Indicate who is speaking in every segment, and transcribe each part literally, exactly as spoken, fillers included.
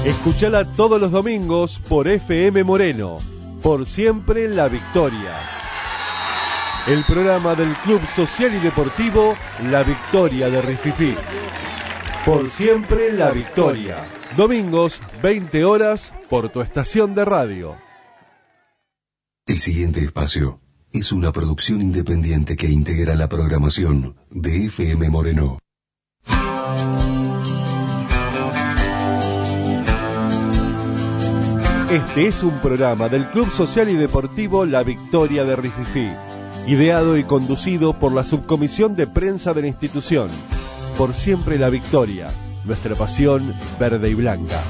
Speaker 1: Escuchala todos los domingos por F M Moreno. Por siempre la victoria. El programa del Club Social y Deportivo La Victoria de Rififí. Por siempre la victoria. Domingos, veinte horas, por tu estación de radio.
Speaker 2: El siguiente espacio es una producción independiente que integra la programación de F M Moreno.
Speaker 1: Este es un programa del Club Social y Deportivo La Victoria de Rififí, ideado y conducido por la Subcomisión de Prensa de la institución. Por siempre la victoria, nuestra pasión verde y blanca.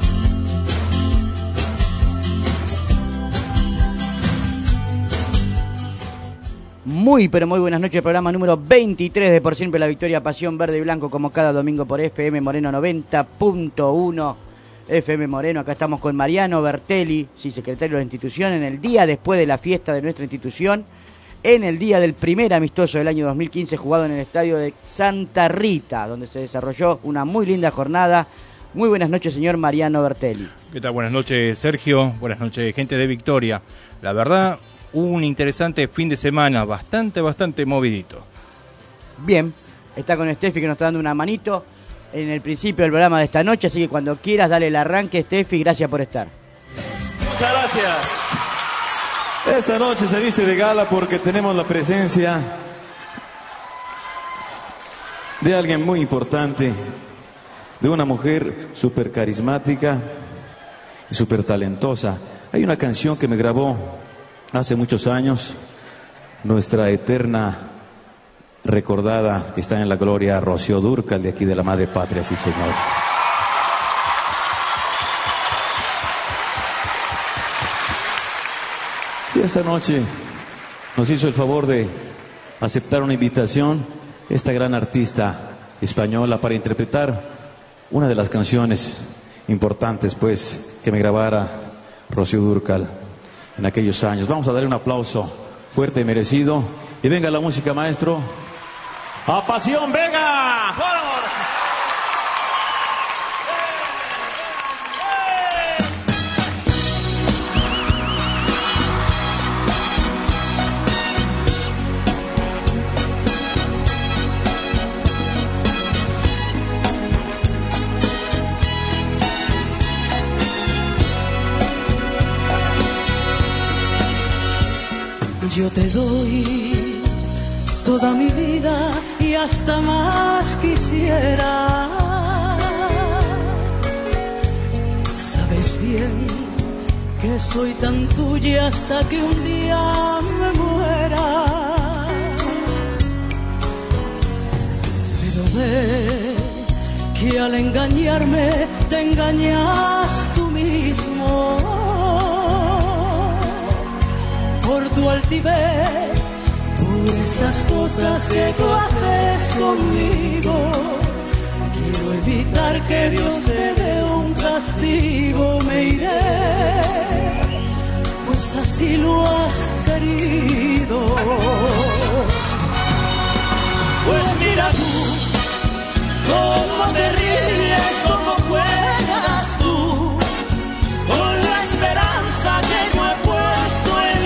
Speaker 3: Muy, pero muy buenas noches, programa número veintitrés de Por Siempre la Victoria, Pasión Verde y Blanco, como cada domingo por F M Moreno noventa punto uno. F M Moreno, acá estamos con Mariano Bertelli, sí, secretario de la institución, en el día después de la fiesta de nuestra institución, en el día del primer amistoso del año dos mil quince, jugado en el estadio de Santa Rita, donde se desarrolló una muy linda jornada. Muy buenas noches, señor Mariano Bertelli.
Speaker 4: ¿Qué tal? Buenas noches, Sergio. Buenas noches, gente de Victoria. La verdad, un interesante fin de semana, bastante, bastante movidito.
Speaker 3: Bien, está con Steffi que nos está dando una manito en el principio del programa de esta noche, así que cuando quieras dale el arranque, Steffi, gracias por estar.
Speaker 5: Muchas gracias. Esta noche se viste de gala porque tenemos la presencia de alguien muy importante, de una mujer súper carismática y súper talentosa. Hay una canción que me grabó hace muchos años, nuestra eterna recordada, que está en la gloria, Rocío Dúrcal, de aquí de la Madre Patria, sí señor. Y esta noche nos hizo el favor de aceptar una invitación esta gran artista española para interpretar una de las canciones importantes, pues, que me grabara Rocío Dúrcal en aquellos años. Vamos a darle un aplauso fuerte y merecido. Y venga la música, maestro. ¡A Pasión Vega! ¡Vámonos!
Speaker 6: Yo te doy toda mi vida y hasta más quisiera. Sabes bien que soy tan tuya hasta que un día me muera. Pero ve que al engañarme te engañas tú mismo. Por tu altivez, por esas cosas que tú haces conmigo, quiero evitar que Dios te dé un castigo. Me iré, pues así lo has querido. Pues mira tú, cómo te ríes, cómo juegas tú, con la esperanza que yo he puesto en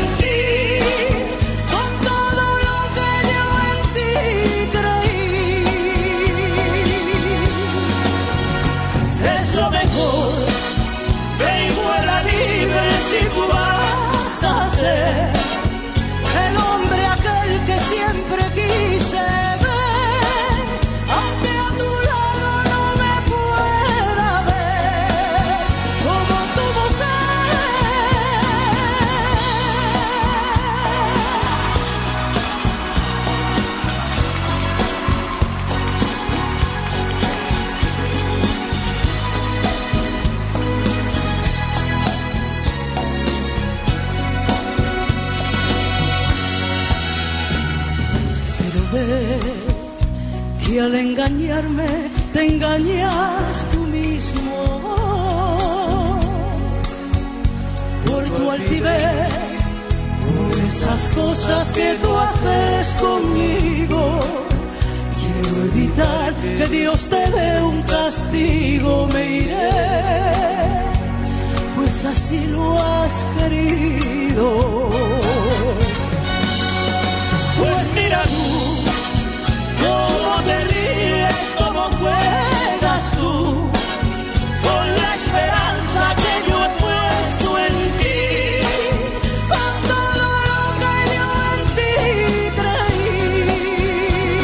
Speaker 6: si tú vas a ser el hombre aquel que siempre quise ver, aunque a tu lado no me pueda ver como tu y al engañarme te engañas tú mismo. Por tu altivez, por esas cosas que tú haces conmigo, quiero evitar que Dios te dé un castigo. Me iré, es así lo has querido. Pues mira tú, cómo te ríes, cómo juegas tú, con la esperanza que yo he puesto en ti, con todo lo que yo en ti creí.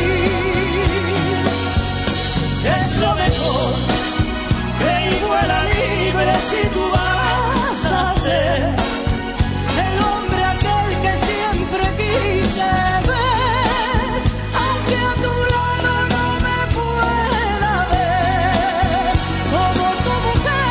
Speaker 6: Es lo mejor, ve y vuela libre si tú vas a ser el hombre aquel que siempre quise ver, aunque a tu lado no me pueda ver como tu mujer.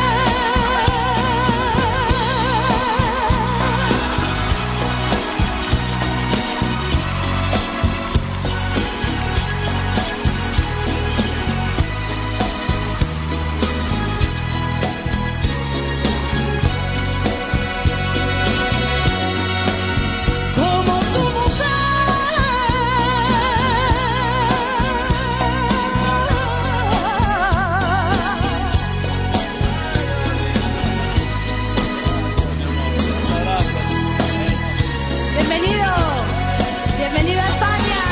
Speaker 6: Como tu mujer. Bienvenido, bienvenido a España.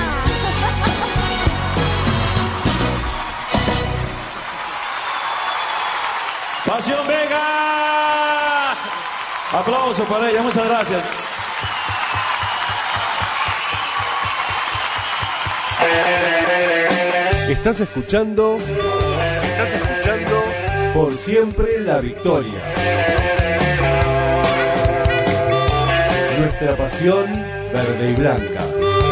Speaker 5: Pasión Vega. Aplauso para ella, muchas gracias.
Speaker 1: Estás escuchando. Estás escuchando Por Siempre la Victoria. Nuestra pasión verde y blanca.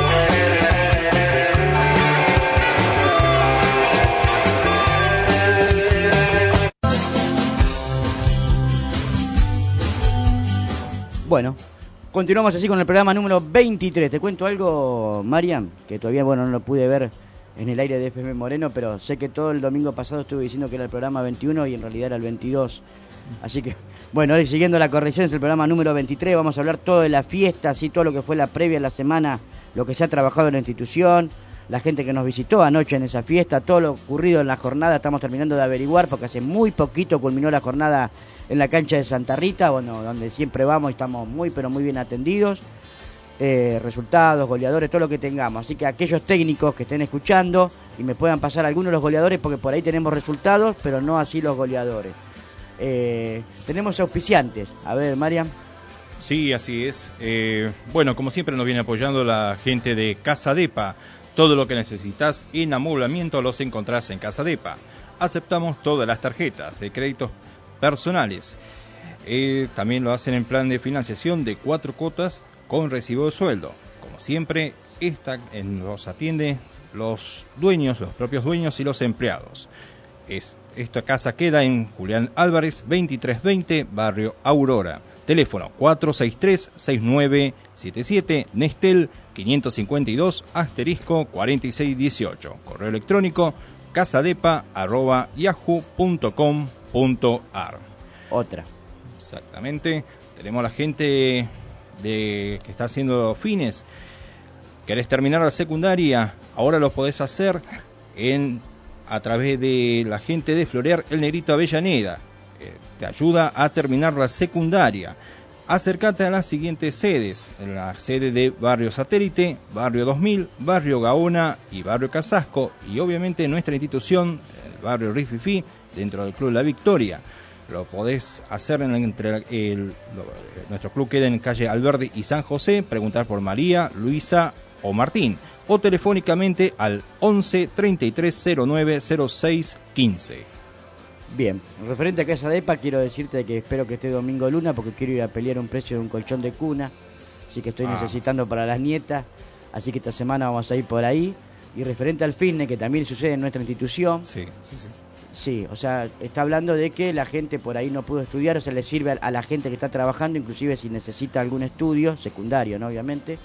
Speaker 3: Bueno, continuamos así con el programa número veintitrés. Te cuento algo, Marian, que todavía bueno no lo pude ver en el aire de F M Moreno, pero sé que todo el domingo pasado estuve diciendo que era el programa veintiuno y en realidad era el veintidós. Así que, bueno, ahora siguiendo la corrección, es el programa número veintitrés. Vamos a hablar todo de la fiesta, así todo lo que fue la previa de la semana, lo que se ha trabajado en la institución, la gente que nos visitó anoche en esa fiesta, todo lo ocurrido en la jornada. Estamos terminando de averiguar porque hace muy poquito culminó la jornada en la cancha de Santa Rita, bueno, donde siempre vamos y estamos muy, pero muy bien atendidos. Eh, resultados, goleadores, todo lo que tengamos. Así que aquellos técnicos que estén escuchando y me puedan pasar algunos de los goleadores, porque por ahí tenemos resultados, pero no así los goleadores. Eh, tenemos auspiciantes. A ver, Marian.
Speaker 4: Sí, así es. Eh, bueno, como siempre nos viene apoyando la gente de Casa Depa. Todo lo que necesitas en amoblamiento los encontrás en Casa Depa. Aceptamos todas las tarjetas de créditos personales. Eh, también lo hacen en plan de financiación de cuatro cuotas con recibo de sueldo. Como siempre, esta en, los atiende los dueños, los propios dueños y los empleados. Es, esta casa queda en Julián Álvarez, veintitrés veinte, Barrio Aurora. Teléfono cuatro seis tres, seis nueve siete siete, Nestel quinientos cincuenta y dos, asterisco cuarenta y seis dieciocho. Correo electrónico casadepa arroba yahoo punto com punto ar.
Speaker 3: Otra.
Speaker 4: Exactamente. Tenemos a la gente de que está haciendo fines. ¿Querés terminar la secundaria? Ahora lo podés hacer en a través de la gente de Florear El Negrito Avellaneda. Eh, te ayuda a terminar la secundaria. Acércate a las siguientes sedes: en la sede de Barrio Satélite, Barrio dos mil, Barrio Gaona y Barrio Casasco, y obviamente nuestra institución, el Barrio Rififi, dentro del Club La Victoria. Lo podés hacer en entre el, el, nuestro club queda en calle Alberdi y San José. Preguntar por María, Luisa o Martín, o telefónicamente al once, treinta y tres, cero nueve, cero seis, quince.
Speaker 3: Bien, referente a Casa Depa, quiero decirte que espero que esté Domingo Luna, porque quiero ir a pelear un precio de un colchón de cuna, así que estoy ah. necesitando para las nietas, así que esta semana vamos a ir por ahí. Y referente al fitness, que también sucede en nuestra institución.
Speaker 4: Sí, sí, sí.
Speaker 3: Sí, o sea, está hablando de que la gente por ahí no pudo estudiar, o sea, le sirve a, a la gente que está trabajando, inclusive si necesita algún estudio, secundario, ¿no? Obviamente,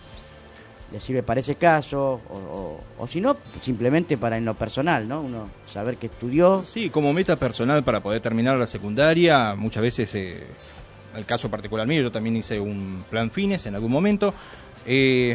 Speaker 3: le sirve para ese caso, o, o, o si no, simplemente para en lo personal, ¿no? Uno saber que estudió.
Speaker 4: Sí, como meta personal para poder terminar la secundaria, muchas veces, eh, el caso particular mío, yo también hice un plan fines en algún momento, eh,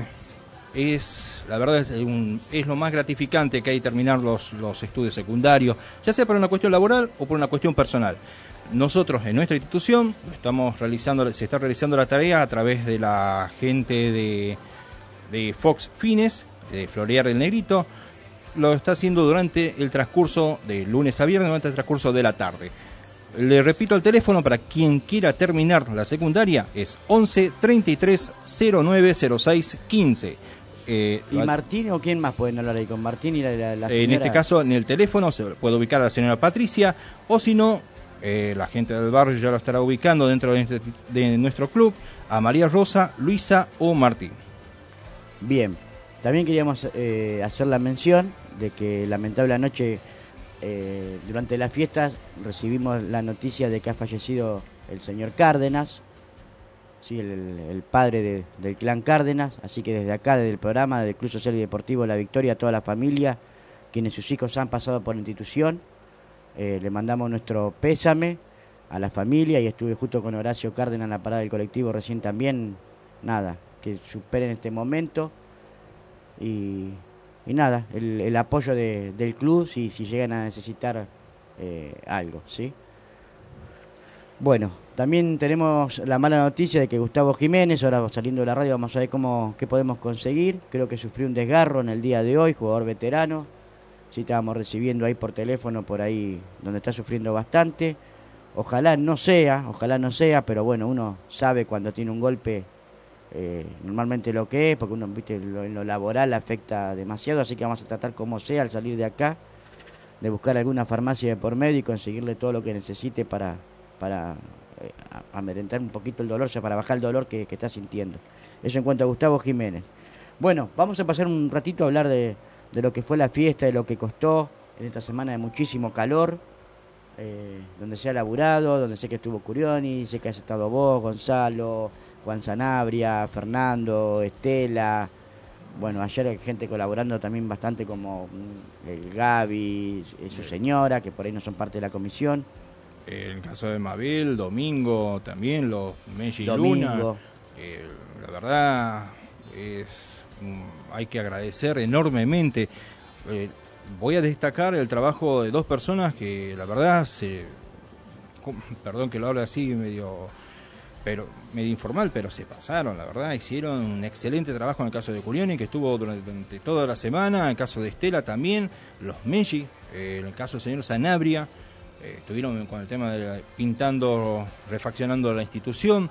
Speaker 4: es, la verdad, es, un, es lo más gratificante que hay terminar los, los estudios secundarios, ya sea por una cuestión laboral o por una cuestión personal. Nosotros en nuestra institución estamos realizando, se está realizando la tarea a través de la gente de, de Fox Fines, de Florear del Negrito. Lo está haciendo durante el transcurso de lunes a viernes, durante el transcurso de la tarde. Le repito el teléfono para quien quiera terminar la secundaria, es once treinta y tres cero nueve cero seis quince. Eh,
Speaker 3: ¿Y Martín o quién más pueden hablar ahí con Martín y la, la, la señora?
Speaker 4: En este caso, en el teléfono se puede ubicar a la señora Patricia, o si no, eh, la gente del barrio ya lo estará ubicando dentro de, este, de nuestro club, a María Rosa, Luisa o Martín.
Speaker 3: Bien, también queríamos eh, hacer la mención de que lamentable anoche, eh, durante las fiestas, recibimos la noticia de que ha fallecido el señor Cárdenas, sí, el, el padre de, del clan Cárdenas, así que desde acá, desde el programa del Club Social y Deportivo La Victoria, a toda la familia, quienes sus hijos han pasado por la institución, eh, le mandamos nuestro pésame a la familia, y estuve justo con Horacio Cárdenas en la parada del colectivo recién también. Nada, que superen este momento y, y nada, el, el apoyo de, del club si, si llegan a necesitar eh, algo, ¿sí? Bueno, también tenemos la mala noticia de que Gustavo Jiménez, ahora saliendo de la radio vamos a ver cómo, qué podemos conseguir. Creo que sufrió un desgarro en el día de hoy, jugador veterano. Sí, estábamos recibiendo ahí por teléfono, por ahí donde está sufriendo bastante. Ojalá no sea, ojalá no sea, pero bueno, uno sabe cuando tiene un golpe eh, normalmente lo que es, porque uno, viste, lo, en lo laboral afecta demasiado, así que vamos a tratar como sea al salir de acá, de buscar alguna farmacia de por medio y conseguirle todo lo que necesite para... para eh, amedrentar un poquito el dolor, o sea, para bajar el dolor que, que está sintiendo. Eso en cuanto a Gustavo Jiménez. Bueno, vamos a pasar un ratito a hablar de, de lo que fue la fiesta, de lo que costó en esta semana de muchísimo calor, eh, donde se ha laburado, donde sé que estuvo Curioni, sé que has estado vos, Gonzalo, Juan Sanabria, Fernando, Estela. Bueno, ayer hay gente colaborando también bastante, como el Gaby, eh, su señora, que por ahí no son parte de la comisión.
Speaker 4: En el caso de Mabel, Domingo, también los Messi y Luna. Eh, la verdad, es um, hay que agradecer enormemente. Eh, voy a destacar el trabajo de dos personas que, la verdad, se, perdón que lo hable así medio, pero medio informal, pero se pasaron, la verdad. Hicieron un excelente trabajo en el caso de Curioni, que estuvo durante, durante toda la semana. En el caso de Estela también, los Messi. Eh, en el caso del señor Sanabria. Eh, estuvieron con el tema de la, pintando, refaccionando la institución.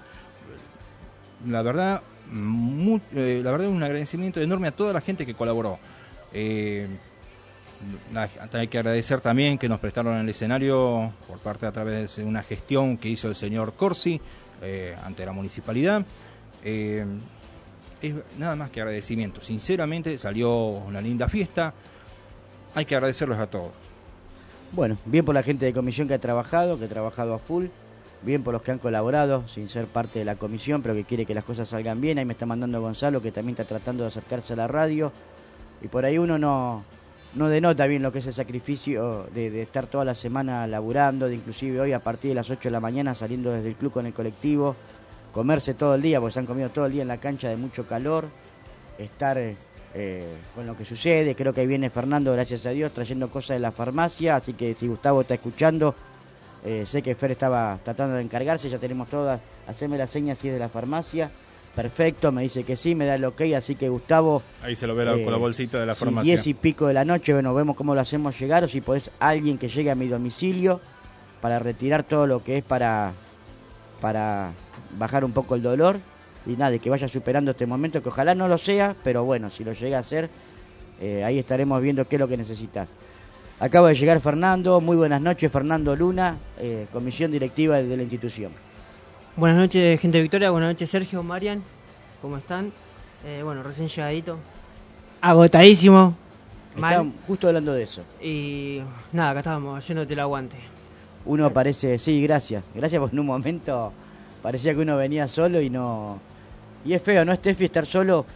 Speaker 4: La verdad, muy, eh, la verdad un agradecimiento enorme a toda la gente que colaboró. Eh, la, hay que agradecer también que nos prestaron el escenario por parte a través de una gestión que hizo el señor Corsi eh, ante la municipalidad. Eh, es nada más que agradecimiento. Sinceramente salió una linda fiesta. Hay que agradecerlos a todos.
Speaker 3: Bueno, bien por la gente de comisión que ha trabajado, que ha trabajado a full, bien por los que han colaborado sin ser parte de la comisión, pero que quiere que las cosas salgan bien. Ahí me está mandando Gonzalo, que también está tratando de acercarse a la radio, y por ahí uno no, no denota bien lo que es el sacrificio de, de estar toda la semana laburando, de inclusive hoy a partir de las ocho de la mañana saliendo desde el club con el colectivo, comerse todo el día, porque se han comido todo el día en la cancha de mucho calor, estar... Eh, con lo que sucede. Creo que ahí viene Fernando, gracias a Dios, trayendo cosas de la farmacia, así que si Gustavo está escuchando, eh, sé que Fer estaba tratando de encargarse, ya tenemos todas, haceme la seña si es de la farmacia, perfecto, me dice que sí, me da el ok, así que Gustavo,
Speaker 4: ahí se lo ve eh, con la bolsita de la farmacia,
Speaker 3: si diez y pico de la noche, bueno, vemos cómo lo hacemos llegar, o si podés alguien que llegue a mi domicilio para retirar todo lo que es para, para bajar un poco el dolor. Y nada, que vaya superando este momento, que ojalá no lo sea, pero bueno, si lo llega a hacer, eh, ahí estaremos viendo qué es lo que necesitas. Acaba de llegar Fernando, muy buenas noches, Fernando Luna, eh, comisión directiva de la institución.
Speaker 7: Buenas noches, gente de Victoria, buenas noches, Sergio, Marian, ¿cómo están? Eh, bueno, recién llegadito, agotadísimo,
Speaker 3: Estábamos justo hablando de eso.
Speaker 7: Y nada, acá estábamos haciéndote el aguante.
Speaker 3: Uno parece, sí, gracias, gracias, porque en un momento parecía que uno venía solo y no... Y es feo, ¿no, Steffi, estar solo?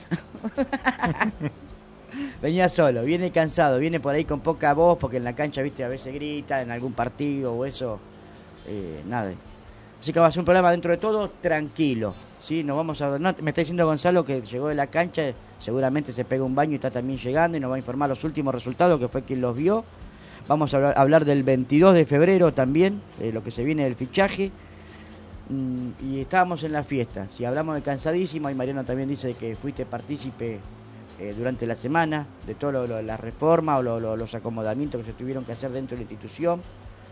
Speaker 3: Venía solo, viene cansado, viene por ahí con poca voz, porque en la cancha, viste, a veces grita en algún partido o eso, eh, nada. Así que va a ser un programa dentro de todo tranquilo, ¿sí? Nos vamos a... No, me está diciendo Gonzalo que llegó de la cancha, seguramente se pega un baño y está también llegando y nos va a informar los últimos resultados, que fue quien los vio. Vamos a hablar, hablar del veintidós de febrero también, eh, lo que se viene del fichaje. Mm, y estábamos en la fiesta. Si hablamos de cansadísimo, y Mariano también dice que fuiste partícipe eh, durante la semana de todas lo, las reformas o lo, lo, los acomodamientos que se tuvieron que hacer dentro de la institución.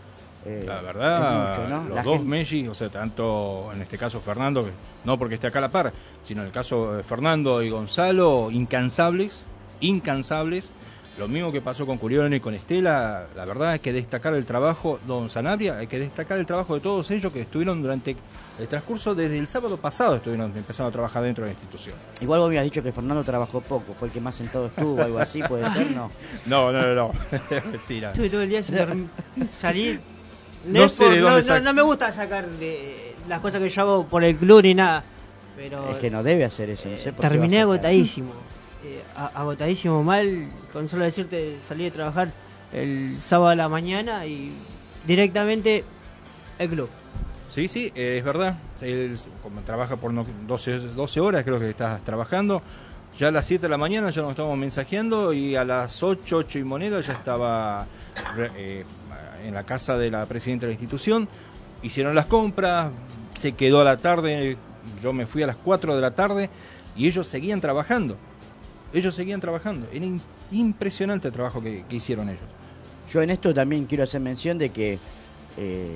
Speaker 3: Eh,
Speaker 4: la verdad,
Speaker 3: mucho, ¿no?
Speaker 4: los
Speaker 3: la
Speaker 4: dos
Speaker 3: gente...
Speaker 4: Messi, o sea, tanto en este caso Fernando, que no porque esté acá a la par, sino en el caso de Fernando y Gonzalo, incansables, incansables. Lo mismo que pasó con Curión y con Estela. La verdad hay que destacar el trabajo, don Sanabria, hay que destacar el trabajo de todos ellos que estuvieron durante el transcurso, desde el sábado pasado estuvieron empezando a trabajar dentro de la institución.
Speaker 3: Igual vos me habías dicho que Fernando trabajó poco, fue el que más sentado estuvo, algo así, ¿puede ser? No,
Speaker 4: no, no, no, no. Mentira.
Speaker 7: Estuve todo el día sin dormir, salir.
Speaker 4: No, no sé
Speaker 7: por,
Speaker 4: de dónde
Speaker 7: no,
Speaker 4: sac...
Speaker 7: no, no me gusta sacar de las cosas que yo hago por el club ni nada, pero
Speaker 3: es que no debe hacer eso, no sé por
Speaker 7: terminé
Speaker 3: qué va a
Speaker 7: agotadísimo. Eh, agotadísimo mal, con solo decirte, salí de trabajar el sábado a la mañana y directamente el club.
Speaker 4: Sí, sí, eh, es verdad. Él, como trabaja por doce, doce horas, creo que estás trabajando. Ya a las siete de la mañana ya nos estábamos mensajeando y a las ocho, ocho y moneda ya estaba eh, en la casa de la presidenta de la institución. Hicieron las compras, se quedó a la tarde, yo me fui a las cuatro de la tarde y ellos seguían trabajando. Ellos seguían trabajando. Era in, impresionante el trabajo que, que hicieron ellos.
Speaker 3: Yo en esto también quiero hacer mención de que eh,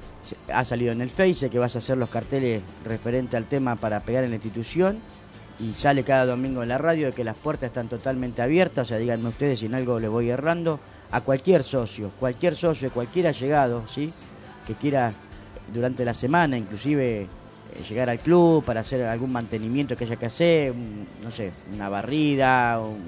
Speaker 3: ha salido en el Face que vas a hacer los carteles referente al tema para pegar en la institución y sale cada domingo en la radio de que las puertas están totalmente abiertas. O sea, díganme ustedes si en algo les voy errando. A cualquier socio, cualquier socio, cualquier allegado, ¿sí? Que quiera durante la semana, inclusive... llegar al club para hacer algún mantenimiento que haya que hacer, un, no sé, una barrida, un,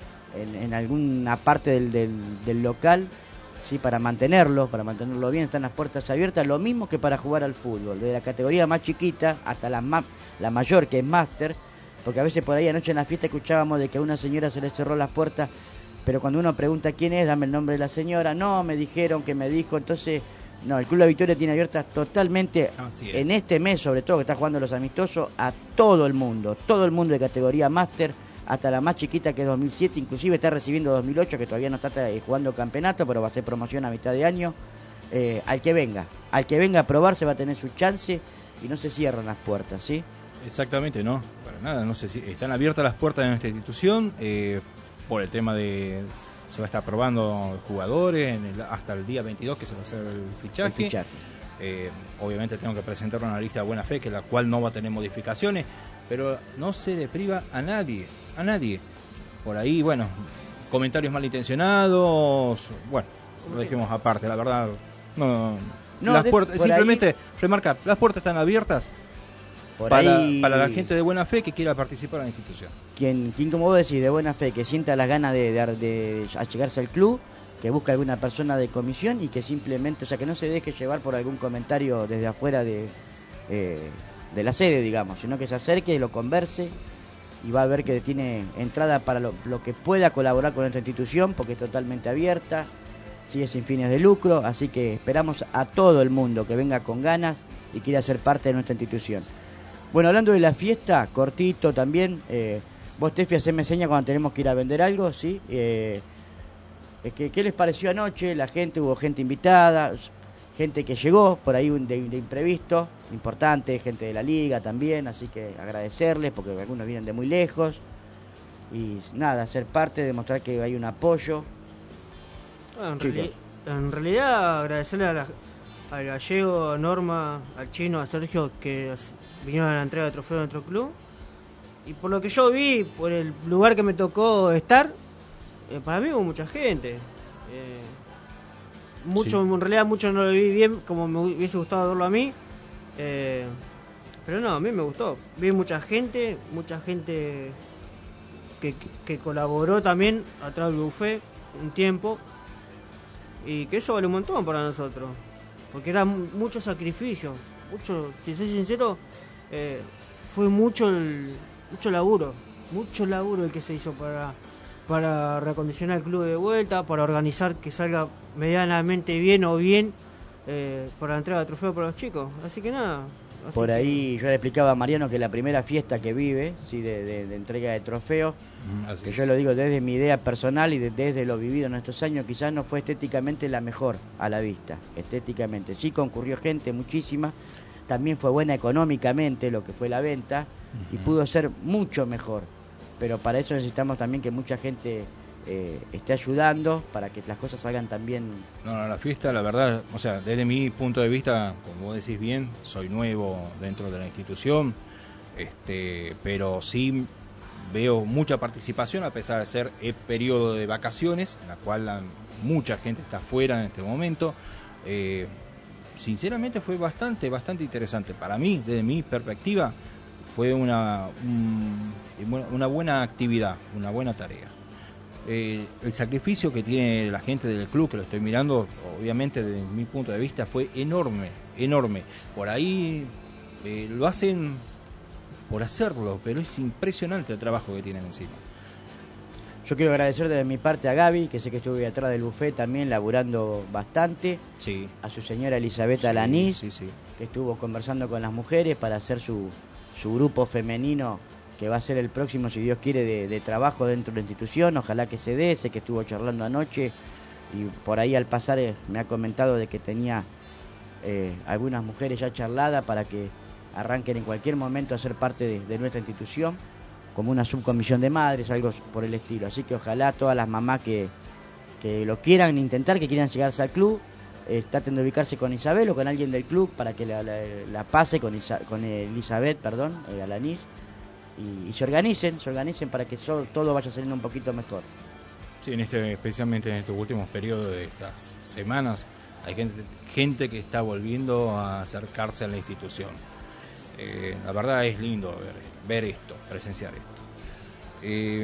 Speaker 3: en, en alguna parte del, del, del local, sí, para mantenerlo, para mantenerlo bien, están las puertas abiertas, lo mismo que para jugar al fútbol, desde la categoría más chiquita hasta la, ma la mayor, que es máster, porque a veces por ahí anoche en la fiesta escuchábamos de que a una señora se le cerró las puertas, pero cuando uno pregunta quién es, dame el nombre de la señora, no, me dijeron que me dijo, entonces... No, el Club La Victoria tiene abiertas totalmente, en este mes sobre todo, que está jugando los amistosos, a todo el mundo, todo el mundo de categoría máster, hasta la más chiquita que es dos mil siete, inclusive está recibiendo dos mil ocho, que todavía no está jugando campeonato, pero va a ser promoción a mitad de año. Eh, al que venga, al que venga a probar se va a tener su chance y no se cierran las puertas, ¿sí?
Speaker 4: Exactamente, no, para nada, no sé si están abiertas las puertas de nuestra institución, eh, por el tema de... Se va a estar probando jugadores en el, hasta el día veintidós que se va a hacer el fichaje.
Speaker 3: El fichaje.
Speaker 4: Eh, obviamente tengo que presentar una lista de buena fe, que la cual no va a tener modificaciones, pero no se le priva a nadie, a nadie. Por ahí, bueno, comentarios malintencionados, bueno, lo dejemos aparte, la verdad. No,
Speaker 3: no
Speaker 4: las
Speaker 3: de,
Speaker 4: puertas, simplemente
Speaker 3: ahí,
Speaker 4: remarcar, las puertas están abiertas. Para, ahí, para la gente de buena fe que quiera participar en la institución.
Speaker 3: Quien, quien como vos decís, de buena fe, que sienta las ganas de, de, de achegarse al club, que busque alguna persona de comisión y que simplemente, o sea, que no se deje llevar por algún comentario desde afuera de, eh, de la sede, digamos, sino que se acerque y lo converse y va a ver que tiene entrada para lo, lo que pueda colaborar con nuestra institución, porque es totalmente abierta, sigue sin fines de lucro, así que esperamos a todo el mundo que venga con ganas y quiera ser parte de nuestra institución. Bueno, hablando de la fiesta, cortito también, eh, vos, Tefi, haceme seña cuando tenemos que ir a vender algo, ¿sí? Eh, ¿qué, ¿Qué les pareció anoche? La gente, hubo gente invitada, gente que llegó por ahí de, de imprevisto, importante, gente de la liga también, así que agradecerles, porque algunos vienen de muy lejos, y nada, ser parte, demostrar que hay un apoyo.
Speaker 7: Bueno, en, reali en realidad, agradecerle a la, al gallego, a Norma, al chino, a Sergio, que... vinieron a la entrega de trofeo de nuestro club y por lo que yo vi, por el lugar que me tocó estar, eh, para mí hubo mucha gente, eh, mucho, sí. En realidad mucho no lo vi bien como me hubiese gustado verlo a mí, eh, pero no, a mí me gustó, vi mucha gente, mucha gente que, que, que colaboró también atrás del buffet un tiempo y que eso vale un montón para nosotros, porque era mucho sacrificio, mucho, si soy sincero, eh, fue mucho el, mucho laburo, mucho laburo el que se hizo para, para reacondicionar el club de vuelta, para organizar que salga medianamente bien o bien eh, para la entrega de trofeo para los chicos. Así que nada, Así
Speaker 3: Por
Speaker 7: que-
Speaker 3: ahí yo le explicaba a Mariano que la primera fiesta que vive, sí, de, de- de entrega de trofeos,
Speaker 4: Mm, así
Speaker 3: que
Speaker 4: es.
Speaker 3: yo lo digo desde mi idea personal y de- desde lo vivido en estos años, quizás no fue estéticamente la mejor a la vista, estéticamente. Sí concurrió gente, muchísima, también fue buena económicamente lo que fue la venta y
Speaker 4: Ujú.
Speaker 3: pudo ser mucho mejor, pero para eso necesitamos también que mucha gente eh, esté ayudando para que las cosas salgan también.
Speaker 4: No, no, la fiesta, la verdad, o sea, desde mi punto de vista, como vos decís bien, soy nuevo dentro de la institución, este, pero sí veo mucha participación a pesar de ser el periodo de vacaciones, en la cual la- mucha gente está afuera en este momento. Eh, sinceramente fue bastante, bastante interesante. Para mí, desde mi perspectiva, fue una, un- una buena actividad, una buena tarea. Eh, el sacrificio que tiene la gente del club, que lo estoy mirando, obviamente desde mi punto de vista, fue enorme, enorme. Por ahí eh, lo hacen por hacerlo, pero es impresionante el trabajo que tienen encima.
Speaker 3: Yo quiero agradecer de mi parte a Gaby, que sé que estuve atrás del buffet también laburando bastante,
Speaker 4: Sí.
Speaker 3: a su señora Elizabeth
Speaker 4: Sí,
Speaker 3: Alanís,
Speaker 4: sí, sí.
Speaker 3: que estuvo conversando con las mujeres para hacer su, su grupo femenino, que va a ser el próximo, si Dios quiere, de, de trabajo dentro de la institución. Ojalá que se dé, sé que estuvo charlando anoche y por ahí al pasar eh, me ha comentado de que tenía eh, algunas mujeres ya charladas para que arranquen en cualquier momento a ser parte de, de nuestra institución, como una subcomisión de madres, algo por el estilo. Así que ojalá todas las mamás que, que lo quieran intentar, que quieran llegarse al club, eh, traten de ubicarse con Isabel o con alguien del club para que la, la, la pase con, Isa, con Elizabeth, perdón, eh, Alanís, y, y se organicen, se organicen para que so, todo vaya saliendo un poquito mejor.
Speaker 4: Sí, en este, especialmente en estos últimos periodos de estas semanas, hay gente, gente que está volviendo a acercarse a la institución. Eh, la verdad es lindo ver, ver esto, presenciar esto. Eh,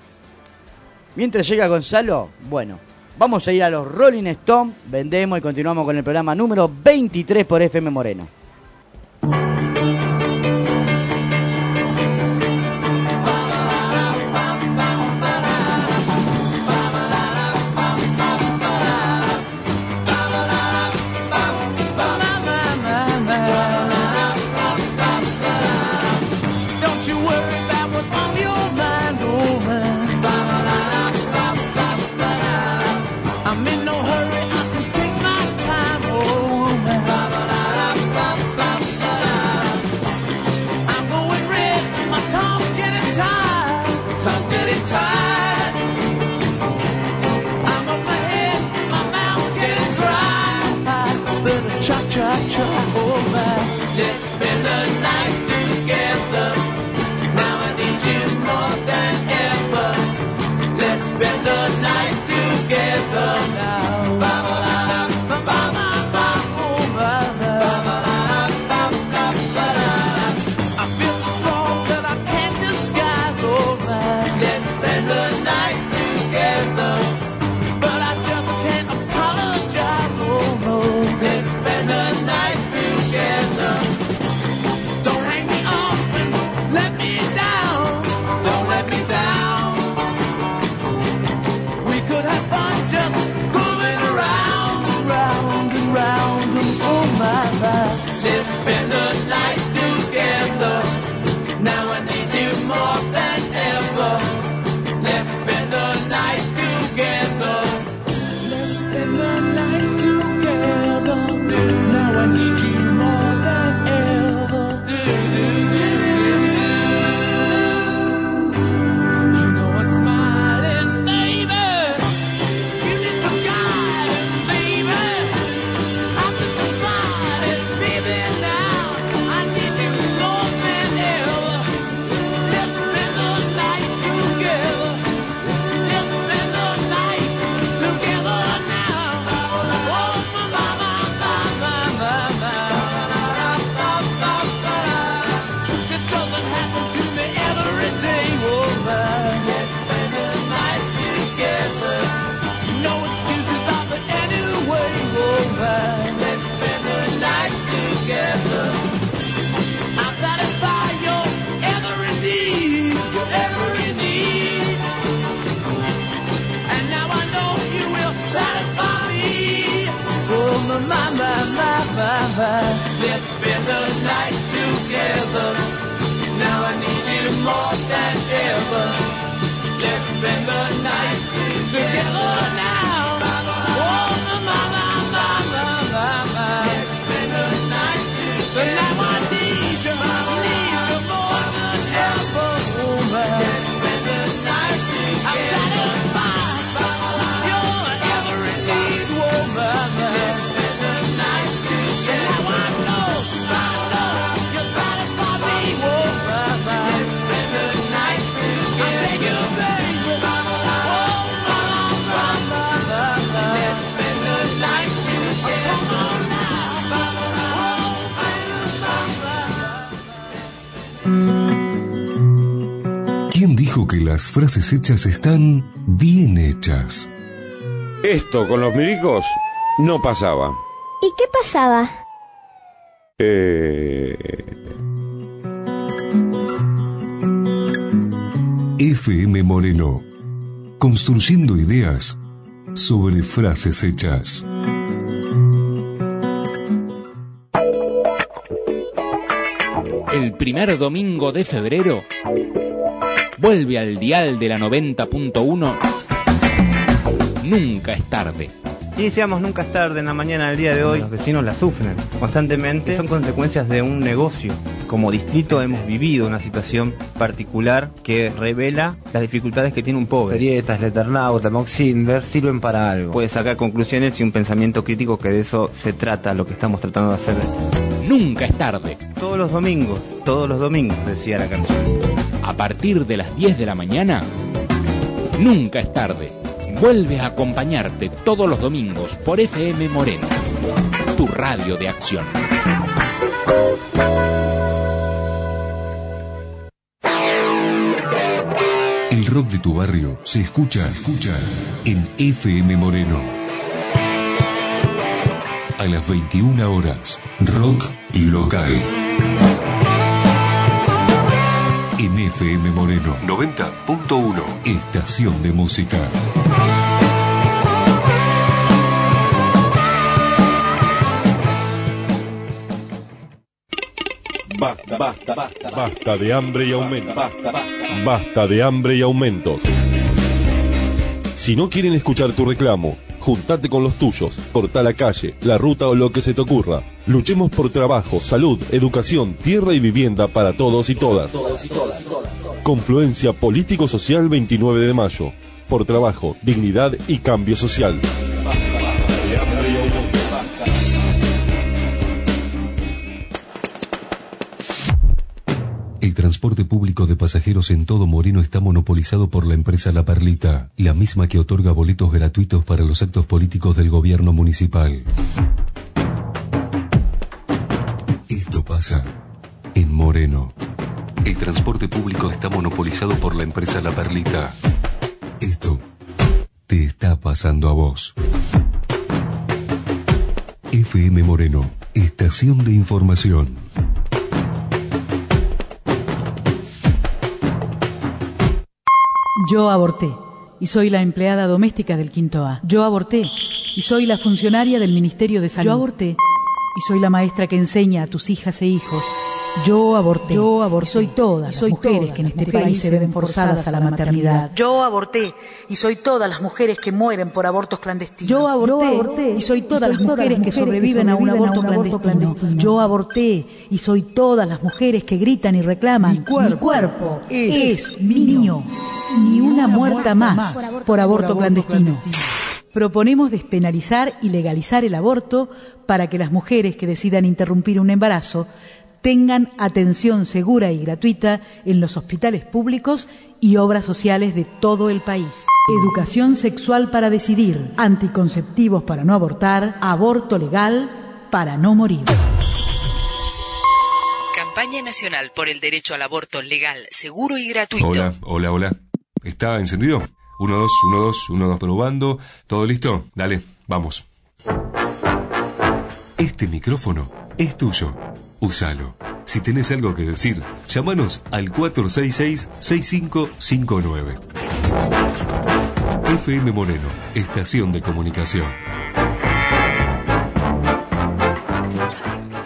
Speaker 3: Mientras llega Gonzalo, bueno, vamos a ir a los Rolling Stones, vendemos y continuamos con el programa número veintitrés por F M Moreno.
Speaker 6: Don't you worry about what's on your mind, oh man. I'm in no hurry, I can take my time, oh man. mama. Let's spend the night together. Now I need you more than ever. Let's spend the night together now. Oh, mama, mama, mama. Let's spend the night together. Now I need you, mama, need you more than ever, woman. Let's spend the night together. I'm satisfied with your every need, woman. Let's spend the night together. Now I know, I know you're satisfied with me, woman. Let's spend the night together. I beg you, baby. Oh, mama, mama, mama. Let's spend the night together. Come on now.
Speaker 2: ¿Quién dijo que las frases hechas están bien hechas?
Speaker 8: Esto con los milicos no pasaba.
Speaker 9: ¿Y qué pasaba?
Speaker 8: Eh...
Speaker 2: F M Moreno, construyendo ideas sobre frases hechas.
Speaker 10: El primer domingo de febrero vuelve al dial de la noventa punto uno. Nunca es tarde.
Speaker 11: Iniciamos Nunca es tarde en la mañana del día de hoy. Los vecinos la sufren constantemente. Son consecuencias de un negocio. Como distrito hemos vivido una situación particular que revela las dificultades que tiene un pobre.
Speaker 12: Grietas, Leternauta, Moxinder sirven para algo.
Speaker 11: Puede sacar conclusiones y un pensamiento crítico, que de eso se trata lo que estamos tratando de hacer.
Speaker 10: Nunca es tarde.
Speaker 11: Todos los domingos, todos los domingos, decía la canción.
Speaker 10: A partir de las diez de la mañana, Nunca es tarde. Vuelve a acompañarte todos los domingos por F M Moreno, tu radio de acción.
Speaker 2: El rock de tu barrio se escucha, escucha en F M Moreno. A las veintiuna horas, rock local. En F M Moreno noventa punto uno, estación de música.
Speaker 1: Basta, basta, basta, basta de hambre y aumentos. Basta, basta, basta de hambre y aumentos. Si no quieren escuchar tu reclamo, juntate con los tuyos, corta la calle, la ruta o lo que se te ocurra. Luchemos por trabajo, salud, educación, tierra y vivienda para todos y todas. Confluencia Político-Social veintinueve de mayo. Por trabajo, dignidad y cambio social.
Speaker 2: El transporte público de pasajeros en todo Moreno está monopolizado por la empresa La Perlita, la misma que otorga boletos gratuitos para los actos políticos del gobierno municipal. Esto pasa en Moreno. El transporte público está monopolizado por la empresa La Perlita. Esto te está pasando a vos. F M Moreno, estación de información.
Speaker 13: Yo aborté y soy la empleada doméstica del Quinto A. Yo aborté y soy la funcionaria del Ministerio de Salud. Yo aborté y soy la maestra que enseña a tus hijas e hijos. Yo aborté. Yo aborté. Y soy todas las mujeres que en este país se ven forzadas a la maternidad.
Speaker 14: Yo aborté y soy todas las mujeres que mueren por abortos clandestinos.
Speaker 13: Yo aborté y soy todas las mujeres que sobreviven a un aborto clandestino. Yo aborté y soy todas las mujeres que gritan y reclaman. Mi cuerpo, mi cuerpo es, es mío. Ni una muerta más por aborto clandestino. Proponemos despenalizar y legalizar el aborto para que las mujeres que decidan interrumpir un embarazo tengan atención segura y gratuita en los hospitales públicos y obras sociales de todo el país. Educación sexual para decidir, anticonceptivos para no abortar, aborto legal para no morir.
Speaker 15: Campaña Nacional por el Derecho al Aborto Legal, Seguro y Gratuito.
Speaker 2: Hola, hola, hola. ¿Está encendido? Uno, dos, uno, dos, uno, dos, probando. ¿Todo listo? Dale, vamos. Este micrófono es tuyo. Úsalo. Si tenés algo que decir, llámanos al cuatro seis seis, seis cinco cinco nueve. F M Moreno, estación de comunicación.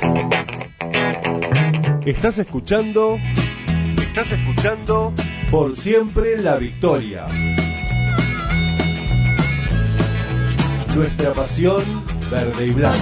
Speaker 1: Estás escuchando, estás escuchando Por Siempre la Victoria. Nuestra pasión verde y blanca.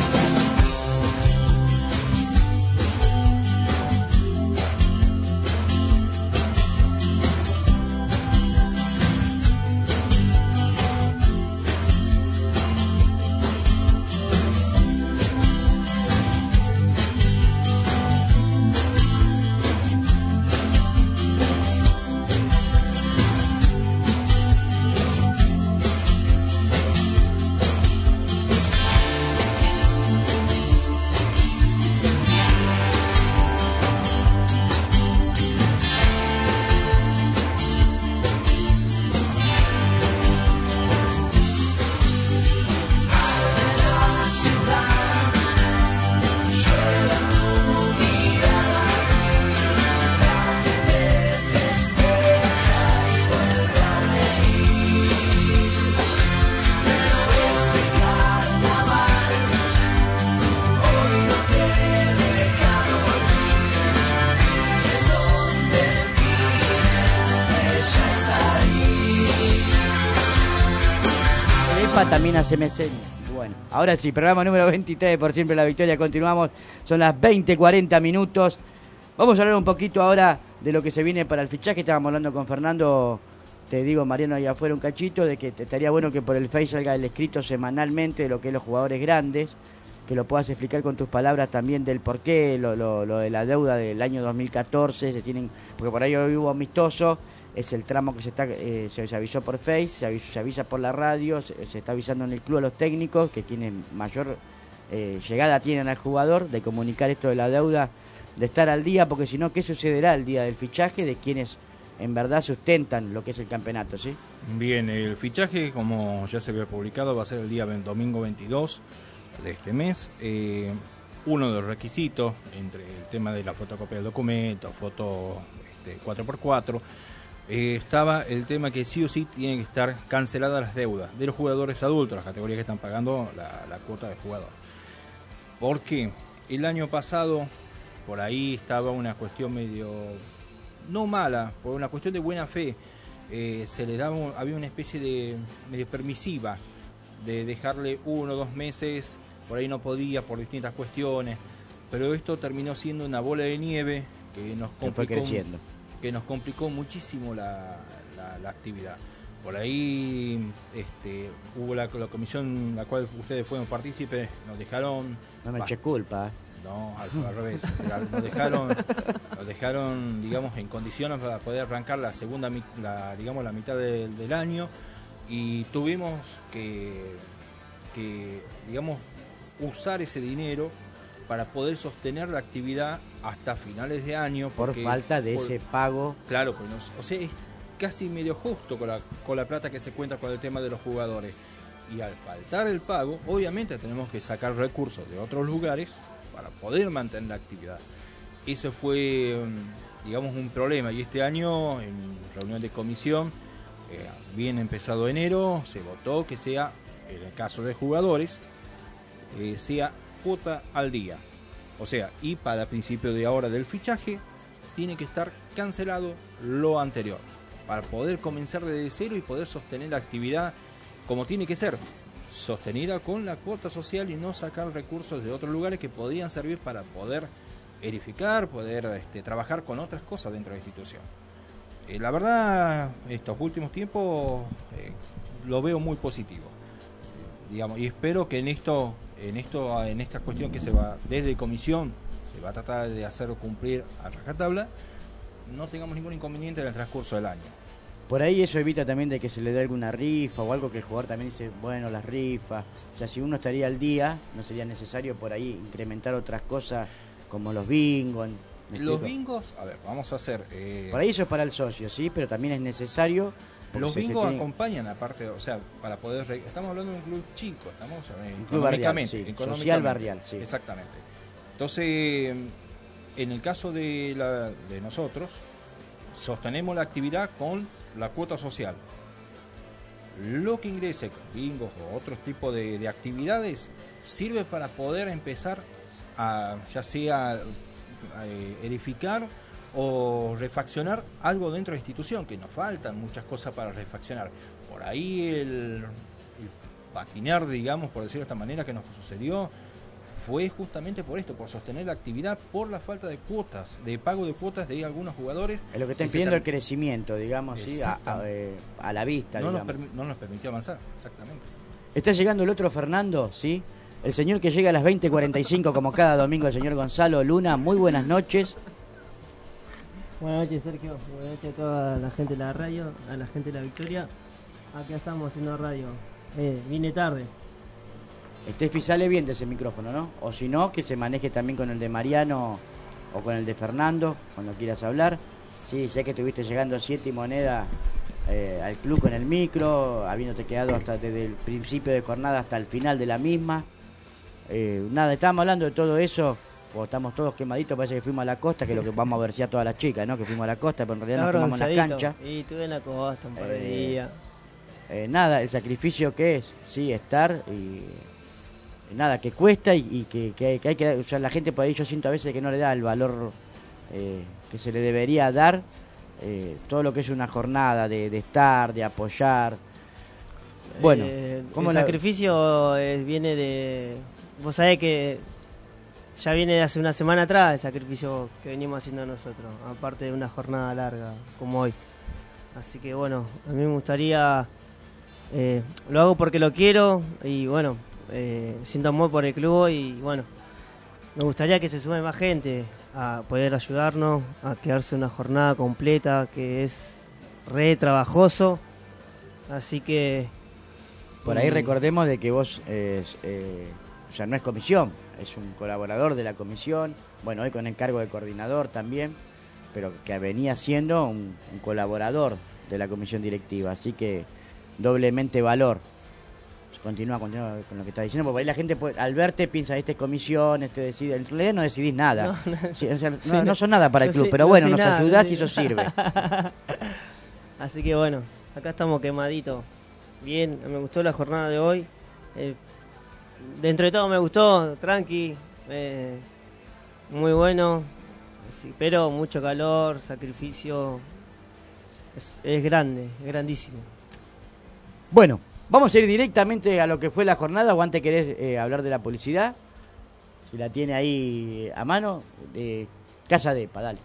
Speaker 3: También haceme señas. Bueno, ahora sí, programa número veintitrés de Por Siempre la Victoria. Continuamos, son las veinte cuarenta minutos. Vamos a hablar un poquito ahora de lo que se viene para el fichaje. Estábamos hablando con Fernando, te digo, Mariano, ahí afuera un cachito, de que te estaría bueno que por el Face salga el escrito semanalmente de lo que es los jugadores grandes, que lo puedas explicar con tus palabras también del por qué, lo, lo, lo de la deuda del año dos mil catorce, se tienen, porque por ahí hoy hubo amistoso. Es el tramo que se está eh, se, se avisó por Face, se, avis, se avisa por la radio, se, se está avisando en el club a los técnicos que tienen mayor eh, llegada tienen al jugador de comunicar esto de la deuda, de estar al día, porque si no, ¿qué sucederá el día del fichaje de quienes en verdad sustentan lo que es el campeonato, sí?
Speaker 4: Bien, el fichaje, como ya se había publicado, va a ser el día domingo veintidós de este mes. Eh, uno de los requisitos, entre el tema de la fotocopia del documento, foto este, cuatro por cuatro, Eh, estaba el tema que sí o sí tienen que estar canceladas las deudas de los jugadores adultos, las categorías que están pagando la, la cuota de jugador. Porque el año pasado por ahí estaba una cuestión medio, no mala, por una cuestión de buena fe, eh, se le daba, había una especie de medio permisiva de dejarle uno o dos meses, por ahí no podía por distintas cuestiones, pero esto terminó siendo una bola de nieve que nos complicó.
Speaker 3: Fue creciendo.
Speaker 4: que nos complicó muchísimo la, la, la actividad. Por ahí este, hubo la, la comisión en la cual ustedes fueron partícipes, nos dejaron...
Speaker 3: No me eché culpa. ¿eh?
Speaker 4: No, al, al revés. Nos dejaron, nos dejaron, digamos, en condiciones para poder arrancar la segunda, la, digamos, la mitad del, del año, y tuvimos que, que, digamos, usar ese dinero para poder sostener la actividad hasta finales de año.
Speaker 3: Porque, por falta de por, ese pago.
Speaker 4: Claro, pues, o sea, es casi medio justo con la, con la plata que se cuenta con el tema de los jugadores. Y al faltar el pago, obviamente tenemos que sacar recursos de otros lugares para poder mantener la actividad. Eso fue, digamos, un problema. Y este año, en reunión de comisión, eh, bien empezado enero, se votó que sea, en el caso de jugadores, eh, sea cuota al día, o sea, y para principio de ahora del fichaje tiene que estar cancelado lo anterior para poder comenzar desde cero y poder sostener la actividad como tiene que ser, sostenida con la cuota social y no sacar recursos de otros lugares que podrían servir para poder edificar, poder este, trabajar con otras cosas dentro de la institución. Eh, la verdad, estos últimos tiempos eh, lo veo muy positivo, eh, digamos, y espero que en esto En esto, en esta cuestión que se va desde comisión, se va a tratar de hacer cumplir a rajatabla, no tengamos ningún inconveniente en el transcurso del año.
Speaker 3: Por ahí eso evita también de que se le dé alguna rifa o algo que el jugador también dice, bueno, las rifas. O sea, si uno estaría al día, no sería necesario por ahí incrementar otras cosas como los bingos.
Speaker 4: Los bingos, a ver, vamos a hacer... Eh...
Speaker 3: Por ahí eso es para el socio, sí, pero también es necesario...
Speaker 4: Los bingos tiene... acompañan, aparte, o sea, para poder... Re... Estamos hablando de un club chico, estamos eh,
Speaker 3: un club barrial, sí,
Speaker 4: económicamente.
Speaker 3: Social barrial, sí.
Speaker 4: Exactamente. Entonces, en el caso de, la, de nosotros, sostenemos la actividad con la cuota social. Lo que ingrese con bingos o otros tipos de, de actividades sirve para poder empezar a, ya sea eh, edificar o refaccionar algo dentro de la institución, que nos faltan muchas cosas para refaccionar. Por ahí el, el patinar, digamos, por decirlo de esta manera, que nos sucedió, fue justamente por esto, por sostener la actividad, por la falta de cuotas, de pago de cuotas de algunos jugadores.
Speaker 3: Es lo que está impidiendo el crecimiento, digamos, ¿sí? a, a, eh, a la vista.
Speaker 4: No nos,
Speaker 3: digamos.
Speaker 4: permi- no nos permitió avanzar, exactamente.
Speaker 3: Está llegando el otro Fernando, ¿sí? El señor que llega a las veinte cuarenta y cinco como cada domingo, el señor Gonzalo Luna. Muy buenas noches.
Speaker 9: Buenas noches, Sergio. Buenas noches a toda la gente de la radio, a la gente de la Victoria. Acá estamos haciendo radio. Eh, vine tarde.
Speaker 3: Estefi, sale bien de ese micrófono, ¿no? O si no, que se maneje también con el de Mariano o con el de Fernando, cuando quieras hablar. Sí, sé que estuviste llegando siete y moneda eh, al club con el micro, habiéndote quedado hasta desde el principio de jornada hasta el final de la misma. Eh, nada, estábamos hablando de todo eso, o estamos todos quemaditos, parece que fuimos a la costa, que es lo que vamos a ver si a todas las chicas, ¿no? Que fuimos a la costa, pero en realidad nos tomamos una cancha.
Speaker 9: Y estuve en la costa un par de
Speaker 3: Eh,
Speaker 9: días.
Speaker 3: Eh, nada, el sacrificio que es, sí, estar y, y nada, que cuesta y, y que, que, hay, que hay que, o sea, la gente por ahí yo siento a veces que no le da el valor eh, que se le debería dar, eh, todo lo que es una jornada de, de estar, de apoyar. Bueno,
Speaker 9: Eh,
Speaker 3: ¿cómo
Speaker 9: el
Speaker 3: la-
Speaker 9: sacrificio eh, viene de... Vos sabés que ya viene de hace una semana atrás el sacrificio que venimos haciendo nosotros, aparte de una jornada larga como hoy. Así que bueno, a mí me gustaría... Eh, lo hago porque lo quiero y bueno, eh, siento amor por el club y bueno, me gustaría que se sume más gente a poder ayudarnos, a quedarse una jornada completa que es re trabajoso. Así que...
Speaker 3: Por ahí
Speaker 9: y-
Speaker 3: recordemos de que vos, eh, eh, o sea, no es comisión, es un colaborador de la comisión, bueno, hoy con encargo de coordinador también, pero que venía siendo un, un colaborador de la comisión directiva, así que doblemente valor. Continúa, continúa con lo que está diciendo, porque ahí la gente puede- al verte piensa, este es comisión, este decide, en realidad no decidís nada.
Speaker 9: No, no.
Speaker 3: Sí, o sea, no,
Speaker 9: Sí,
Speaker 3: no
Speaker 9: no-
Speaker 3: son nada para el
Speaker 9: no
Speaker 3: club,
Speaker 9: sé-
Speaker 3: pero
Speaker 9: no
Speaker 3: bueno,
Speaker 9: sé
Speaker 3: nos
Speaker 9: nada, no
Speaker 3: ayudás
Speaker 9: sé-
Speaker 3: y eso sirve.
Speaker 9: Así que bueno, acá estamos quemaditos. Bien, me gustó la jornada de hoy. Eh, dentro de todo me gustó, tranqui, eh, muy bueno. Sí, pero mucho calor, sacrificio. Es, es grande, es grandísimo.
Speaker 3: Bueno, vamos a ir directamente a lo que fue la jornada, o antes querés eh, hablar de la publicidad, si la tiene ahí a mano, de Casa Depa, dale.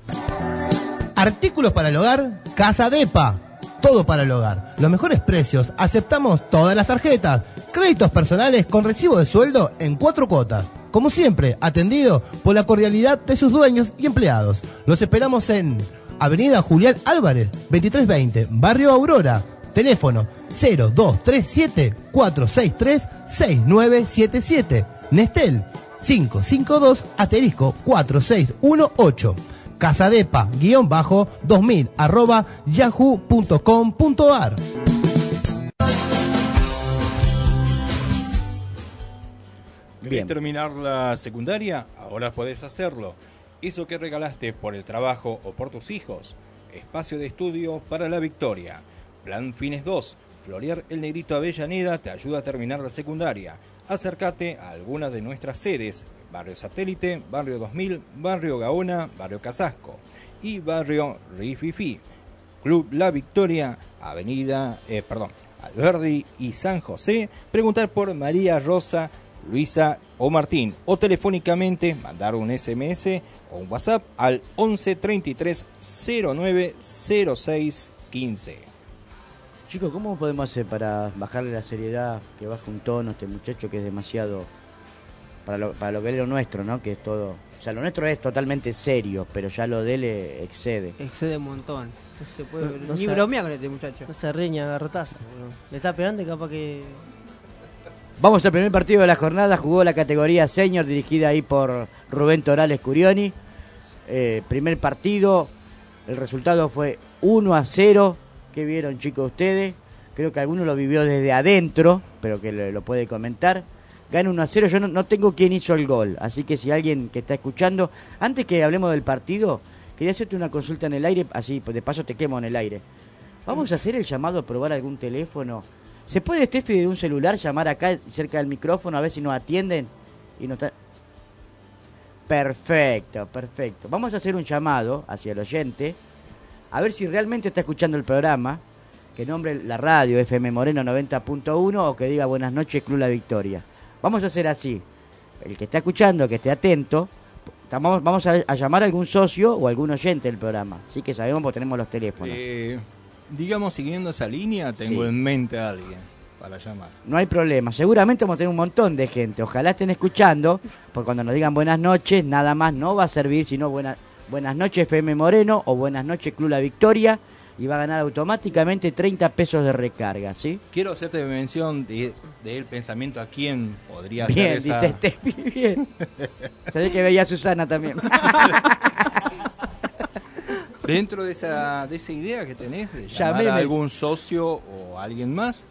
Speaker 16: Artículos para el hogar, Casa Depa. Todo para el hogar. Los mejores precios. Aceptamos todas las tarjetas. Créditos personales con recibo de sueldo en cuatro cuotas. Como siempre, atendido por la cordialidad de sus dueños y empleados. Los esperamos en Avenida Julián Álvarez, veintitrés veinte, Barrio Aurora. Teléfono cero dos tres siete, cuatro seis tres, seis nueve siete siete. Nestel cinco cinco dos asterisco cuatro seis uno ocho. Casadepa, guión bajo, dos mil, arroba, yahoo punto com punto ar.
Speaker 4: ¿Querés terminar la secundaria? Ahora podés hacerlo. Eso que regalaste por el trabajo o por tus hijos. Espacio de estudio para la victoria. Plan Fines dos. Florear el Negrito Avellaneda te ayuda a terminar la secundaria. Acércate a alguna de nuestras sedes. Barrio Satélite, Barrio dos mil, Barrio Gaona, Barrio Casasco y Barrio Rififi. Club La Victoria, Avenida, eh, perdón, Alberdi y San José. Preguntar por María Rosa, Luisa o Martín, o telefónicamente mandar un S M S o un WhatsApp al once treinta y tres cero nueve cero seis quince.
Speaker 3: Chicos, ¿cómo podemos hacer para bajarle la seriedad, que baje un tono a este muchacho que es demasiado para lo, para lo que es lo nuestro, ¿no? Que es todo, o sea, lo nuestro es totalmente serio, pero ya lo de él eh, excede.
Speaker 7: Excede un montón. No se puede
Speaker 9: No- no
Speaker 7: ni
Speaker 9: se-
Speaker 7: bromear con este muchacho.
Speaker 9: No se riña, garrotazo. boludo. Le está pegando y capaz que...
Speaker 3: Vamos al primer partido de la jornada, jugó la categoría senior dirigida ahí por Rubén Torales Curioni. Eh, primer partido, el resultado fue uno a cero. ¿Qué vieron, chicos, ustedes? Creo que alguno lo vivió desde adentro, pero que lo, lo puede comentar. Gana uno a cero, yo no, no tengo quién hizo el gol, así que si alguien que está escuchando, antes que hablemos del partido, quería hacerte una consulta en el aire, así pues de paso te quemo en el aire. Vamos a hacer el llamado a probar algún teléfono. ¿Se puede, Steffi, de un celular llamar acá cerca del micrófono a ver si nos atienden? Y nos tra- Perfecto, perfecto. Vamos a hacer un llamado hacia el oyente, a ver si realmente está escuchando el programa, que nombre la radio F M Moreno noventa punto uno o que diga buenas noches Club La Victoria. Vamos a hacer así, el que está escuchando, que esté atento, vamos, vamos a, a llamar a algún socio o algún oyente del programa, así que sabemos porque tenemos los teléfonos.
Speaker 4: Eh, digamos, siguiendo esa línea, tengo
Speaker 3: Sí.
Speaker 4: en mente a alguien para llamar.
Speaker 3: No hay problema, seguramente vamos a tener un montón de gente, ojalá estén escuchando, porque cuando nos digan buenas noches, nada más no va a servir, sino buena, buenas noches F M Moreno o buenas noches Club La Victoria, y va a ganar automáticamente treinta pesos de recarga, ¿sí?
Speaker 4: Quiero hacerte mención de, del pensamiento a quién podría
Speaker 3: Bien,
Speaker 4: ser esa...
Speaker 3: dice Steffi, bien. Sabés que veía a Susana también.
Speaker 4: Dentro de esa, de esa idea que tenés de llamar
Speaker 3: Llameme.
Speaker 4: a algún socio o a alguien más,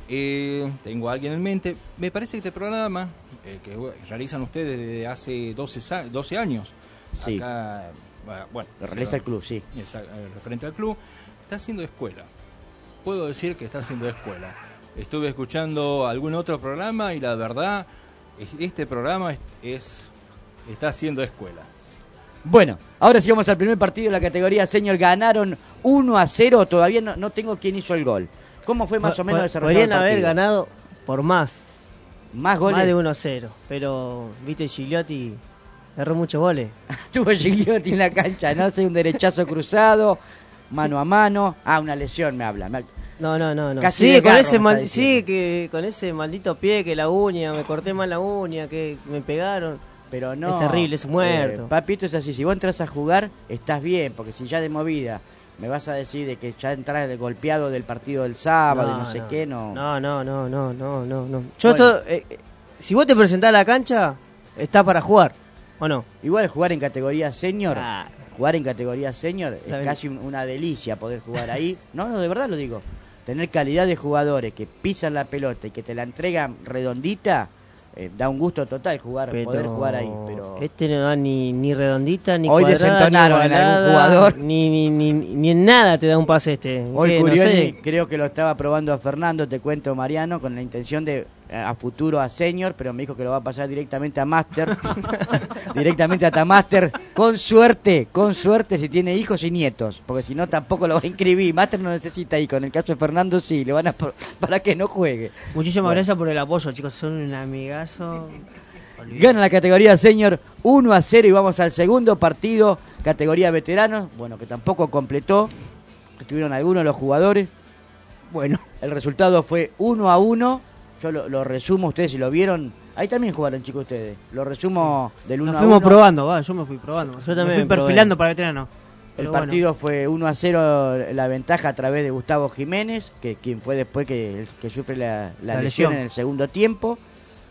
Speaker 4: eh, tengo a alguien en mente. Me parece que este programa, eh, que realizan ustedes desde hace doce, a- doce años,
Speaker 3: Sí.
Speaker 4: acá, bueno,
Speaker 3: Lo realiza el club, sí.
Speaker 4: Esa- eh, referente al club, está haciendo escuela. Puedo decir que está haciendo escuela. Estuve escuchando algún otro programa y la verdad, es- este programa es, es- está haciendo escuela.
Speaker 3: Bueno, ahora sí vamos al primer partido de la categoría senior. Ganaron uno a cero, todavía no, no tengo quién hizo el gol. ¿Cómo fue más o menos desarrollado el
Speaker 9: Podrían
Speaker 3: partido?
Speaker 9: haber ganado por más.
Speaker 3: Más goles.
Speaker 9: Más de uno a cero. Pero, viste, Gigliotti erró muchos goles.
Speaker 3: Tuvo Gigliotti en la cancha, no sé, un derechazo cruzado, mano a mano. Ah, una lesión me habla. Me-
Speaker 9: No, no, no, no.
Speaker 3: Casi
Speaker 9: Sí,
Speaker 3: de
Speaker 9: con
Speaker 3: garro
Speaker 9: ese
Speaker 3: me
Speaker 9: mal-
Speaker 3: está diciendo.
Speaker 9: sí, que con ese maldito pie, que la uña, me corté mal la uña, que me pegaron.
Speaker 3: Pero no.
Speaker 9: Es terrible, es muerto.
Speaker 3: Eh, papito, es así. Si vos entras a jugar, estás bien, porque si ya de movida me vas a decir de que ya entras de golpeado del partido del sábado y no sé qué, no.
Speaker 9: No, no, no, no, no, no, no. Yo
Speaker 3: Bueno.
Speaker 9: todo, eh, eh, si vos te presentás a la cancha, está para jugar, ¿o no?
Speaker 3: Igual jugar en categoría senior,
Speaker 9: Ah.
Speaker 3: jugar en categoría senior es
Speaker 9: La-
Speaker 3: casi un- una delicia poder jugar ahí. No, no, de verdad lo digo. Tener calidad de jugadores que pisan la pelota y que te la entregan redondita, eh, da un gusto total jugar,
Speaker 9: Pero
Speaker 3: poder jugar ahí. Pero
Speaker 9: este no da ni, ni redondita, ni
Speaker 3: Hoy
Speaker 9: cuadrada,
Speaker 3: desentonaron
Speaker 9: ni
Speaker 3: en algún
Speaker 9: ovalada,
Speaker 3: jugador.
Speaker 9: Ni, ni, ni, ni en nada te da un pase este.
Speaker 3: hoy
Speaker 9: ¿Qué? No
Speaker 3: Curioni
Speaker 9: sé.
Speaker 3: creo que lo estaba probando a Fernando, te cuento Mariano, con la intención de eh, a futuro a senior, pero me dijo que lo va a pasar directamente a máster, directamente a Tamaster, con suerte, con suerte si tiene hijos y nietos, porque si no tampoco lo va a inscribir. Máster no necesita hijos, en el caso de Fernando sí, le van a pro- para que no juegue.
Speaker 7: Muchísimas
Speaker 3: Bueno.
Speaker 7: gracias por el apoyo, chicos. Son un amigazo.
Speaker 3: Gana la categoría senior uno a cero y vamos al segundo partido, categoría veteranos, bueno, que tampoco completó, estuvieron algunos de los jugadores. Bueno, el resultado fue uno a uno, yo lo, lo resumo, ustedes si lo vieron, ahí también jugaron chicos ustedes, lo resumo del uno
Speaker 7: Nos
Speaker 3: a uno.
Speaker 7: fuimos probando, va, yo me fui probando.
Speaker 9: Yo también
Speaker 7: me fui
Speaker 9: probé.
Speaker 7: perfilando para veterano.
Speaker 3: El
Speaker 7: Pero
Speaker 3: partido fue uno a cero la ventaja a través de Gustavo Jiménez, que quien fue después que, que sufre la, la
Speaker 7: La
Speaker 3: lesión
Speaker 7: lesión.
Speaker 3: en el segundo tiempo.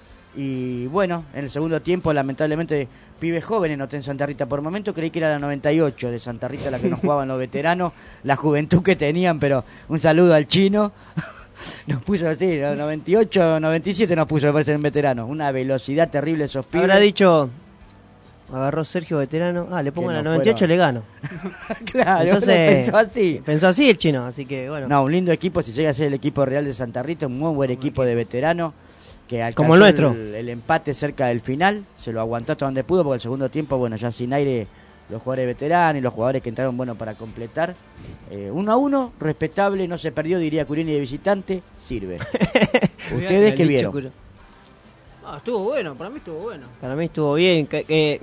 Speaker 3: Y bueno, en el segundo tiempo, lamentablemente, pibes jóvenes noté en Santa Rita. Por momento creí que era la noventa y ocho de Santa Rita la que nos jugaban los veteranos, la juventud que tenían, pero un saludo al chino. Nos puso así, ¿no? noventa y ocho, noventa y siete nos puso, me parece, en veteranos. Una velocidad terrible esos pibes.
Speaker 9: Habrá dicho, agarró Sergio veterano, ah, le pongo
Speaker 3: Que
Speaker 9: la
Speaker 3: no
Speaker 9: noventa y ocho,
Speaker 3: fueron.
Speaker 9: le gano.
Speaker 3: Claro,
Speaker 9: Entonces,
Speaker 3: pensó así.
Speaker 9: Pensó así el chino, así que bueno.
Speaker 3: No, un lindo equipo, si llega a ser el equipo real de Santa Rita, un muy buen equipo de veteranos que alcanzó
Speaker 9: Como el nuestro.
Speaker 3: El, el empate cerca del final, se lo aguantó hasta donde pudo porque el segundo tiempo, bueno, ya sin aire los jugadores veteranos y los jugadores que entraron, bueno, para completar. Eh, uno a uno, respetable, no se perdió, diría Curioni de visitante, sirve. ¿Ustedes qué vieron?
Speaker 7: Ah, estuvo bueno, para mí estuvo bueno.
Speaker 9: Para mí estuvo bien. Que, que,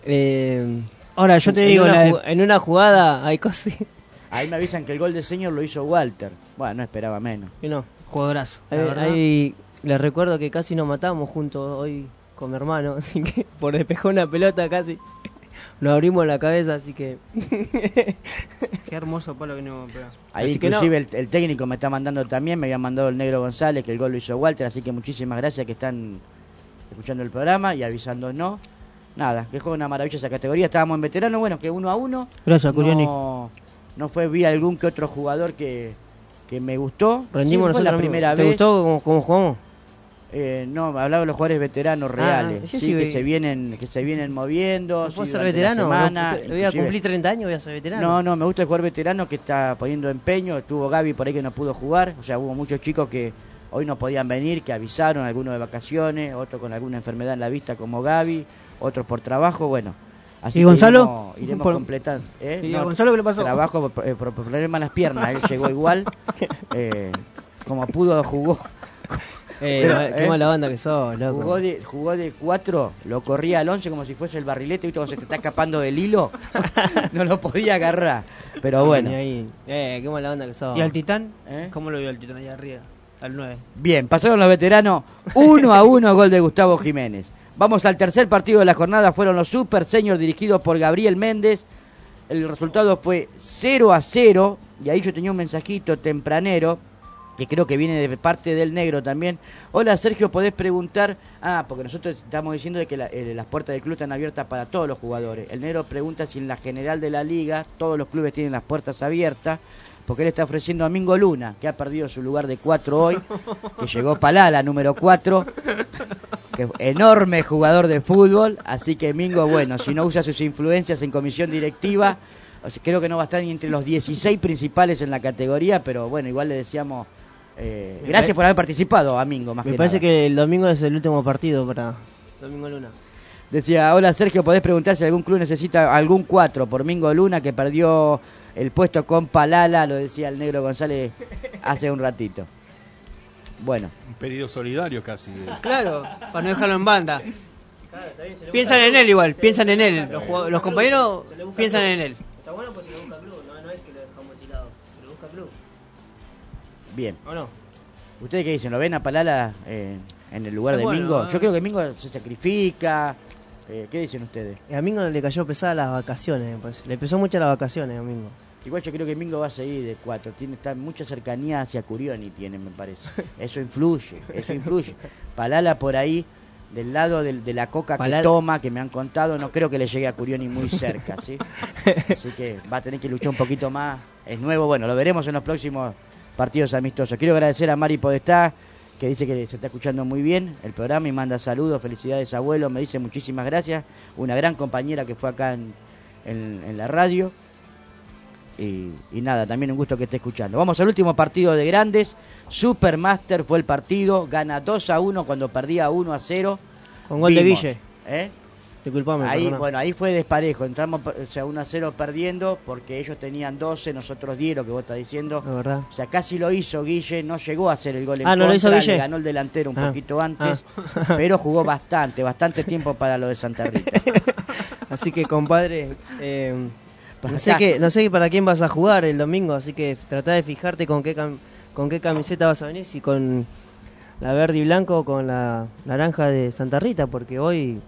Speaker 9: eh,
Speaker 7: Ahora, yo te
Speaker 9: en
Speaker 7: digo,
Speaker 9: una
Speaker 7: la de-
Speaker 9: ju- en una jugada hay cosas.
Speaker 3: Ahí me avisan que el gol de señor lo hizo Walter. Bueno, no esperaba menos.
Speaker 9: Que no.
Speaker 7: Jugadorazo. la
Speaker 9: Ahí-
Speaker 7: verdad.
Speaker 9: ahí les recuerdo que casi nos matamos juntos hoy con mi hermano, así que por despejar una pelota casi nos abrimos la cabeza, así que
Speaker 7: Qué hermoso palo que nos hemos pegado.
Speaker 3: Ahí
Speaker 9: Así que
Speaker 3: inclusive el, el técnico me está mandando también, me había mandado el Negro González, que el gol lo hizo Walter, así que muchísimas gracias que están escuchando el programa y avisándonos. Nada, que juega una maravilla esa categoría, estábamos en veterano, bueno, que uno a uno.
Speaker 7: Gracias, Curioni.
Speaker 3: No, no fue, vi algún que otro jugador que, que me gustó.
Speaker 9: rendimos
Speaker 3: Sí, fue
Speaker 9: nosotros
Speaker 3: la
Speaker 9: mismos.
Speaker 3: primera
Speaker 9: ¿Te
Speaker 3: vez.
Speaker 9: gustó cómo, cómo jugamos?
Speaker 3: Eh, no, hablaba de los jugadores veteranos reales,
Speaker 9: yo
Speaker 3: sí,
Speaker 9: sí
Speaker 3: que
Speaker 9: vi-
Speaker 3: se vienen, que se vienen moviendo.
Speaker 9: ¿No puedo
Speaker 3: sí,
Speaker 9: ser
Speaker 3: durante la
Speaker 9: veterano?
Speaker 3: semana,
Speaker 9: ¿No? Voy a
Speaker 3: inclusive-
Speaker 9: cumplir treinta años, voy a ser veterano.
Speaker 3: No, no, me gusta el jugador veterano que está poniendo empeño. Tuvo Gaby por ahí que no pudo jugar. O sea, hubo muchos chicos que hoy no podían venir, que avisaron, algunos de vacaciones, otros con alguna enfermedad en la vista como Gaby. otros por trabajo, bueno. Así
Speaker 7: ¿Y
Speaker 3: que
Speaker 7: Gonzalo?
Speaker 3: iremos, iremos
Speaker 7: Por-
Speaker 3: completando. ¿eh?
Speaker 7: ¿Y a Gonzalo qué le pasó?
Speaker 3: Trabajo por, eh, por problema en las piernas, él llegó igual, eh, como pudo jugó.
Speaker 9: Eh,
Speaker 3: Pero,
Speaker 9: ma- qué
Speaker 3: ¿eh?
Speaker 9: mala banda que sos, loco.
Speaker 3: Jugó de, jugó de cuatro, lo corría al once como si fuese el barrilete, ¿viste? Cuando se te está escapando del hilo, no lo podía agarrar. Pero bueno.
Speaker 9: Ni ahí. Eh, qué mala banda que sos.
Speaker 7: ¿Y al Titán?
Speaker 3: ¿Eh?
Speaker 7: ¿Cómo lo vio al Titán allá arriba? Al nueve.
Speaker 3: Bien, pasaron los veteranos, uno a uno, gol de Gustavo Jiménez. Vamos al tercer partido de la jornada, fueron los Super Seniors dirigidos por Gabriel Méndez. El resultado fue cero a cero, y ahí yo tenía un mensajito tempranero, que creo que viene de parte del negro también. Hola Sergio, podés preguntar, ah, porque nosotros estamos diciendo de que la, eh, las puertas del club están abiertas para todos los jugadores. El negro pregunta si en la general de la liga todos los clubes tienen las puertas abiertas, porque él está ofreciendo a Mingo Luna, que ha perdido su lugar de cuatro hoy, que llegó Palala, número cuatro, que es enorme jugador de fútbol, así que Mingo, bueno, si no usa sus influencias en comisión directiva, o sea, creo que no va a estar ni entre los dieciséis principales en la categoría, pero bueno, igual le decíamos eh, gracias por haber participado a Mingo, más
Speaker 9: Me
Speaker 3: que
Speaker 9: parece
Speaker 3: nada.
Speaker 9: que el domingo es el último partido para Domingo Luna.
Speaker 3: Decía, hola Sergio, podés preguntar si algún club necesita algún cuatro por Mingo Luna, que perdió el puesto con Palala, lo decía el negro González hace un ratito. Bueno.
Speaker 4: Un pedido solidario casi.
Speaker 7: Claro, para no dejarlo en banda. Piensan en él igual, piensan en él. Los, jugado- los compañeros piensan en él.
Speaker 9: Está bueno pues si lo busca club, no, no es que lo dejamos tirado, si lo busca club.
Speaker 3: Bien.
Speaker 9: ¿O no?
Speaker 3: ¿Ustedes qué dicen? ¿Lo ven a Palala eh, en el lugar
Speaker 9: Es
Speaker 3: de
Speaker 9: bueno,
Speaker 3: Mingo?
Speaker 9: eh.
Speaker 3: Yo creo que Mingo se sacrifica. Eh, ¿Qué dicen ustedes?
Speaker 9: A Mingo le cayó pesada las vacaciones, me parece. Le pesó mucho las vacaciones a Mingo.
Speaker 3: Igual yo creo que Mingo va a seguir de cuatro. Tiene está mucha cercanía hacia Curioni, tiene, me parece. Eso influye, eso influye. Palala por ahí, del lado del- de la coca
Speaker 9: Palala-
Speaker 3: que toma, que me han contado, no creo que le llegue a Curioni muy cerca, ¿sí? Así que va a tener que luchar un poquito más. Es nuevo, bueno, lo veremos en los próximos partidos amistosos. Quiero agradecer a Mari Podestá, que dice que se está escuchando muy bien el programa y manda saludos, felicidades abuelo, me dice muchísimas gracias. Una gran compañera que fue acá en, en- en la radio. Y, y nada, también un gusto que esté escuchando. Vamos al último partido de grandes. Supermaster fue el partido, gana dos a uno cuando perdía uno a cero.
Speaker 9: Con gol de
Speaker 3: Vimos,
Speaker 9: Guille.
Speaker 3: ¿eh?
Speaker 9: Disculpame,
Speaker 3: Ahí,
Speaker 9: perdona.
Speaker 3: bueno, ahí fue desparejo, entramos o sea, uno a cero perdiendo porque ellos tenían doce, nosotros diez, lo que vos estás diciendo.
Speaker 9: La verdad.
Speaker 3: O sea, casi lo hizo Guille, no llegó a hacer el gol en
Speaker 9: Ah, ¿no
Speaker 3: contra,
Speaker 9: lo hizo Guille?
Speaker 3: le ganó el delantero un
Speaker 9: Ah.
Speaker 3: poquito antes,
Speaker 9: Ah.
Speaker 3: pero jugó bastante, bastante tiempo para lo de Santa Rita.
Speaker 9: Así que, compadre, eh, no,
Speaker 3: Pasá.
Speaker 9: sé qué, no sé para quién vas a jugar el domingo, así que trata de fijarte con qué cam- con qué camiseta vas a venir, si con la verde y blanco o con la naranja de Santa Rita, porque hoy,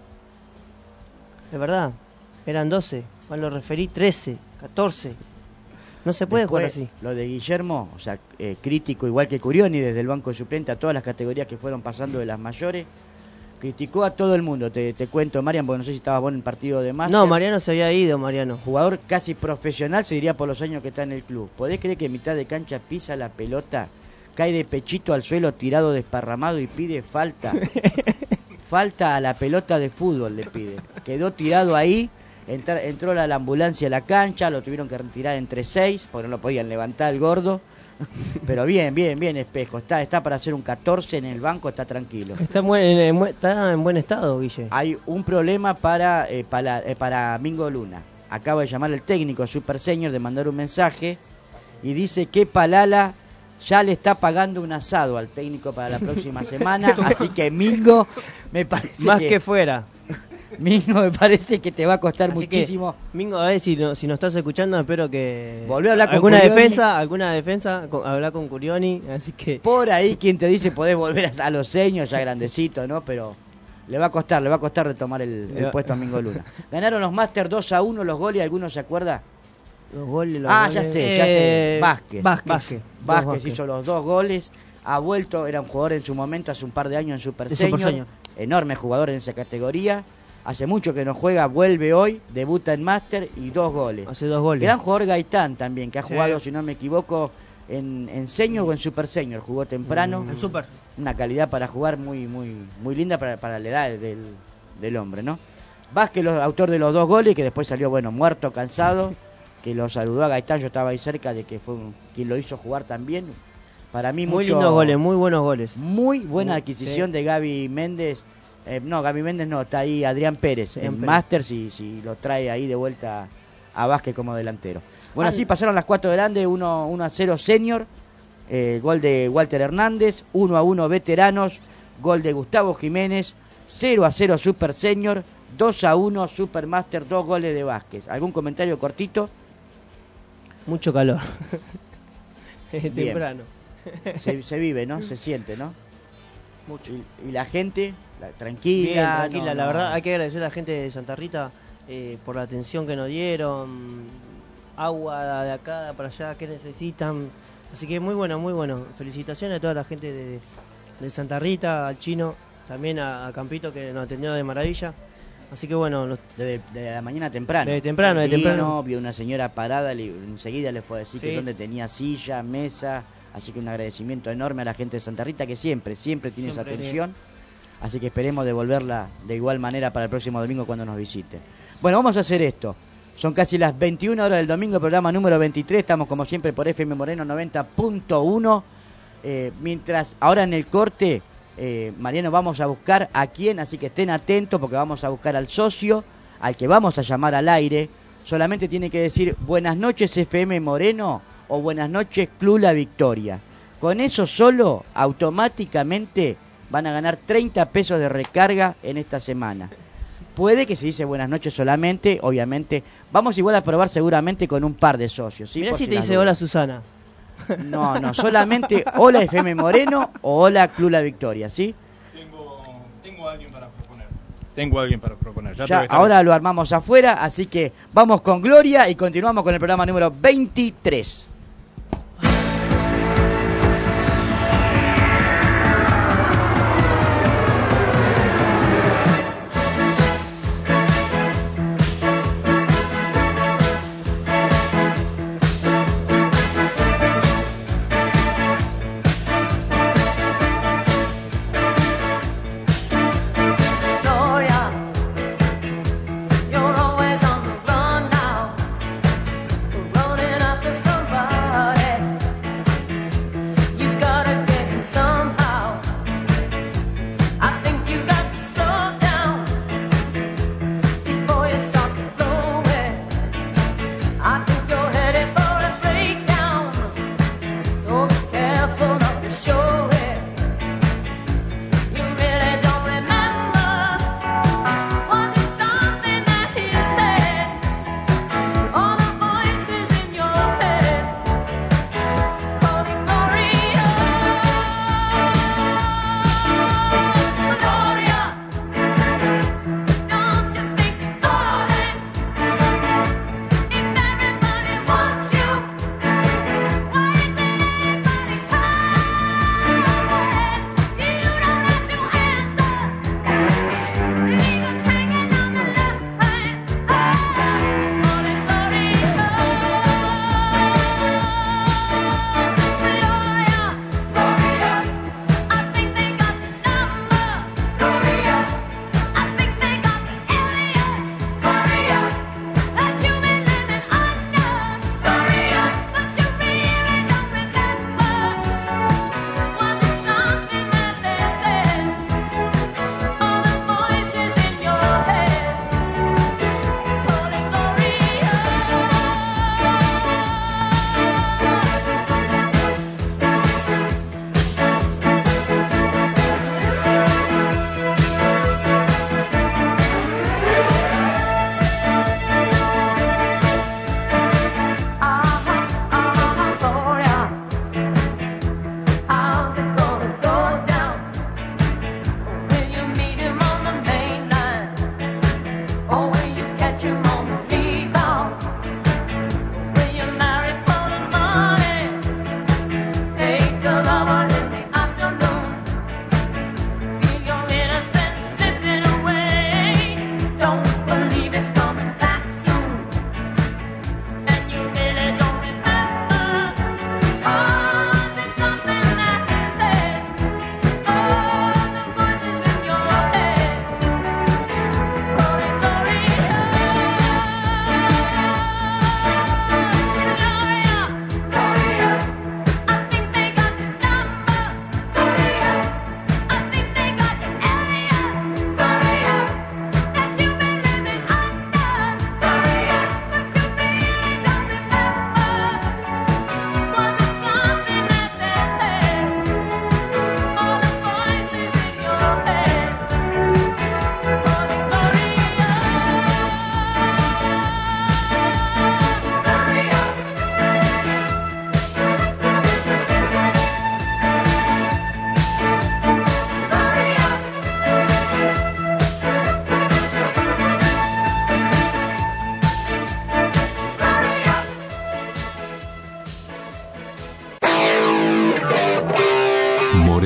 Speaker 9: de verdad, eran doce, mal lo referí, trece, catorce. No se puede
Speaker 3: Después,
Speaker 9: jugar así.
Speaker 3: Lo de Guillermo, o sea, eh, crítico igual que Curioni desde el banco de suplente a todas las categorías que fueron pasando de las mayores. Criticó a todo el mundo, te, te cuento, Marian, porque no sé si estabas vos en el partido de máster.
Speaker 9: No, Mariano se había ido, Mariano.
Speaker 3: Jugador casi profesional, se diría por los años que está en el club. ¿Podés creer que en mitad de cancha pisa la pelota, cae de pechito al suelo tirado desparramado y pide falta? Falta a la pelota de fútbol le pide. Quedó tirado ahí, entra- entró la, la ambulancia a la cancha, lo tuvieron que retirar entre seis, porque no lo podían levantar el gordo. Pero bien, bien, bien Espejo, está, está para hacer un catorce en el banco, está tranquilo.
Speaker 9: Está en buen, en buen- está en buen estado, Guille.
Speaker 3: Hay un problema para, eh, para, eh, para Mingo Luna. Acaba de llamar el técnico Super Senior, de mandar un mensaje y dice que Palala ya le está pagando un asado al técnico para la próxima semana, así que Mingo me parece
Speaker 9: Más
Speaker 3: que,
Speaker 9: que fuera.
Speaker 3: Mingo me parece que te va a costar
Speaker 9: Así
Speaker 3: muchísimo.
Speaker 9: que, Mingo, a ver si, no, si nos estás escuchando, espero que
Speaker 3: Volví a hablar con
Speaker 9: alguna
Speaker 3: Curioni.
Speaker 9: defensa, alguna defensa, con, hablar con Curioni, así que
Speaker 3: Por ahí quien te dice podés volver a, a los seños ya grandecito, ¿no? Pero le va a costar, le va a costar retomar el, el
Speaker 9: Ya.
Speaker 3: puesto a Mingo Luna. Ganaron los Masters dos a uno los goles, ¿alguno se acuerda?
Speaker 9: los goles, los
Speaker 3: Ah,
Speaker 9: goles-
Speaker 3: ya sé, ya sé.
Speaker 9: Eh,
Speaker 3: Vázquez.
Speaker 9: Vázquez. Vázquez.
Speaker 3: Vázquez
Speaker 9: Vázquez.
Speaker 3: hizo los dos goles. Ha vuelto, era un jugador en su momento, hace un par de años en Super
Speaker 9: De Super
Speaker 3: Senior.
Speaker 9: Senior.
Speaker 3: Enorme jugador en esa categoría. Hace mucho que no juega, vuelve hoy, debuta en Master y dos goles.
Speaker 9: Hace dos goles.
Speaker 3: Gran jugador Gaitán también, que ha
Speaker 7: Sí.
Speaker 3: jugado, si no me equivoco, en, en Senior o en Super Senior. Jugó temprano.
Speaker 7: El Super.
Speaker 3: Una calidad para jugar muy muy muy linda para, para la edad del, del hombre, ¿no? Vázquez, lo- autor de los dos goles, que después salió, bueno, muerto, cansado, que lo saludó a Gaitán, yo estaba ahí cerca de que fue un- quien lo hizo jugar también. Para mí
Speaker 9: Muy
Speaker 3: mucho-
Speaker 9: lindos goles, muy buenos goles.
Speaker 3: muy buena
Speaker 9: Muy-
Speaker 3: adquisición
Speaker 9: sí.
Speaker 3: de Gaby Méndez Eh, no, Gaby Méndez no, está ahí Adrián Pérez,
Speaker 9: Adrián
Speaker 3: en
Speaker 9: Pérez.
Speaker 3: Masters, y si lo trae ahí de vuelta a Vázquez como delantero. Bueno,
Speaker 9: Ah,
Speaker 3: así pasaron las cuatro grandes, uno a cero senior, eh, gol de Walter Hernández, uno a uno veteranos, gol de Gustavo Jiménez, cero a cero super senior, dos a uno super master, dos goles de Vázquez. ¿Algún comentario cortito?
Speaker 9: Mucho calor. Es
Speaker 3: Bien.
Speaker 9: temprano.
Speaker 3: Se, se vive, ¿no? Se siente, ¿no?
Speaker 9: Mucho.
Speaker 3: Y, y la gente, la-
Speaker 9: Bien,
Speaker 3: tranquila.
Speaker 9: tranquila.
Speaker 3: no,
Speaker 9: la
Speaker 3: no.
Speaker 9: verdad, hay que agradecer a la gente de Santa Rita eh, por la atención que nos dieron. Agua de acá para allá que necesitan. Así que muy bueno, muy bueno. Felicitaciones a toda la gente de, de Santa Rita, al Chino, también a, a Campito que nos atendió de maravilla. Así que bueno, los-
Speaker 3: Desde de la mañana temprano.
Speaker 9: Desde temprano, desde
Speaker 3: Vino,
Speaker 9: temprano.
Speaker 3: Vio una señora parada, le- enseguida le fue a decir
Speaker 9: Sí.
Speaker 3: que donde tenía silla, mesa. Así que un agradecimiento enorme a la gente de Santa Rita que siempre, siempre tiene
Speaker 9: Siempre
Speaker 3: esa atención. Así que esperemos devolverla de igual manera para el próximo domingo cuando nos visiten. Bueno, vamos a hacer esto. Son casi las veintiuna horas del domingo, programa número veintitrés. Estamos como siempre por F M Moreno noventa punto uno. Eh, mientras ahora en el corte, eh, Mariano, vamos a buscar a quién, así que estén atentos porque vamos a buscar al socio, al que vamos a llamar al aire. Solamente tiene que decir buenas noches F M Moreno o buenas noches Club La Victoria. Con eso solo, automáticamente van a ganar treinta pesos de recarga en esta semana. Puede que se dice buenas noches solamente, obviamente. Vamos igual a probar seguramente con un par de socios. ¿sí?
Speaker 9: mirá
Speaker 3: Por
Speaker 9: si te
Speaker 3: las
Speaker 9: dice
Speaker 3: dudas.
Speaker 9: hola Susana.
Speaker 3: No, no, solamente hola F M Moreno o hola Club La Victoria, ¿sí?
Speaker 4: Tengo a alguien para proponer. Tengo a alguien para proponer. Ya
Speaker 3: Ya,
Speaker 4: te voy a estar-
Speaker 3: ahora lo armamos afuera, así que vamos con Gloria y continuamos con el programa número veintitrés.
Speaker 6: Gloria, you're always on the run now, running after somebody.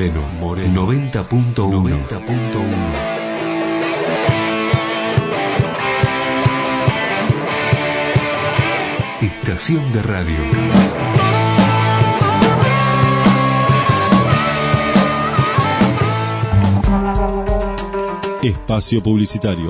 Speaker 2: Moreno, Moreno noventa punto uno. noventa punto uno. Estación de radio.
Speaker 1: Espacio publicitario.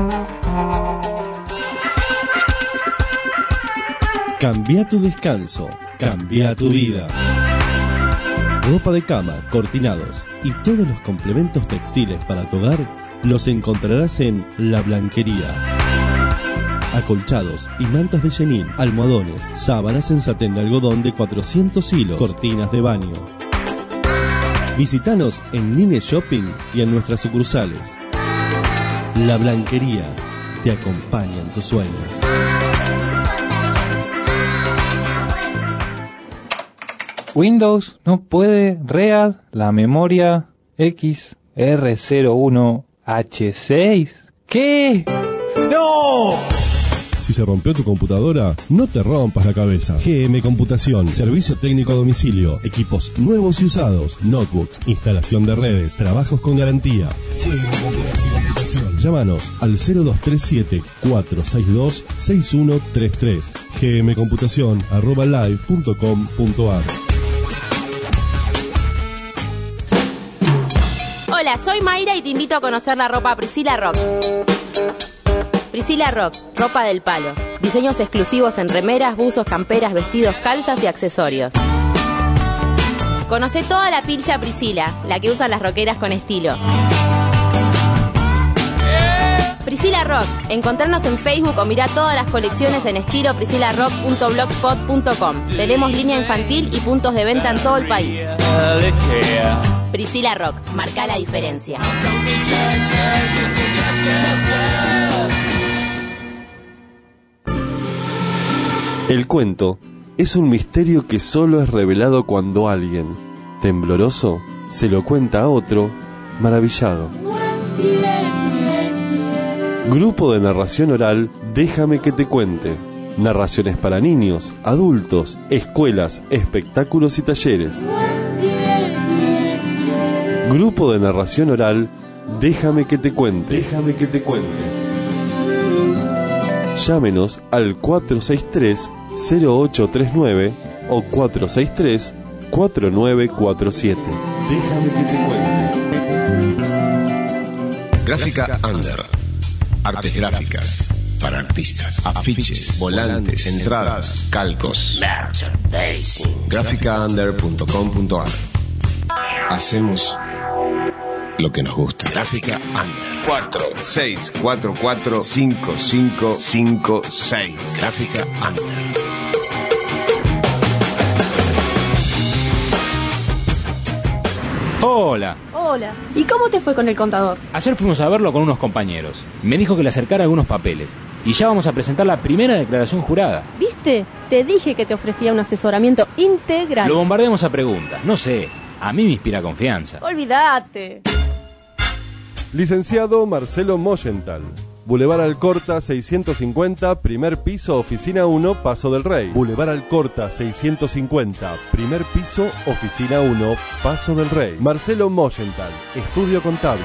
Speaker 1: Cambia tu descanso, cambia tu vida. Ropa de cama, cortinados y todos los complementos textiles para tu hogar los encontrarás en La Blanquería. Acolchados y mantas de chenil, almohadones, sábanas en satén de algodón de cuatrocientos hilos, cortinas de baño. Visítanos en Line Shopping y en nuestras sucursales. La Blanquería te acompaña en tus sueños.
Speaker 17: Windows no puede read la memoria X R cero uno H seis. ¿Qué? ¡No!
Speaker 1: Si se rompió tu computadora, no te rompas la cabeza. G M Computación, servicio técnico a domicilio, equipos nuevos y usados, notebooks, instalación de redes, trabajos con garantía. G M Computación. Llámanos al cero dos tres siete, cuatro seis dos, seis uno tres tres. gmcomputación arroba live punto com punto ar.
Speaker 18: Hola, soy Mayra y te invito a conocer la ropa Priscilla Rock. Priscilla Rock, ropa del palo. Diseños exclusivos en remeras, buzos, camperas, vestidos, calzas y accesorios. Conoce toda la pincha Priscilla, la que usan las rockeras con estilo. Priscilla Rock, encontrarnos en Facebook o mirá todas las colecciones en estilo priscilla rock punto blogspot punto com. Tenemos línea infantil y puntos de venta en todo el país. Priscilla Rock, marca la diferencia.
Speaker 1: El cuento es un misterio que solo es revelado cuando alguien, tembloroso, se lo cuenta a otro, maravillado. Grupo de narración oral, Déjame que te cuente. Narraciones para niños, adultos, escuelas, espectáculos y talleres. Grupo de narración oral, Déjame que te cuente. Déjame que te cuente. Llámenos al cuatro seis tres, cero ocho tres nueve o cuatro seis tres, cuatro nueve cuatro siete. Déjame que te cuente.
Speaker 19: Gráfica Under. Artes gráficas para artistas. Afiches, volantes, entradas, calcos. gráfica under punto com punto ar. Hacemos lo que nos gusta. Gráfica Under. cuatro seis cuatro cuatro cinco cinco cinco seis. Gráfica Under.
Speaker 10: Hola.
Speaker 20: Hola. ¿Y cómo te fue con el contador?
Speaker 10: Ayer fuimos a verlo con unos compañeros. Me dijo que le acercara algunos papeles. Y ya vamos a presentar la primera declaración jurada.
Speaker 20: ¿Viste? Te dije que te ofrecía un asesoramiento integral.
Speaker 10: Lo bombardeamos a preguntas. No sé. A mí me inspira confianza.
Speaker 20: Olvídate.
Speaker 1: Licenciado Marcelo Moyenthal. Boulevard Alcorta seiscientos cincuenta, primer piso, oficina uno, Paso del Rey. Boulevard Alcorta seiscientos cincuenta, primer piso, oficina uno, Paso del Rey. Marcelo Moyenthal, estudio contable.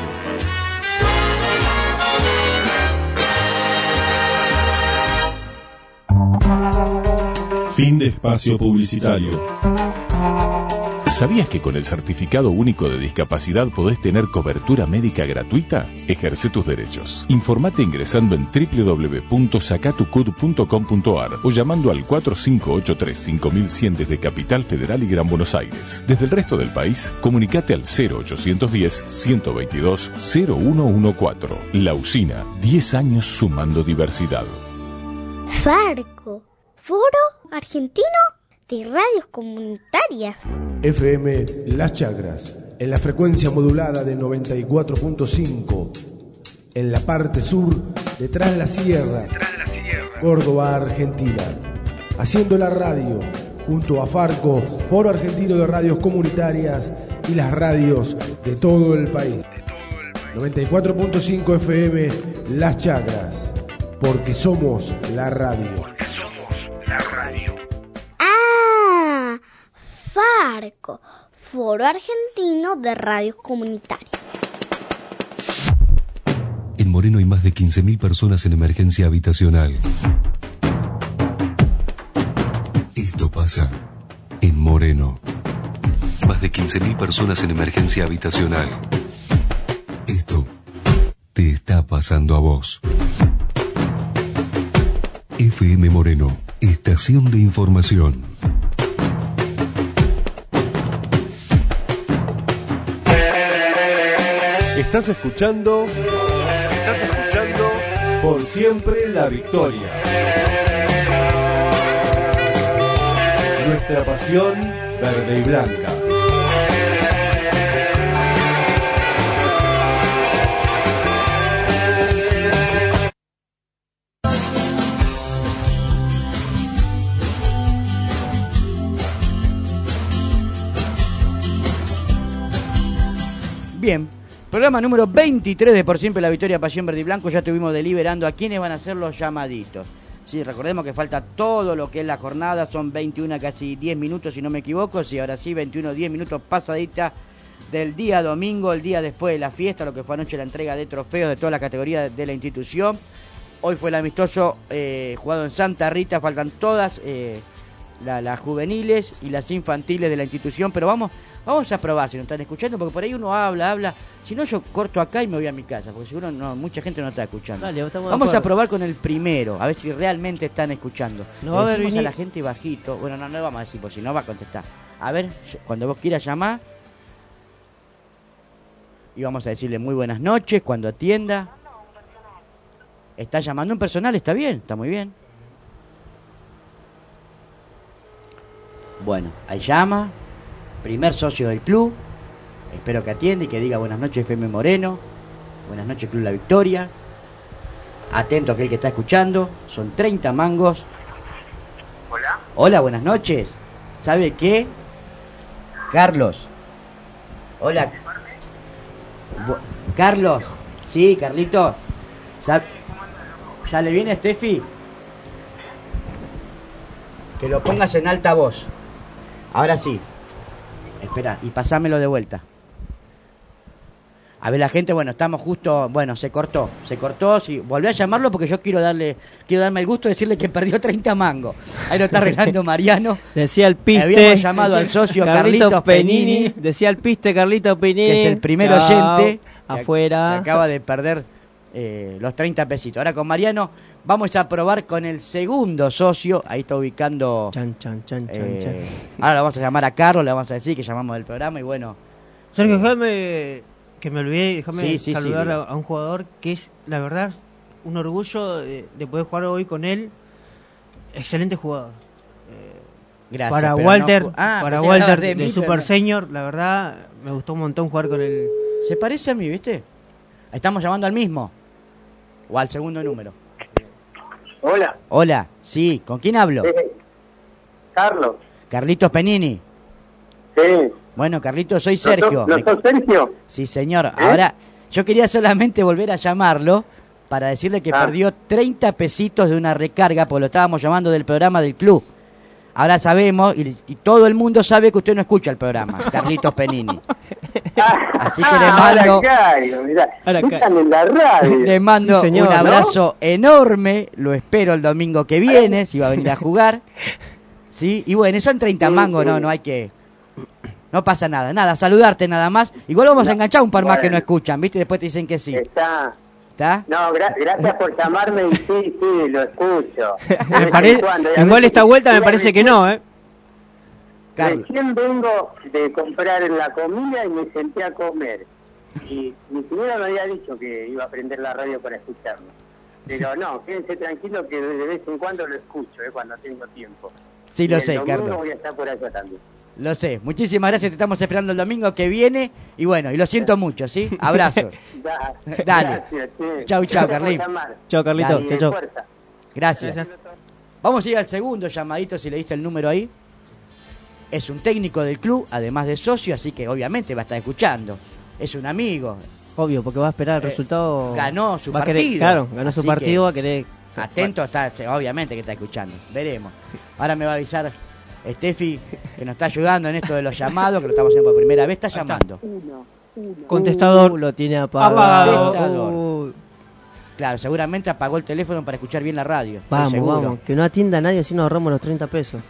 Speaker 1: Fin de espacio publicitario.
Speaker 21: ¿Sabías que con el Certificado Único de Discapacidad podés tener cobertura médica gratuita? Ejerce tus derechos. Informate ingresando en doble u doble u doble u punto sacatucud punto com punto ar o llamando al cuatro cinco ocho tres cinco mil cien desde Capital Federal y Gran Buenos Aires. Desde el resto del país, comunicate al cero ochocientos diez, ciento veintidós, cero uno catorce. La Usina, diez años sumando diversidad.
Speaker 22: Farco, Foro Argentino de Radios Comunitarias.
Speaker 23: F M Las Chacras, en la frecuencia modulada de noventa y cuatro punto cinco, en la parte sur, detrás de la sierra, Córdoba, Argentina. Haciendo la radio, junto a Farco, Foro Argentino de Radios Comunitarias y las radios de todo el país. noventa y cuatro punto cinco F M Las Chacras, porque somos la radio. Porque somos la radio.
Speaker 22: Ah, Farco, Foro Argentino de Radios Comunitarias.
Speaker 2: En Moreno hay más de quince mil personas en emergencia habitacional. Esto pasa en Moreno. Más de quince mil personas en emergencia habitacional. Esto te está pasando a vos. F M Moreno, estación de información.
Speaker 1: Estás escuchando... Estás escuchando Por Siempre la Victoria. Nuestra pasión verde y blanca.
Speaker 3: Bien, programa número veintitrés de Por Siempre la Victoria, Pasión Verde y Blanco. Ya estuvimos deliberando a quiénes van a ser los llamaditos. Sí, recordemos que falta todo lo que es la jornada, son veintiuno, casi diez minutos si no me equivoco. Sí, ahora sí, veintiuno, diez minutos pasadita del día domingo, el día después de la fiesta, lo que fue anoche la entrega de trofeos de toda la categoría de la institución. Hoy fue el amistoso eh, jugado en Santa Rita, faltan todas eh, la, las juveniles y las infantiles de la institución, pero vamos... Vamos a probar si nos están escuchando, porque por ahí uno habla, habla. Si no, yo corto acá y me voy a mi casa, porque seguro no, mucha gente no está escuchando. Dale, vamos a probar con el primero, a ver si realmente están escuchando. No, Le decimos a, a la gente bajito. Bueno, no, no vamos a decir, porque si no va a contestar. A ver, cuando vos quieras llamar, y vamos a decirle muy buenas noches, cuando atienda. Está llamando un personal, está bien, está muy bien. Bueno, ahí llama. Primer socio del club, espero que atienda y que diga buenas noches F M Moreno, buenas noches Club La Victoria. Atento a aquel que está escuchando, son treinta mangos.
Speaker 5: Hola.
Speaker 3: Hola, buenas noches. ¿Sabe qué? Carlos. Hola. Bu- Carlos. Sí, Carlito. ¿Sabe? ¿Sale bien, Steffi? Que lo pongas en alta voz. Ahora sí. Espera, y pasámelo de vuelta. A ver, la gente, bueno, estamos justo, bueno, se cortó, se cortó, sí, volví a llamarlo porque yo quiero darle, quiero darme el gusto de decirle que perdió treinta mangos. Ahí lo está arreglando Mariano.
Speaker 9: Decía el piste.
Speaker 3: Habíamos llamado al socio Carlitos, Carlitos Penini, Penini.
Speaker 9: Decía el piste Carlitos Penini.
Speaker 3: Que es el primer oyente.
Speaker 9: Afuera.
Speaker 3: Que acaba de perder eh, los treinta pesitos. Ahora con Mariano vamos a probar con el segundo socio. Ahí está ubicando.
Speaker 9: Chan, chan, chan,
Speaker 3: eh,
Speaker 9: chan, chan.
Speaker 3: Ahora lo vamos a llamar a Carlos, le vamos a decir que llamamos del programa y bueno.
Speaker 7: Sergio, déjame que me olvidé, déjame
Speaker 3: sí, sí,
Speaker 7: saludar
Speaker 3: sí,
Speaker 7: a, a un jugador que es, la verdad, un orgullo de, de poder jugar hoy con él. Excelente jugador. Eh,
Speaker 3: Gracias.
Speaker 7: Para Walter,
Speaker 3: no, ah,
Speaker 7: para Walter de,
Speaker 3: de,
Speaker 7: de Super pero... Senior, la verdad, me gustó un montón jugar con él.
Speaker 3: Se parece a mí, ¿viste? Estamos llamando al mismo. O al segundo número.
Speaker 5: Hola.
Speaker 3: Hola, sí, ¿con quién hablo?
Speaker 5: Eh, Carlos.
Speaker 3: Carlitos Penini.
Speaker 5: Sí.
Speaker 3: Bueno, Carlitos, soy Sergio.
Speaker 5: ¿No sos Sergio?
Speaker 3: Sí, señor. ¿Eh? Ahora, yo quería solamente volver a llamarlo para decirle que ah. perdió treinta pesitos de una recarga, porque lo estábamos llamando del programa del club. Ahora sabemos, y, y todo el mundo sabe que usted no escucha el programa, Carlitos Penini. Así que le mando,
Speaker 5: ahora caigo, mirá, en la radio.
Speaker 3: Le mando
Speaker 5: sí, señor,
Speaker 3: un abrazo
Speaker 5: ¿no?
Speaker 3: enorme, lo espero el domingo que viene, si va a venir a jugar. ¿Sí? Y bueno, son treinta sí, mangos, sí. no, no hay que... No pasa nada, nada, saludarte nada más. Igual vamos no, a enganchar un par bueno, más que no escuchan, ¿viste? Después te dicen que sí.
Speaker 5: Está...
Speaker 3: ¿Está?
Speaker 5: No, gra- gracias por llamarme y sí, sí, lo escucho.
Speaker 7: me parece, igual esta vuelta me parece que no, ¿eh?
Speaker 5: Carlos. Recién vengo de comprar la comida y me senté a comer. Y mi señora me había dicho que iba a prender la radio para escucharlo. Pero no, quédense tranquilos que de vez en cuando lo escucho, ¿eh? Cuando tengo tiempo.
Speaker 3: Sí, lo
Speaker 5: y
Speaker 3: sé,
Speaker 5: el
Speaker 3: Carlos.
Speaker 5: voy a estar por allá también.
Speaker 3: Lo sé. Muchísimas gracias. Te estamos esperando el domingo que viene. Y bueno, y lo siento mucho, ¿sí? Abrazos.
Speaker 5: Da,
Speaker 3: Dale.
Speaker 5: Gracias, sí.
Speaker 3: Chau, chau, Carlito.
Speaker 9: Chau, Carlito. Chau, chau.
Speaker 3: Gracias. gracias. Vamos a ir al segundo llamadito, si le diste el número ahí. Es un técnico del club, además de socio, así que obviamente va a estar escuchando. Es un amigo.
Speaker 9: Obvio, porque va a esperar el
Speaker 3: eh,
Speaker 9: resultado.
Speaker 3: Ganó su
Speaker 9: va
Speaker 3: partido.
Speaker 9: Querer, claro, ganó así su partido, va a querer.
Speaker 3: Atento, está, obviamente que está escuchando. Veremos. Ahora me va a avisar Steffi, que nos está ayudando en esto de los llamados, que lo estamos haciendo por primera vez, está llamando.
Speaker 22: Uno, uno.
Speaker 7: Contestador.
Speaker 9: Uh, lo tiene apagado.
Speaker 3: Contestador.
Speaker 9: Uh,
Speaker 3: Claro, seguramente apagó el teléfono para escuchar bien la radio. estoy
Speaker 9: vamos,
Speaker 3: seguro.
Speaker 9: vamos. Que no atienda a nadie así nos ahorramos los treinta pesos.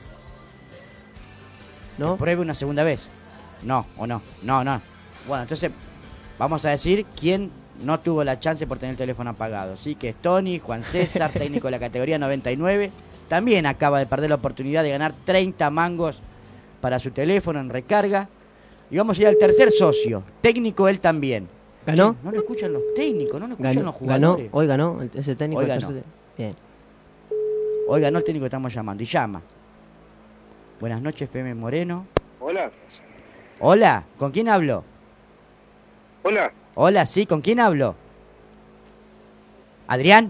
Speaker 9: ¿No?
Speaker 3: Que pruebe una segunda vez. No, o no. No, no. Bueno, entonces vamos a decir quién no tuvo la chance por tener el teléfono apagado. Sí, que es Tony, Juan César, técnico de la categoría noventa y nueve. También acaba de perder la oportunidad de ganar treinta mangos para su teléfono en recarga. Y vamos a ir al tercer socio. Técnico él también.
Speaker 9: ¿Ganó?
Speaker 3: Sí, no lo escuchan los técnicos, no lo escuchan
Speaker 9: Ganó,
Speaker 3: los
Speaker 9: ganó,
Speaker 3: jugadores.
Speaker 9: hoy ganó ese técnico.
Speaker 3: Hoy ganó.
Speaker 9: Tercer- Bien.
Speaker 3: Hoy ganó el técnico que estamos llamando y llama. Buenas noches, F M Moreno.
Speaker 8: Hola.
Speaker 3: Hola, ¿con quién hablo?
Speaker 8: Hola.
Speaker 3: Hola, sí, ¿con quién hablo? ¿Adrián?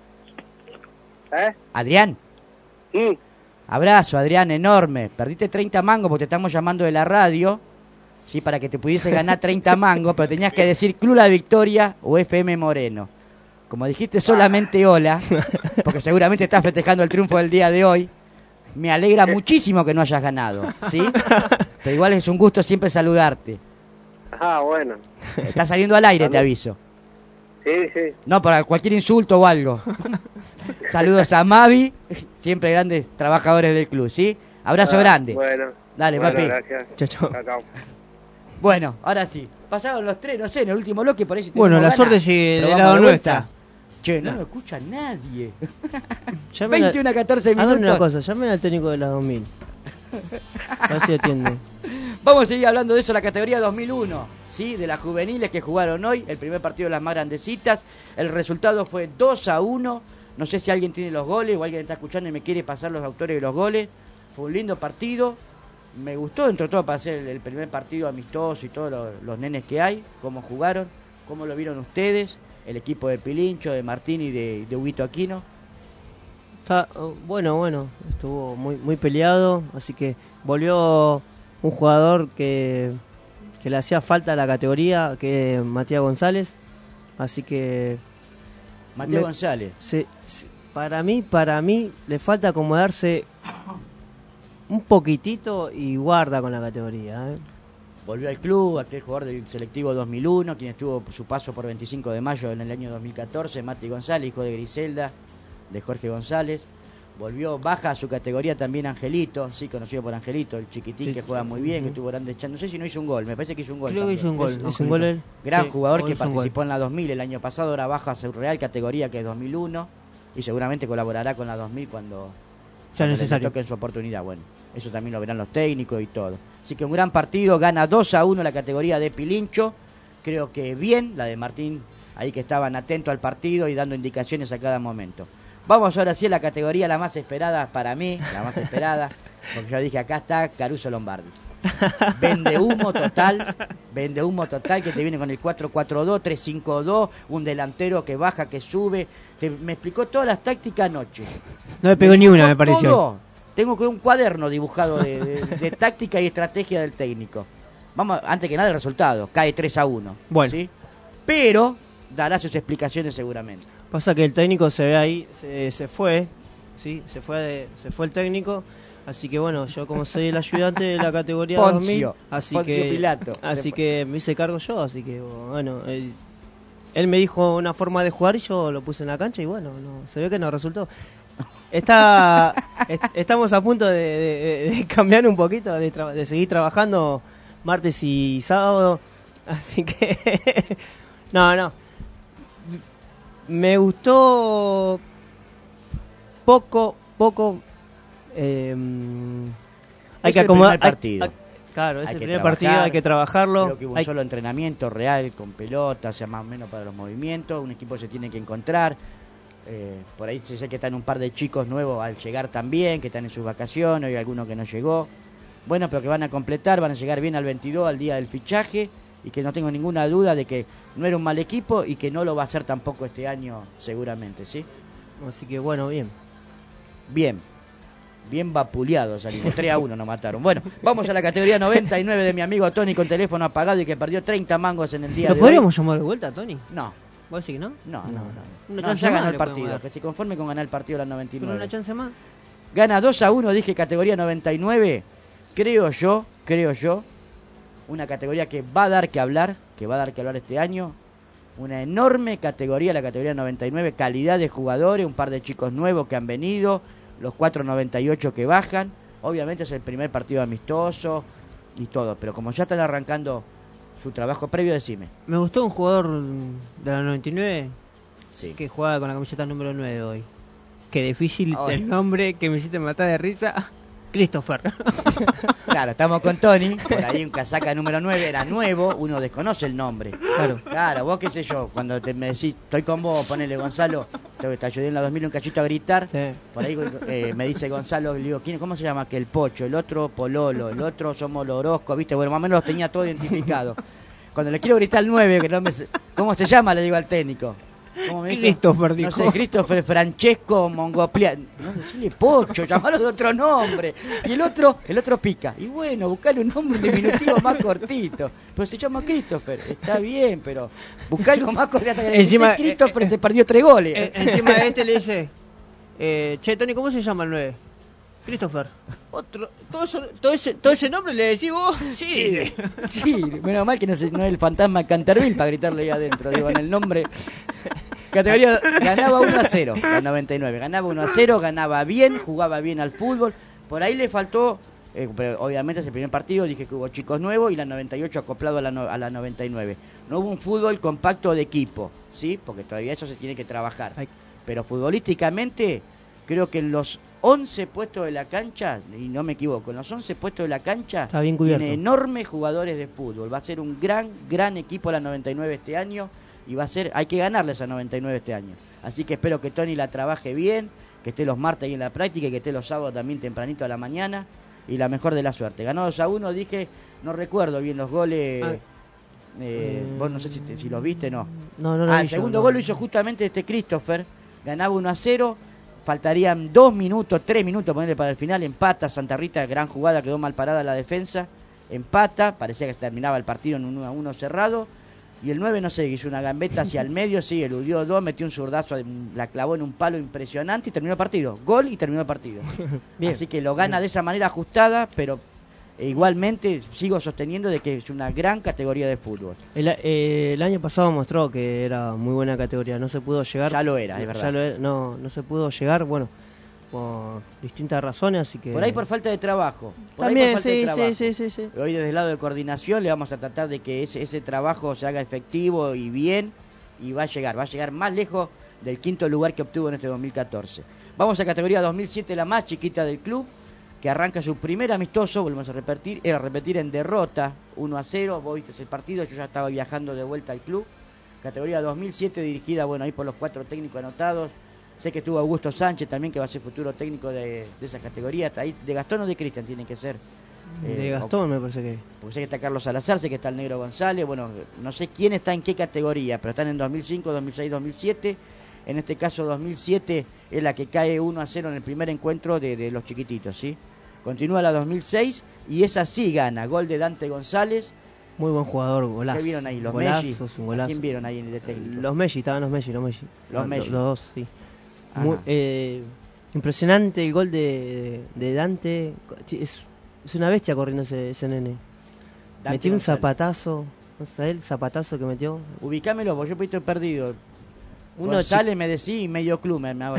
Speaker 8: ¿Eh?
Speaker 3: ¿Adrián?
Speaker 8: Sí.
Speaker 3: Abrazo, Adrián, enorme. Perdiste treinta mangos porque te estamos llamando de la radio, sí, para que te pudiese ganar treinta mangos, pero tenías que decir Club La Victoria o F M Moreno. Como dijiste solamente hola, porque seguramente estás festejando el triunfo del día de hoy, me alegra muchísimo que no hayas ganado, ¿sí? Pero igual es un gusto siempre saludarte.
Speaker 8: Ah, bueno.
Speaker 3: Estás saliendo al aire, te aviso.
Speaker 8: Sí, sí.
Speaker 3: No, para cualquier insulto o algo. Saludos a Mavi, siempre grandes trabajadores del club, ¿sí? Abrazo
Speaker 8: Ah,
Speaker 3: grande.
Speaker 8: Bueno.
Speaker 3: Dale,
Speaker 8: Bueno,
Speaker 3: papi.
Speaker 8: gracias.
Speaker 9: Chao, chao.
Speaker 8: Chao, chao.
Speaker 3: Bueno, ahora sí. Pasaron los tres, no sé, en el último bloque por ahí si
Speaker 7: Bueno,
Speaker 3: tenemos
Speaker 7: la
Speaker 3: ganas,
Speaker 7: suerte sigue
Speaker 3: pero
Speaker 7: del
Speaker 3: vamos
Speaker 7: lado
Speaker 3: de vuelta.
Speaker 7: nuestra.
Speaker 3: Che, no
Speaker 7: No.
Speaker 3: lo escucha nadie.
Speaker 9: Llamen a-
Speaker 3: veintiuno a catorce
Speaker 9: Háganme
Speaker 3: minutos.
Speaker 9: una cosa, llamen al técnico de la dos mil. A ver si atiende.
Speaker 3: Vamos a seguir hablando de eso, la categoría dos mil uno, ¿sí? De las juveniles que jugaron hoy, el primer partido de las más grandecitas. El resultado fue dos a uno. No sé si alguien tiene los goles o alguien está escuchando y me quiere pasar los autores de los goles. Fue un lindo partido. Me gustó dentro de todo para ser el, el primer partido amistoso y todos los, los nenes que hay, cómo jugaron, cómo lo vieron ustedes, el equipo de Pilincho, de Martín y de, de Huguito Aquino.
Speaker 9: Está, oh, bueno, bueno, estuvo muy muy peleado, así que volvió un jugador que, que le hacía falta a la categoría, que es Matías González, así que...
Speaker 3: Matías
Speaker 9: me-
Speaker 3: González.
Speaker 9: se- se- para mí, para mí, le falta acomodarse un poquitito y guarda con la categoría, ¿eh?
Speaker 3: Volvió al club, aquel jugador del selectivo dos mil uno, quien estuvo su paso por veinticinco de mayo en el año dos mil catorce, Mati González, hijo de Griselda, de Jorge González. Volvió, baja a su categoría también Angelito, sí, conocido por Angelito, el chiquitín
Speaker 9: Sí,
Speaker 3: que juega muy bien,
Speaker 9: ujú.
Speaker 3: que tuvo grandes chances. No sé si no hizo un gol, me parece que hizo un gol.
Speaker 9: Creo que
Speaker 3: también.
Speaker 9: hizo un gol,
Speaker 3: Es-
Speaker 9: hizo un gol él.
Speaker 3: Gran
Speaker 9: Sí,
Speaker 3: jugador
Speaker 9: hoy
Speaker 3: que
Speaker 9: hizo un gol.
Speaker 3: participó en la dos mil el año pasado, ahora baja a su real categoría que es dos mil uno y seguramente colaborará con la dos mil cuando, cuando le
Speaker 9: necesario.
Speaker 3: toque en su oportunidad. Bueno, eso también lo verán los técnicos y todo. Así que un gran partido, gana dos a uno la categoría de Pilincho. Creo que bien, la de Martín, ahí que estaban atentos al partido y dando indicaciones a cada momento. Vamos ahora sí a la categoría la más esperada para mí, la más esperada, porque yo dije acá está Caruso Lombardi. Vende humo total, vende humo total que te viene con el cuatro cuatro dos, tres cinco dos, un delantero que baja, que sube. Te- me explicó todas las tácticas anoche.
Speaker 7: No le pegó ni una, me pareció.
Speaker 3: Todo. Tengo que un cuaderno dibujado de, de- de táctica y estrategia del técnico. Vamos, antes que nada el resultado, cae tres a uno.
Speaker 7: Bueno.
Speaker 3: ¿sí? Pero dará sus explicaciones seguramente.
Speaker 9: Pasa que el técnico se ve ahí, se, se fue, sí, se fue de- se fue el técnico, así que bueno, yo como soy el ayudante de la categoría dos mil,
Speaker 3: Poncio,
Speaker 9: así
Speaker 3: Poncio
Speaker 9: que
Speaker 3: Pilato. Se
Speaker 9: así
Speaker 3: fue.
Speaker 9: que me hice cargo yo, así que bueno, él, él me dijo una forma de jugar y yo lo puse en la cancha y bueno, no, se ve que no resultó. Está est- estamos a punto de, de- de cambiar un poquito, de, tra- de seguir trabajando martes y sábado, así que no, no. Me gustó poco, poco. Eh, hay
Speaker 3: Es
Speaker 9: que
Speaker 3: el
Speaker 9: acomodar.
Speaker 3: primer partido.
Speaker 9: hay- claro, es
Speaker 3: Hay
Speaker 9: el
Speaker 3: que
Speaker 9: primer
Speaker 3: trabajar.
Speaker 9: partido, hay que trabajarlo.
Speaker 3: Creo que hubo un
Speaker 9: hay-
Speaker 3: solo entrenamiento real con pelota, o sea, más o menos para los movimientos. Un equipo se tiene que encontrar. Eh, por ahí se sé que están un par de chicos nuevos al llegar también, que están en sus vacaciones, hay alguno que no llegó. Bueno, pero que van a completar, van a llegar bien al veintidós, al día del fichaje, y que no tengo ninguna duda de que no era un mal equipo y que no lo va a hacer tampoco este año, seguramente, ¿sí?
Speaker 9: Así que bueno, bien.
Speaker 3: Bien. Bien vapuleado salimos. tres a uno nos mataron. Bueno, vamos a la categoría noventa y nueve de mi amigo Tony con teléfono apagado y que perdió treinta mangos en el día
Speaker 7: ¿Lo
Speaker 3: de
Speaker 7: podríamos
Speaker 3: hoy.
Speaker 7: llamar de vuelta, Tony?
Speaker 3: No.
Speaker 7: ¿Vos decís que no?
Speaker 3: No, no, no.
Speaker 7: Una
Speaker 3: No,
Speaker 7: chance
Speaker 3: ya
Speaker 7: más
Speaker 3: ganó el
Speaker 7: le podemos
Speaker 3: partido.
Speaker 7: dar.
Speaker 3: Que se conforme con ganar el partido a las noventa y
Speaker 7: ¿Pero
Speaker 3: nueve.
Speaker 7: una chance más?
Speaker 3: Gana dos a uno, dije categoría noventa y nueve. Creo yo, creo yo, una categoría que va a dar que hablar, que va a dar que hablar este año. Una enorme categoría, la categoría noventa y nueve, calidad de jugadores, un par de chicos nuevos que han venido, los cuatro noventa y ocho que bajan. Obviamente es el primer partido amistoso y todo, pero como ya están arrancando su trabajo previo, decime.
Speaker 7: Me gustó un jugador de la noventa y nueve
Speaker 3: sí.
Speaker 7: que jugaba con la camiseta número nueve hoy. Qué difícil
Speaker 3: Ay.
Speaker 7: el nombre que me hiciste matar de risa. Christopher.
Speaker 3: Claro, estamos con Tony, por ahí un casaca número nueve, era nuevo, uno desconoce el nombre.
Speaker 7: Claro.
Speaker 3: Claro, vos qué sé yo, cuando te, me decís, estoy con vos, ponele Gonzalo, te, te ayudé en la dos mil un cachito a gritar, sí. Por ahí eh, me dice Gonzalo, le digo, ¿quién, ¿cómo se llama? Que el Pocho, el otro Pololo, el otro somos los Orozco, ¿viste? Bueno, más o menos los tenía todo identificado. Cuando le quiero gritar el nueve, que no me, ¿cómo se llama? Le digo al técnico.
Speaker 7: Christopher dijo.
Speaker 3: No sé, Christopher Francesco Mongoplian. No, decirle Pocho, llamarlo de otro nombre. Y el otro, el otro pica. Y bueno, buscarle un nombre diminutivo más cortito. Pero se llama Christopher, está bien, pero busca algo más cortito.
Speaker 7: Encima,
Speaker 3: Christopher
Speaker 7: eh,
Speaker 3: se perdió tres goles.
Speaker 7: Eh, encima de este le dice, eh, che, Tony, ¿cómo se llama el nueve? Christopher. Otro, todo, eso, todo, ese, todo ese nombre le decís vos. Sí,
Speaker 3: sí, sí. Menos mal que no, se, no es el fantasma de Canterville para gritarle ahí adentro. Digo, en el nombre. Categoría ganaba uno a cero, la noventa y nueve. Ganaba uno a cero, ganaba bien, jugaba bien al fútbol. Por ahí le faltó, eh, pero obviamente es el primer partido, dije que hubo chicos nuevos y la noventa y ocho acoplado a la, no, a la noventa y nueve. No hubo un fútbol compacto de equipo, ¿sí? Porque todavía eso se tiene que trabajar. Pero futbolísticamente, creo que en los once puestos de la cancha, y no me equivoco, en los once puestos de la cancha
Speaker 7: está bien cubierto.
Speaker 3: Tiene enormes jugadores de fútbol. Va a ser un gran, gran equipo la noventa y nueve este año y va a ser, hay que ganarle esa noventa y nueve este año. Así que espero que Tony la trabaje bien, que esté los martes ahí en la práctica y que esté los sábados también tempranito a la mañana y la mejor de la suerte. Ganó dos a uno, dije, no recuerdo bien los goles. Ah. Eh, mm. Vos no sé si, te, si los viste, no.
Speaker 7: No, no, no.
Speaker 3: Ah, el segundo yo, gol no. Lo hizo justamente este Christopher, ganaba uno a cero. Faltarían dos minutos, tres minutos ponerle para el final, empata Santa Rita, gran jugada, quedó mal parada la defensa, empata, parecía que se terminaba el partido en un uno a uno cerrado, y el nueve no sé, hizo una gambeta hacia el medio, sí, eludió dos, metió un zurdazo, la clavó en un palo impresionante y terminó el partido, gol y terminó el partido. Así que lo gana bien. De esa manera ajustada, pero e igualmente sigo sosteniendo de que es una gran categoría de fútbol.
Speaker 7: El, eh, el año pasado mostró que era muy buena categoría, no se pudo llegar.
Speaker 3: Ya lo era, es verdad.
Speaker 7: Ya lo era, no, no se pudo llegar, bueno, por distintas razones, así que...
Speaker 3: Por ahí por falta de trabajo. Por
Speaker 7: También,
Speaker 3: ahí por falta
Speaker 7: sí,
Speaker 3: de trabajo.
Speaker 7: sí, sí, sí, sí.
Speaker 3: Hoy desde el lado de coordinación le vamos a tratar de que ese, ese trabajo se haga efectivo y bien, y va a llegar, va a llegar más lejos del quinto lugar que obtuvo en este dos mil catorce. Vamos a categoría dos mil siete, la más chiquita del club, que arranca su primer amistoso, volvemos a repetir, era repetir en derrota, uno a cero, vos viste ese partido, yo ya estaba viajando de vuelta al club, categoría dos mil siete dirigida, bueno, ahí por los cuatro técnicos anotados, sé que estuvo Augusto Sánchez también, que va a ser futuro técnico de, de esa categoría, ahí de Gastón o de Cristian tiene que ser.
Speaker 7: De eh, Gastón o, me parece que...
Speaker 3: Porque sé que está Carlos Salazar, sé que está el Negro González, bueno, no sé quién está en qué categoría, pero están en dos mil cinco, dos mil seis, dos mil siete, en este caso dos mil siete es la que cae uno a cero en el primer encuentro de, de los chiquititos, ¿sí? Continúa la dos mil seis y esa sí gana. Gol de Dante González.
Speaker 7: Muy buen jugador, golazo.
Speaker 3: ¿Qué vieron ahí? ¿Los
Speaker 7: Messi?
Speaker 3: ¿Quién vieron ahí en el técnico?
Speaker 7: Los Messi, estaban los Messi, los Messi.
Speaker 3: Los
Speaker 7: no,
Speaker 3: Messi.
Speaker 7: Los dos, sí. Muy, eh, impresionante el gol de, de, de Dante. Es, es una bestia corriendo ese, ese nene. Dante metió un González. Zapatazo. No sé, el zapatazo que metió.
Speaker 3: Ubicámelo, porque yo estoy perdido.
Speaker 7: Uno
Speaker 3: González chi- me decía y medio club me, me hago,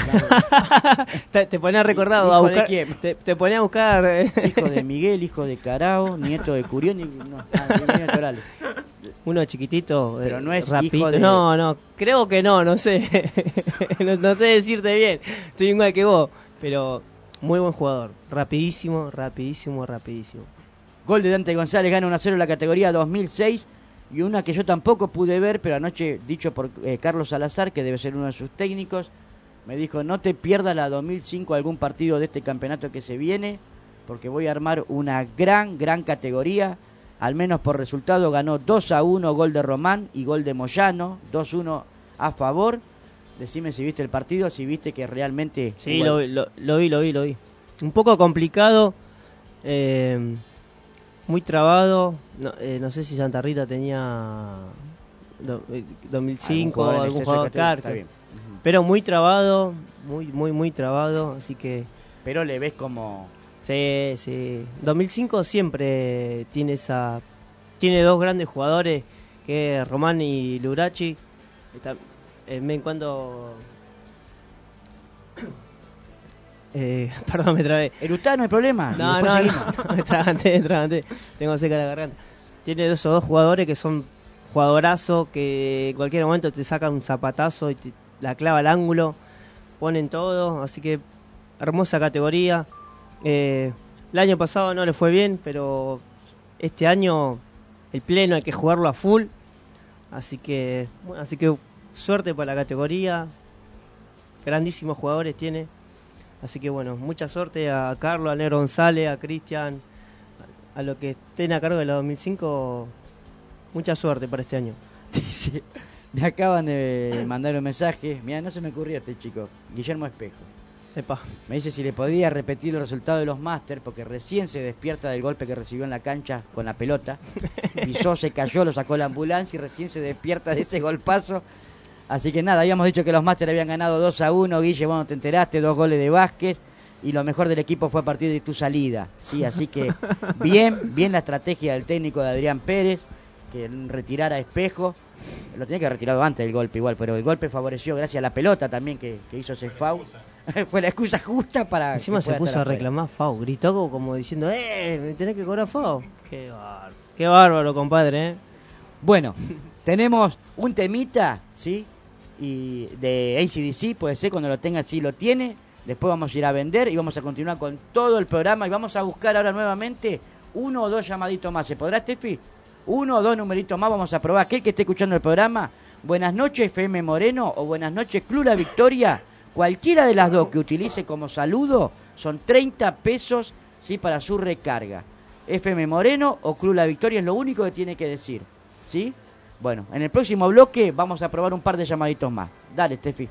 Speaker 7: te, te ponía recordado a buscar, te, te ponía a buscar eh.
Speaker 3: hijo de Miguel, hijo de Carao, nieto de Curión y no, ah,
Speaker 7: uno chiquitito,
Speaker 3: pero no es
Speaker 7: rapidito.
Speaker 3: Hijo de...
Speaker 7: no, no, creo que no, no sé, no, no sé decirte bien, estoy igual que vos, pero muy buen jugador, rapidísimo, rapidísimo, rapidísimo.
Speaker 3: Gol de Dante González, gana uno a cero en la categoría dos mil seis. Y una que yo tampoco pude ver, pero anoche, dicho por eh, Carlos Salazar, que debe ser uno de sus técnicos, me dijo, no te pierdas la dos mil cinco algún partido de este campeonato que se viene, porque voy a armar una gran, gran categoría, al menos por resultado ganó dos a uno, gol de Román y gol de Moyano, dos a uno a favor. Decime si viste el partido, si viste que realmente...
Speaker 7: Sí, lo, lo, lo vi, lo vi, lo vi. Un poco complicado, eh... muy trabado, no, eh, no sé si Santa Rita tenía do, eh, dos mil cinco o algún jugador, claro, uh-huh. Pero muy trabado, muy muy muy trabado, así que
Speaker 3: pero le ves como...
Speaker 9: Sí, sí. dos mil cinco siempre tiene esa... Tiene dos grandes jugadores, que es Román y Lurachi. Está, eh, me en cuando... Eh, perdón, me trabé.
Speaker 3: ¿Eructá no hay problema?
Speaker 9: No, no, no, me traganté, me traganté. Tengo seca la garganta. Tiene esos dos jugadores que son jugadorazos, que en cualquier momento te sacan un zapatazo y te la clava al ángulo. Ponen todo, así que hermosa categoría. Eh, el año pasado no le fue bien, pero este año el pleno hay que jugarlo a full. Así que, bueno, así que suerte para la categoría. Grandísimos jugadores tiene. Así que bueno, mucha suerte a Carlos, a Negro González, a Cristian, a los que estén a cargo de la dos mil cinco. Mucha suerte para este año.
Speaker 3: Sí, me acaban de mandar un mensaje. Mira, no se me ocurrió este chico, Guillermo Espejo.
Speaker 9: Epa.
Speaker 3: Me dice si le podía repetir el resultado de los Masters, porque recién se despierta del golpe que recibió en la cancha con la pelota. Pisó, se cayó, lo sacó la ambulancia y recién se despierta de ese golpazo. Así que nada, habíamos dicho que los Masters habían ganado dos a uno, Guille, bueno, te enteraste, dos goles de Vázquez, y lo mejor del equipo fue a partir de tu salida, sí, así que bien, bien la estrategia del técnico de Adrián Pérez, que retirara a Espejo, lo tenía que haber retirado antes del golpe igual, pero el golpe favoreció gracias a la pelota también que, que hizo ese foul, fue la excusa justa para...
Speaker 9: Encima se puso a reclamar foul, gritó como, como diciendo, eh, me tenés que cobrar foul, qué bárbaro, qué bárbaro compadre, eh.
Speaker 3: Bueno, tenemos un temita, ¿sí? Y de A C D C, puede ser, cuando lo tenga, sí lo tiene. Después vamos a ir a vender y vamos a continuar con todo el programa y vamos a buscar ahora nuevamente uno o dos llamaditos más. ¿Se podrá, Steffi? Uno o dos numeritos más vamos a probar. Aquel que esté escuchando el programa, buenas noches F M Moreno o buenas noches Club La Victoria, cualquiera de las dos que utilice como saludo, son treinta pesos, ¿sí? Para su recarga. F M Moreno o Club La Victoria es lo único que tiene que decir, ¿sí? Bueno, en el próximo bloque vamos a probar un par de llamaditos más. Dale, Steffi.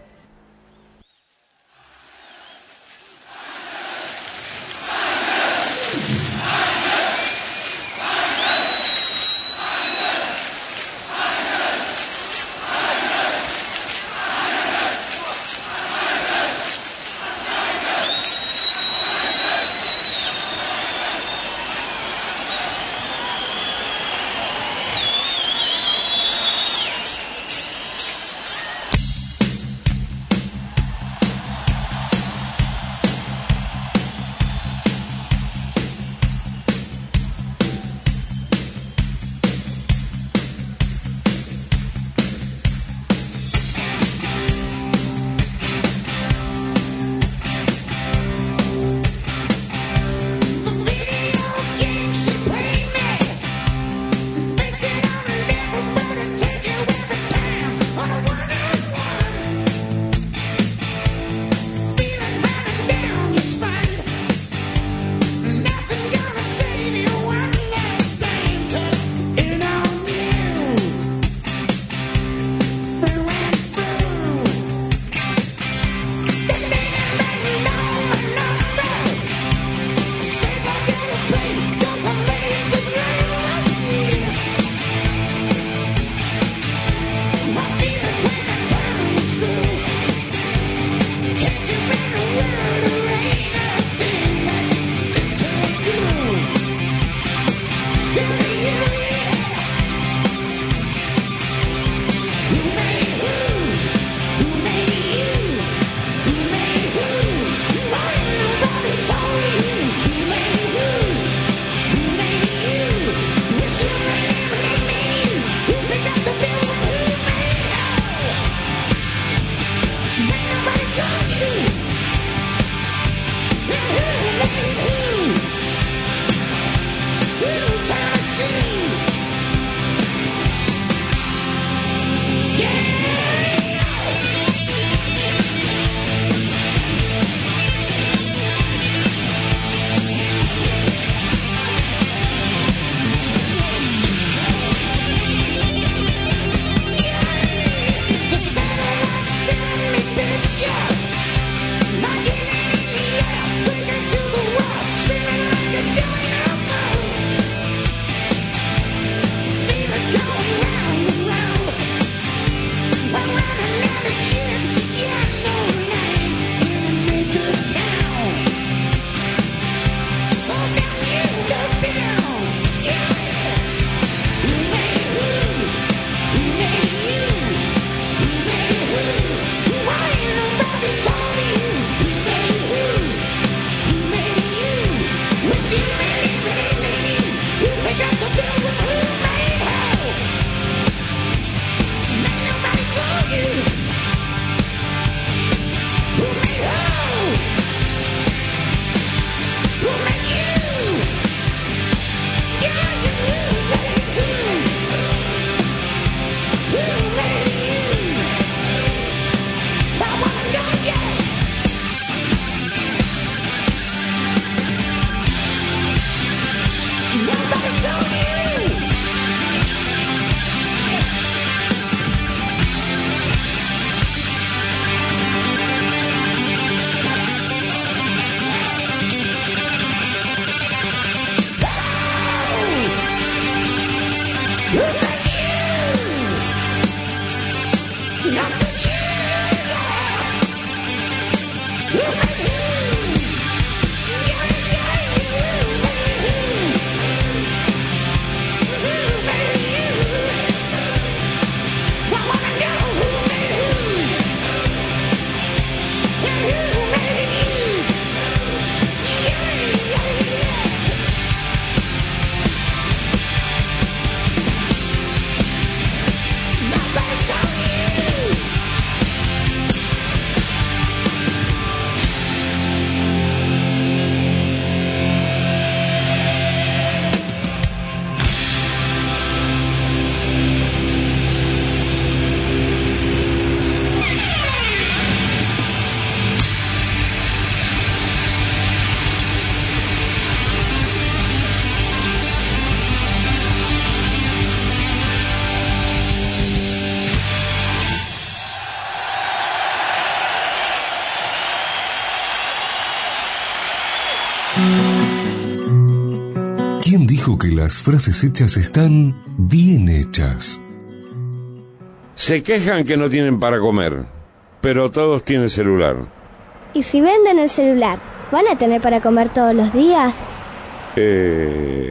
Speaker 2: dijo que las frases hechas están bien hechas.
Speaker 11: Se quejan que no tienen para comer, pero todos tienen celular.
Speaker 22: ¿Y si venden el celular, van a tener para comer todos los días?
Speaker 11: Eh...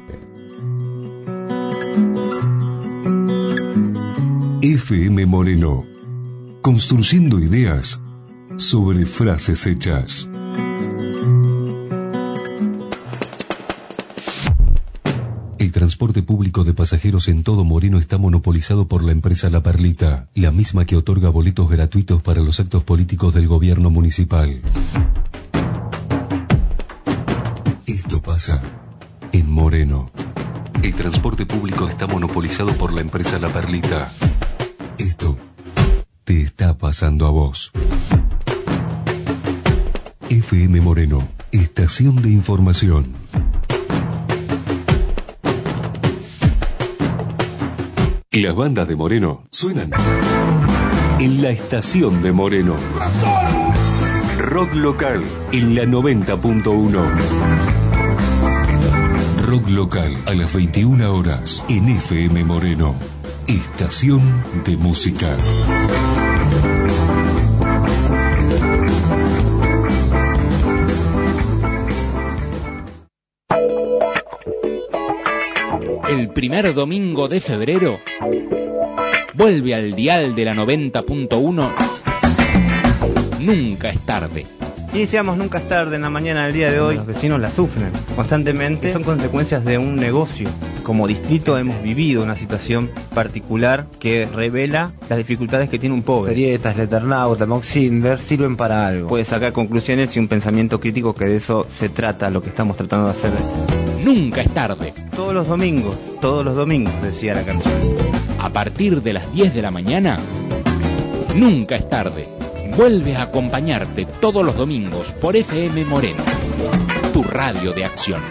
Speaker 2: F M Moreno, construyendo ideas sobre frases hechas. El transporte público de pasajeros en todo Moreno está monopolizado por la empresa La Perlita, la misma que otorga boletos gratuitos para los actos políticos del gobierno municipal. Esto pasa en Moreno. El transporte público está monopolizado por la empresa La Perlita. Esto te está pasando a vos. F M Moreno, estación de información. Las bandas de Moreno suenan en la estación de Moreno. Rock local en la noventa punto uno. Rock local a las veintiuna horas en F M Moreno. Estación de música.
Speaker 10: El primer domingo de febrero vuelve al dial de la noventa punto uno. Nunca es tarde.
Speaker 12: Y decíamos nunca es tarde en la mañana del día de hoy. Los vecinos la sufren constantemente. Son consecuencias de un negocio. Como distrito hemos vivido una situación particular que revela las dificultades que tiene un pobre.
Speaker 14: Perietas, Leternauta, Moxinver sirven para algo.
Speaker 12: Puede sacar conclusiones y un pensamiento crítico, que de eso se trata lo que estamos tratando de hacer.
Speaker 10: Nunca es tarde.
Speaker 12: Todos los domingos, todos los domingos, decía la canción.
Speaker 10: A partir de las diez de la mañana, nunca es tarde. Vuelve a acompañarte todos los domingos por F M Moreno, tu radio de acción.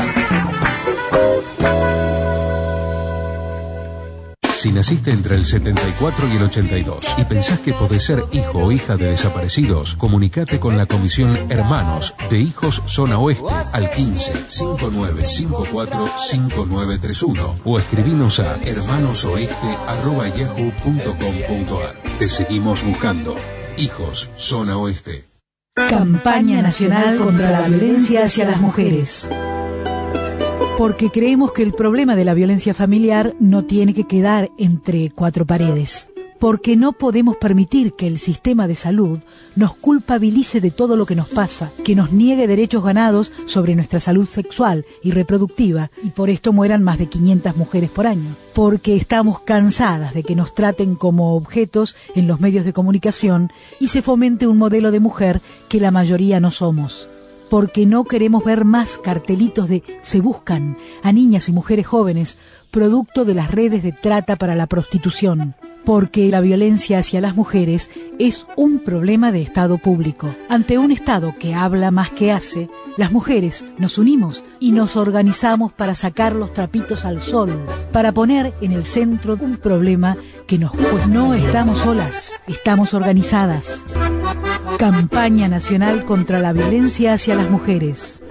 Speaker 24: Si naciste entre el setenta y cuatro y el ochenta y dos y pensás que podés ser hijo o hija de desaparecidos, comunicate con la Comisión Hermanos de Hijos Zona Oeste al quince, cincuenta y nueve cincuenta y cuatro, cincuenta y nueve treinta y uno o escribinos a hermanosoeste arroba yahoo punto com punto ar. Te seguimos buscando. Hijos Zona Oeste.
Speaker 13: Campaña Nacional contra la Violencia hacia las Mujeres. Porque creemos que el problema de la violencia familiar no tiene que quedar entre cuatro paredes. Porque no podemos permitir que el sistema de salud nos culpabilice de todo lo que nos pasa, que nos niegue derechos ganados sobre nuestra salud sexual y reproductiva, y por esto mueran más de quinientas mujeres por año. Porque estamos cansadas de que nos traten como objetos en los medios de comunicación y se fomente un modelo de mujer que la mayoría no somos. Porque no queremos ver más cartelitos de se buscan a niñas y mujeres jóvenes, producto de las redes de trata para la prostitución. Porque la violencia hacia las mujeres es un problema de Estado público. Ante un Estado que habla más que hace, las mujeres nos unimos y nos organizamos para sacar los trapitos al sol, para poner en el centro un problema que nos... Pues no estamos solas, estamos organizadas. Campaña Nacional contra la Violencia hacia las Mujeres.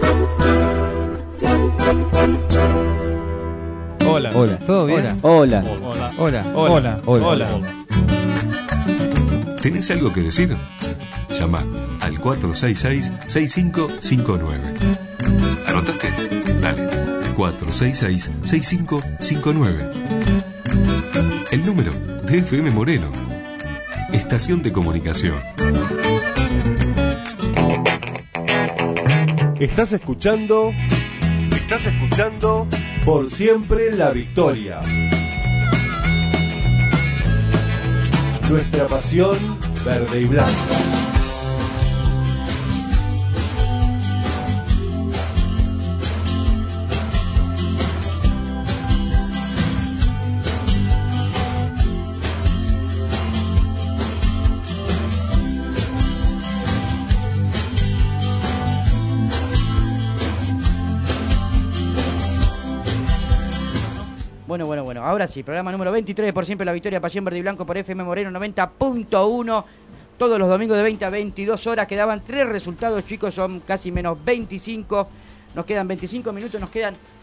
Speaker 25: Hola. Hola. ¿Todo bien?
Speaker 4: Hola.
Speaker 25: Hola.
Speaker 4: Hola.
Speaker 25: Hola.
Speaker 4: Hola.
Speaker 25: Hola.
Speaker 2: ¿Tenés algo que decir? Llama al cuatro seis seis, seis cinco cinco nueve. ¿Anotaste? Dale. cuatro seis seis, seis cinco cinco nueve. El número de F M Moreno. Estación de comunicación.
Speaker 1: Estás escuchando... Estás escuchando... Por siempre la victoria. Nuestra pasión verde y blanca.
Speaker 3: Bueno, bueno, bueno, ahora sí, programa número veintitrés de Por Siempre la Victoria, Pasión Verde y Blanco por F M Moreno noventa punto uno. Todos los domingos de veinte a veintidós horas. Quedaban tres resultados, chicos, son casi menos veinticinco. Nos quedan veinticinco minutos, nos quedan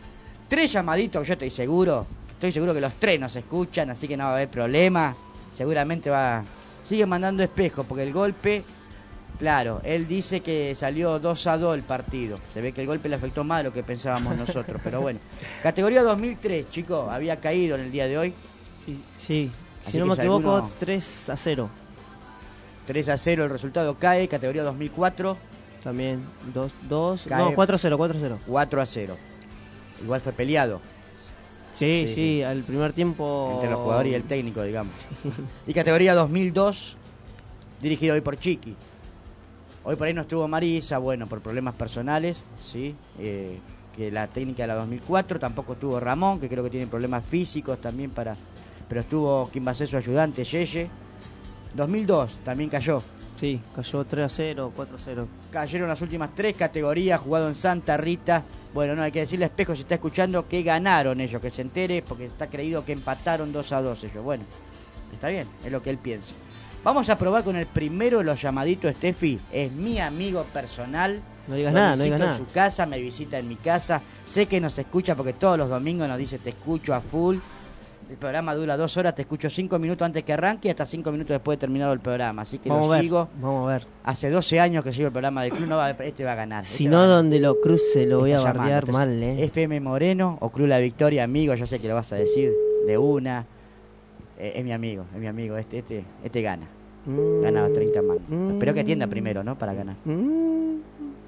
Speaker 3: tres llamaditos, yo estoy seguro, estoy seguro que los tres nos escuchan, así que no va a haber problema. Seguramente va, sigue mandando Espejo, porque el golpe, claro, él dice que salió dos a dos el partido. Se ve que el golpe le afectó más de lo que pensábamos nosotros, pero bueno. Categoría dos mil tres, chicos, había caído en el día de hoy.
Speaker 9: Sí, sí.
Speaker 3: Así
Speaker 9: si no
Speaker 3: que
Speaker 9: me
Speaker 3: si
Speaker 9: equivoco,
Speaker 3: alguno-
Speaker 9: tres a cero.
Speaker 3: tres a cero el resultado cae, categoría dos mil cuatro.
Speaker 9: También, dos, dos,
Speaker 3: Cae.
Speaker 9: no, cuatro a cero, cuatro a cero.
Speaker 3: cuatro a cero. Igual fue peleado.
Speaker 9: Sí,
Speaker 3: Sí,
Speaker 9: sí,
Speaker 3: sí.
Speaker 9: al primer tiempo...
Speaker 3: Entre los jugadores y el técnico, digamos. Y categoría dos mil dos, dirigido hoy por Chiqui. Hoy por ahí no estuvo Marisa, bueno, por problemas personales, ¿sí? Eh, que la técnica de la dos mil cuatro, tampoco estuvo Ramón, que creo que tiene problemas físicos también para... Pero estuvo quien va a ser su ayudante, Yeye. dos mil dos también cayó.
Speaker 9: Sí, cayó tres a cero, cuatro a cero.
Speaker 3: Cayeron las últimas tres categorías, jugado en Santa Rita. Bueno, no hay que decirle a Espejo, si está escuchando, que ganaron ellos, que se entere, porque está creído que empataron dos a dos ellos. Bueno, está bien, es lo que él piensa. Vamos a probar con el primero de los llamaditos, Steffi. Es mi amigo personal.
Speaker 9: No digas
Speaker 3: Lo
Speaker 9: nada, no
Speaker 3: visito
Speaker 9: digas nada.
Speaker 3: en su casa, me visita en mi casa. Sé que nos escucha porque todos los domingos nos dice, te escucho a full. El programa dura dos horas, te escucho cinco minutos antes que arranque y hasta cinco minutos después de terminado el programa. Así que
Speaker 9: Vamos
Speaker 3: lo
Speaker 9: a ver,
Speaker 3: sigo.
Speaker 9: vamos a ver.
Speaker 3: Hace doce años que sigo el programa del club, no va a, este va a ganar.
Speaker 9: Si
Speaker 3: este
Speaker 9: no,
Speaker 3: va a ganar.
Speaker 9: donde lo cruce lo voy a
Speaker 3: Está llamando,
Speaker 9: bardear
Speaker 3: está-
Speaker 9: mal, eh.
Speaker 3: F M Moreno o Club La Victoria, amigo, yo sé que lo vas a decir de una. Eh, es mi amigo, es mi amigo, este este este gana.
Speaker 9: Mm.
Speaker 3: Gana treinta mangos. Espero que atienda primero, ¿no? Para ganar.
Speaker 9: Mm.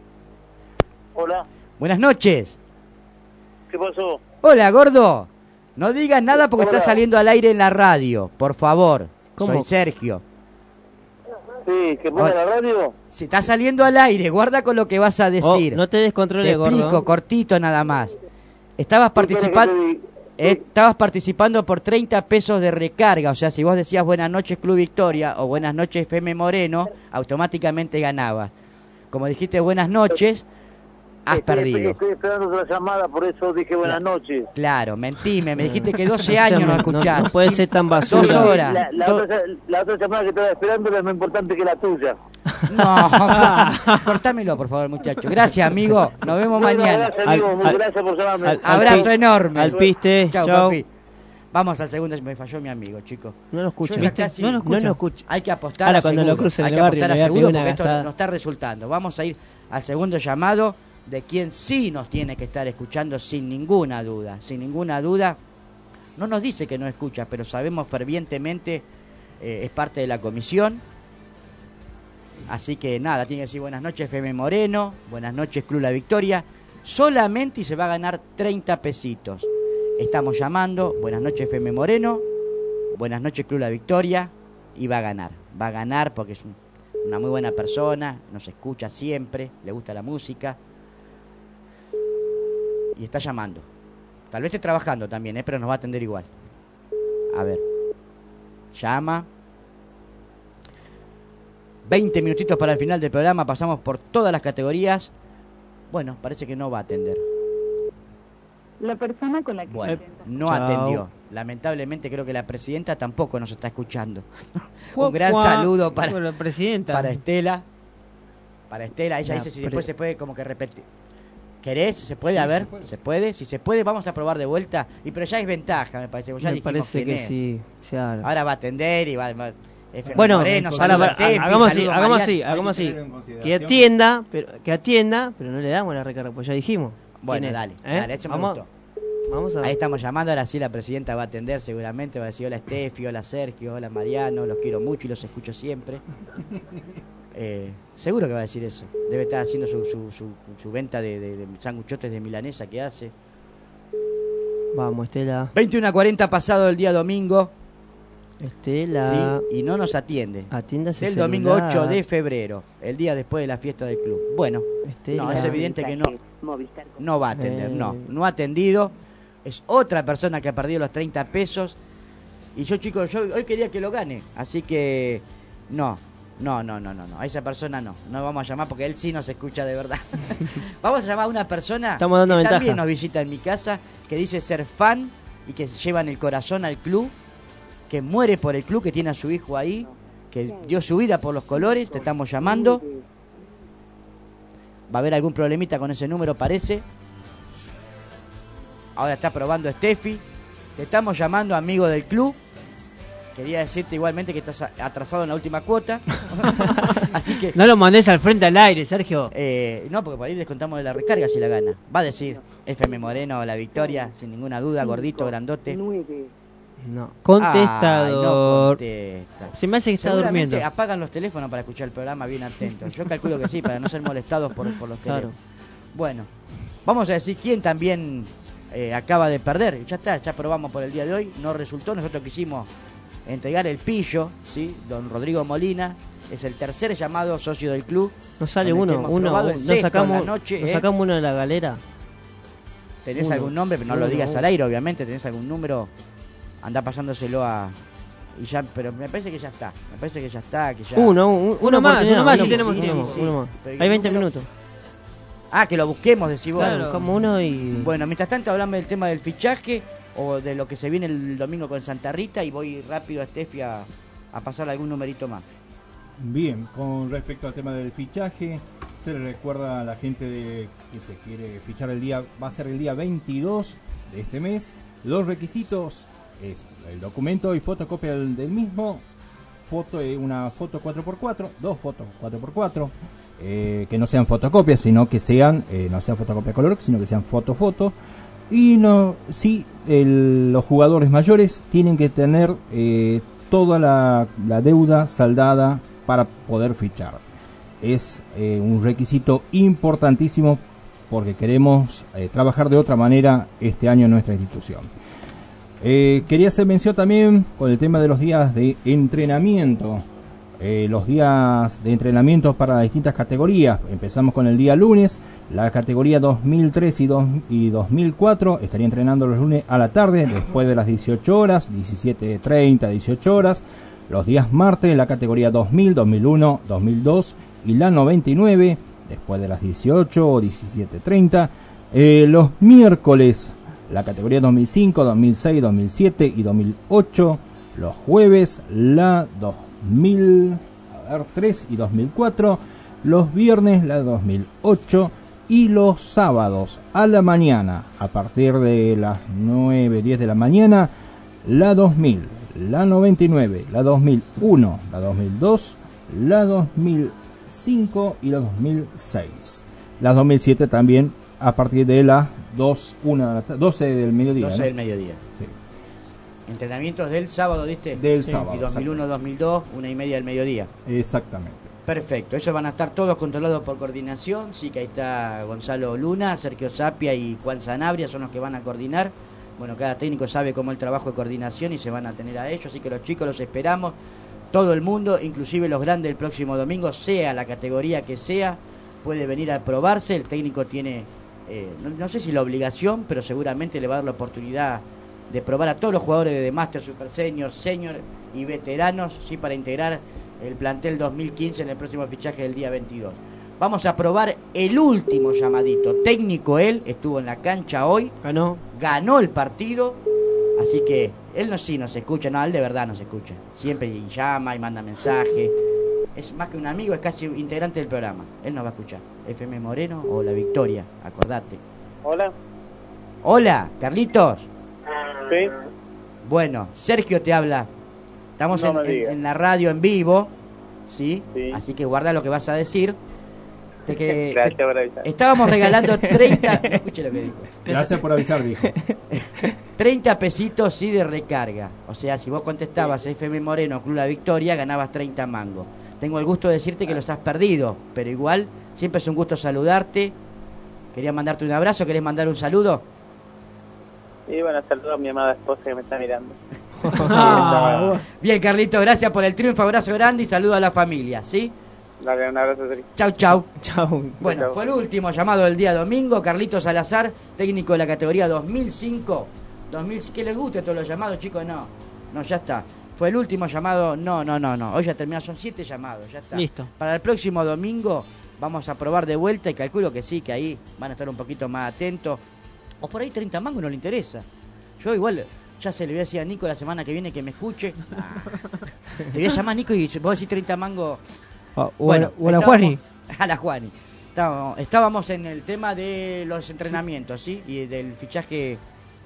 Speaker 8: Hola,
Speaker 3: Buenas noches.
Speaker 8: ¿qué pasó?
Speaker 3: Hola, gordo. No digas nada porque
Speaker 8: Hola.
Speaker 3: estás saliendo al aire en la radio, por favor.
Speaker 9: ¿Cómo?
Speaker 3: Soy Sergio.
Speaker 8: Sí, ¿que ponga
Speaker 3: Hola.
Speaker 8: la radio?
Speaker 3: Si estás saliendo al aire, guarda con lo que vas a decir.
Speaker 9: Oh, no te descontroles,
Speaker 3: Te explico,
Speaker 9: gordo.
Speaker 3: cortito nada más. Estabas participando, estabas participando por treinta pesos de recarga, o sea, si vos decías buenas noches Club Victoria o buenas noches F M Moreno, automáticamente ganabas. Como dijiste buenas noches, has
Speaker 8: Estoy-
Speaker 3: perdido.
Speaker 8: Estoy esperando otra llamada, por eso dije buenas noches.
Speaker 3: Claro, mentime, me dijiste que doce
Speaker 9: No
Speaker 3: años
Speaker 9: sea-
Speaker 3: no
Speaker 9: no-
Speaker 3: escuchás.
Speaker 9: no puede ser tan basura.
Speaker 3: Dos horas.
Speaker 8: La, la
Speaker 3: Do-
Speaker 8: otra, la otra llamada que estaba esperando era más importante que la tuya.
Speaker 3: No, cortámelo por favor, muchacho. Gracias, amigo. Nos vemos
Speaker 8: Bueno,
Speaker 3: mañana.
Speaker 8: gracias, amigo. Muchas gracias por llamarme.
Speaker 9: al-
Speaker 3: Abrazo
Speaker 9: pi-
Speaker 3: enorme.
Speaker 9: al piste,
Speaker 3: Chau,
Speaker 9: chau.
Speaker 3: papi. Vamos al segundo, me falló mi amigo, chicos.
Speaker 9: No lo escucha.
Speaker 3: Yo ya
Speaker 9: ¿Viste?
Speaker 3: casi-
Speaker 9: No lo escucha.
Speaker 3: no lo escucha. Hay que apostar
Speaker 9: Ahora
Speaker 3: a
Speaker 9: cuando
Speaker 3: seguro.
Speaker 9: lo cruce en
Speaker 3: Hay
Speaker 9: el
Speaker 3: que
Speaker 9: barrio
Speaker 3: apostar
Speaker 9: le
Speaker 3: a
Speaker 9: voy a
Speaker 3: seguro
Speaker 9: pegar una
Speaker 3: porque esto
Speaker 9: gastada.
Speaker 3: no está resultando. Vamos a ir al segundo llamado de quien sí nos tiene que estar escuchando sin ninguna duda. Sin ninguna duda. No nos dice que no escucha, pero sabemos fervientemente, eh, es parte de la comisión. Así que nada, tiene que decir buenas noches F M Moreno, buenas noches Club La Victoria, solamente y se va a ganar treinta pesitos. Estamos llamando, buenas noches F M Moreno, buenas noches Club La Victoria, y va a ganar, va a ganar porque es un- una muy buena persona, nos escucha siempre, le gusta la música, y está llamando. Tal vez esté trabajando también, ¿eh? Pero nos va a atender igual. A ver, llama. veinte minutitos para el final del programa, pasamos por todas las categorías. Bueno, parece que no va a atender.
Speaker 6: La persona con la que
Speaker 3: Bueno, no
Speaker 9: Chao.
Speaker 3: atendió. Lamentablemente creo que la presidenta tampoco nos está escuchando.
Speaker 9: Cuá,
Speaker 3: Un gran
Speaker 9: cuá.
Speaker 3: saludo para,
Speaker 9: Bueno, la presidenta.
Speaker 3: para Estela. Para Estela, ella
Speaker 9: La
Speaker 3: dice si
Speaker 9: pre-
Speaker 3: después se puede como que repetir. ¿Querés? ¿Se puede? A ver, ¿se puede? Si se puede, vamos a probar de vuelta. Y pero ya es ventaja, me parece. porque Ya
Speaker 9: Me
Speaker 3: dijimos
Speaker 9: parece
Speaker 3: quién
Speaker 9: que
Speaker 3: es.
Speaker 9: sí. Ya.
Speaker 3: Ahora va a atender y va, va F M
Speaker 9: Bueno,
Speaker 3: Moreno,
Speaker 9: ahora
Speaker 3: saludo
Speaker 9: va-
Speaker 3: a Tefi,
Speaker 9: hagamos así,
Speaker 3: saludo a
Speaker 9: hagamos
Speaker 3: Mariano.
Speaker 9: así, hagamos así.
Speaker 4: Hay que tener en consideración.
Speaker 9: Que atienda, pero que atienda, pero no le damos la recarga, pues ya dijimos.
Speaker 3: Bueno,
Speaker 9: ¿Quién es?
Speaker 3: dale,
Speaker 9: ¿Eh?
Speaker 3: dale, ese me
Speaker 9: vamos,
Speaker 3: gustó.
Speaker 9: vamos a
Speaker 3: Ahí estamos llamando, ahora sí la presidenta va a atender seguramente, va a decir hola Steffi, hola Sergio, hola Mariano, los quiero mucho y los escucho siempre. Eh, seguro que va a decir eso. Debe estar haciendo su, su, su, su venta de, de, de sanguchotes de milanesa que hace.
Speaker 9: Vamos, Estela.
Speaker 3: veintiuno a cuarenta pasado el día domingo.
Speaker 9: Estela.
Speaker 3: Sí, y no nos atiende.
Speaker 9: Atiéndase
Speaker 3: El
Speaker 9: celular.
Speaker 3: domingo ocho de febrero, el día después de la fiesta del club. Bueno,
Speaker 9: Estela.
Speaker 3: no, es evidente que no, no va a atender,
Speaker 9: Eh.
Speaker 3: no, no ha atendido. Es otra persona que ha perdido los treinta pesos. Y yo, chicos, yo hoy quería que lo gane. Así que no, no, no, no, no, no. A esa persona no. No vamos a llamar porque él sí nos escucha de verdad. Vamos a llamar a una persona
Speaker 9: Estamos dando
Speaker 3: que
Speaker 9: ventaja.
Speaker 3: también nos visita en mi casa, que dice ser fan y que lleva en el corazón al club, que muere por el club, que tiene a su hijo ahí, que dio su vida por los colores. Te estamos llamando. Va a haber algún problemita con ese número, parece. ahora está probando Steffi. Te estamos llamando amigo del club. Quería decirte igualmente que estás atrasado en la última cuota. Así que
Speaker 7: no lo mandes al frente al aire, Sergio.
Speaker 3: Eh, no, porque por ahí descontamos de la recarga si la gana. Va a decir F M Moreno la victoria, sin ninguna duda, gordito, grandote.
Speaker 7: No. Contestador.
Speaker 3: Ay, no contesta.
Speaker 7: Se me hace que está durmiendo.
Speaker 3: Apagan los teléfonos para escuchar el programa bien atentos. Yo calculo que sí, para no ser molestados por, por los teléfonos. Claro. Bueno, vamos a decir quién también eh, acaba de perder. Ya está, ya probamos por el día de hoy. No resultó. Nosotros quisimos entregar el pillo, ¿sí? Don Rodrigo Molina es el tercer llamado socio del club.
Speaker 7: Nos sale uno, uno, nos sacamos, noche, nos ¿eh? sacamos uno de la galera.
Speaker 3: ¿Tenés
Speaker 7: uno,
Speaker 3: algún nombre? Pero no
Speaker 7: uno,
Speaker 3: lo digas
Speaker 7: uno.
Speaker 3: al aire, obviamente. ¿Tenés algún número? Anda pasándoselo a... Y ya, pero me parece que ya está. Me parece que ya está. Que ya...
Speaker 7: Uno, un, uno, uno más, uno más,
Speaker 3: sí,
Speaker 7: sí, tenemos
Speaker 3: sí,
Speaker 7: tiempo.
Speaker 3: Sí, sí.
Speaker 7: Uno más. Hay veinte
Speaker 3: número...
Speaker 7: minutos.
Speaker 3: Ah, que lo busquemos, decís vos.
Speaker 7: Claro, como uno y...
Speaker 3: Bueno, mientras tanto hablamos del tema del fichaje o de lo que se viene el domingo con Santa Rita y voy rápido a Steffi a, a pasar algún numerito más.
Speaker 4: Bien, con respecto al tema del fichaje, se le recuerda a la gente de, que se quiere fichar el día, va a ser el día veintidós de este mes. Los requisitos es el documento y fotocopia del, del mismo, foto, eh, una foto cuatro por cuatro, dos fotos cuatro por cuatro, eh, que no sean fotocopias, sino que sean, eh, no sean fotocopia color, sino que sean foto-foto. Y no, sí, el, los jugadores mayores tienen que tener eh, toda la, la deuda saldada para poder fichar. Es eh, un requisito importantísimo porque queremos eh, trabajar de otra manera este año en nuestra institución. Eh, quería hacer mención también con el tema de los días de entrenamiento. Eh, los días de entrenamiento para las distintas categorías. Empezamos con el día lunes. La categoría dos mil tres y, dos, y dos mil cuatro estaría entrenando los lunes a la tarde, después de las dieciocho horas, diecisiete treinta, dieciocho horas. Los días martes, la categoría dos mil, dos mil uno, dos mil dos y la noventa y nueve, después de las dieciocho o diecisiete treinta. Eh, los miércoles, la categoría dos mil cinco, dos mil seis, dos mil siete y dos mil ocho. Los jueves, la dos mil tres y dos mil cuatro. Los viernes, la dos mil ocho. Y los sábados, a la mañana, a partir de las nueve, diez de la mañana, la dos mil. La noventa y nueve, la dos mil uno, la dos mil dos, la dos mil cinco y la dos mil seis. La dos mil siete también a partir de las dos, una, doce del mediodía.
Speaker 3: doce
Speaker 4: ¿no?
Speaker 3: del mediodía.
Speaker 4: Sí.
Speaker 3: Entrenamientos del sábado, ¿viste?
Speaker 4: Del
Speaker 3: sí.
Speaker 4: sábado.
Speaker 3: Y dos mil uno, dos mil dos, una y media del mediodía.
Speaker 4: Exactamente.
Speaker 3: Perfecto, ellos van a estar todos controlados por coordinación. Sí, que ahí está Gonzalo Luna, Sergio Sapia y Juan Sanabria, son los que van a coordinar. Bueno, cada técnico sabe cómo es el trabajo de coordinación y se van a tener a ellos, así que los chicos los esperamos, todo el mundo, inclusive los grandes el próximo domingo, sea la categoría que sea, puede venir a probarse, el técnico tiene, eh, no, no sé si la obligación, pero seguramente le va a dar la oportunidad de probar a todos los jugadores de Master, Super Senior, Senior y veteranos, sí, para integrar el plantel dos mil quince en el próximo fichaje del día veintidós. Vamos a probar el último llamadito. Técnico él, estuvo en la cancha hoy.
Speaker 7: Ganó.
Speaker 3: Ganó el partido. Así que él no sí nos escucha, no, él de verdad nos escucha. Siempre llama y manda mensaje. Es más que un amigo, es casi integrante del programa. Él nos va a escuchar. F M Moreno o La Victoria, acordate.
Speaker 8: Hola.
Speaker 3: Hola, Carlitos.
Speaker 8: Sí.
Speaker 3: Bueno, Sergio te habla. Estamos
Speaker 8: No
Speaker 3: en, en, en la radio en vivo, ¿sí?
Speaker 8: Sí.
Speaker 3: Así que guarda lo que vas a decir. De que
Speaker 8: Gracias por avisar.
Speaker 3: Estábamos regalando treinta... No escuché lo que dijo.
Speaker 4: Gracias por avisar, dijo.
Speaker 3: treinta pesitos, sí, de recarga. O sea, si vos contestabas sí. F M Moreno, Club La Victoria, ganabas treinta mangos. Tengo el gusto de decirte que los has perdido, pero igual, siempre es un gusto saludarte. Quería mandarte un abrazo, ¿querés mandar un saludo?
Speaker 8: Sí, bueno, saludo a mi amada esposa que me está mirando.
Speaker 3: Ah, bien, Carlito, gracias por el triunfo, abrazo grande y saludo a la familia, ¿sí?
Speaker 8: Dale, un abrazo, Sergio.
Speaker 3: Chau, chau.
Speaker 7: Chau.
Speaker 3: Bueno,
Speaker 8: chau.
Speaker 3: Fue el último llamado del día domingo. Carlito Salazar, técnico de la categoría dos mil cinco. dos mil, ¿qué les gusta todos los llamados, chicos? No, no, ya está. Fue el último llamado. No, no, no, no. Hoy ya terminó, son siete llamados, ya está.
Speaker 7: Listo.
Speaker 3: Para el próximo domingo vamos a probar de vuelta y calculo que sí, que ahí van a estar un poquito más atentos. O por ahí treinta mangos no le interesa. Yo igual, ya se le voy a decir a Nico la semana que viene que me escuche. Ah. Te voy a llamar, Nico, y vos decís treinta mangos.
Speaker 7: Oh, bueno, o a la Juani.
Speaker 3: A la Juani. Estábamos, estábamos en el tema de los entrenamientos, ¿sí? Y del fichaje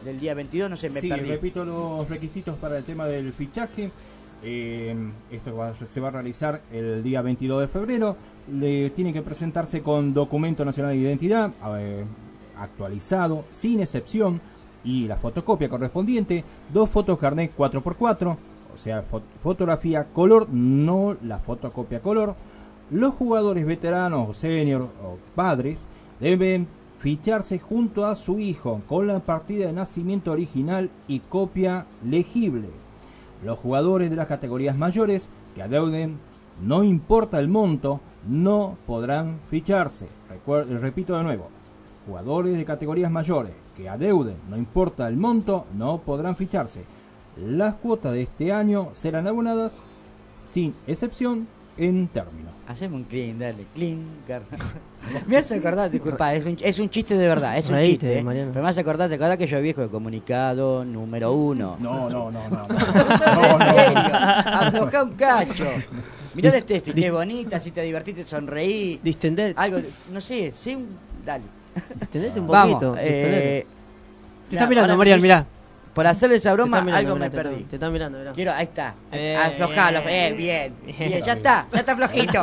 Speaker 3: del día veintidós, no sé, me
Speaker 4: sí,
Speaker 3: perdí.
Speaker 4: repito los requisitos para el tema del fichaje. Eh, esto va, se va a realizar el día veintidós de febrero. Le tiene que presentarse con documento nacional de identidad eh, actualizado, sin excepción, y la fotocopia correspondiente, dos fotos carnet cuatro por cuatro, o sea, fot fotografía color, no la fotocopia color. Los jugadores veteranos o senior o padres deben ficharse junto a su hijo con la partida de nacimiento original y copia legible. Los jugadores de las categorías mayores que adeuden, no importa el monto, no podrán ficharse. Recuer- repito de nuevo, jugadores de categorías mayores que adeuden, no importa el monto, no podrán ficharse. Las cuotas de este año serán abonadas sin excepción en término.
Speaker 3: Hacemos un clean, dale, clean. Me hace acordar, disculpa, es un, es un chiste de verdad, es un
Speaker 9: Reíste,
Speaker 3: chiste. ¿eh?
Speaker 9: Mariano.
Speaker 3: Pero me hace acordar, te acordás que yo viejo de comunicado número uno.
Speaker 4: No, no, no, no. no.
Speaker 3: En serio, aflojá un cacho. Mirá a Steffi, qué bonita, si te divertiste, sonreí.
Speaker 9: Distender.
Speaker 3: Algo, no sé, sí, un- dale.
Speaker 9: Distendete un
Speaker 3: Vamos,
Speaker 9: poquito.
Speaker 3: eh,
Speaker 9: Te está
Speaker 3: mirá,
Speaker 9: mirando,
Speaker 3: ahora
Speaker 9: Mariano,
Speaker 3: me-
Speaker 9: mirá.
Speaker 3: Por hacerle esa
Speaker 9: Te
Speaker 3: broma,
Speaker 9: está mirando,
Speaker 3: algo me
Speaker 9: mirá, te está-
Speaker 3: perdí.
Speaker 9: Te está mirando, mirá.
Speaker 3: Quiero, ahí está.
Speaker 9: Eh,
Speaker 3: Aflojalo,
Speaker 9: eh,
Speaker 3: eh, bien.
Speaker 9: bien.
Speaker 3: Bien, ya está, ya está flojito.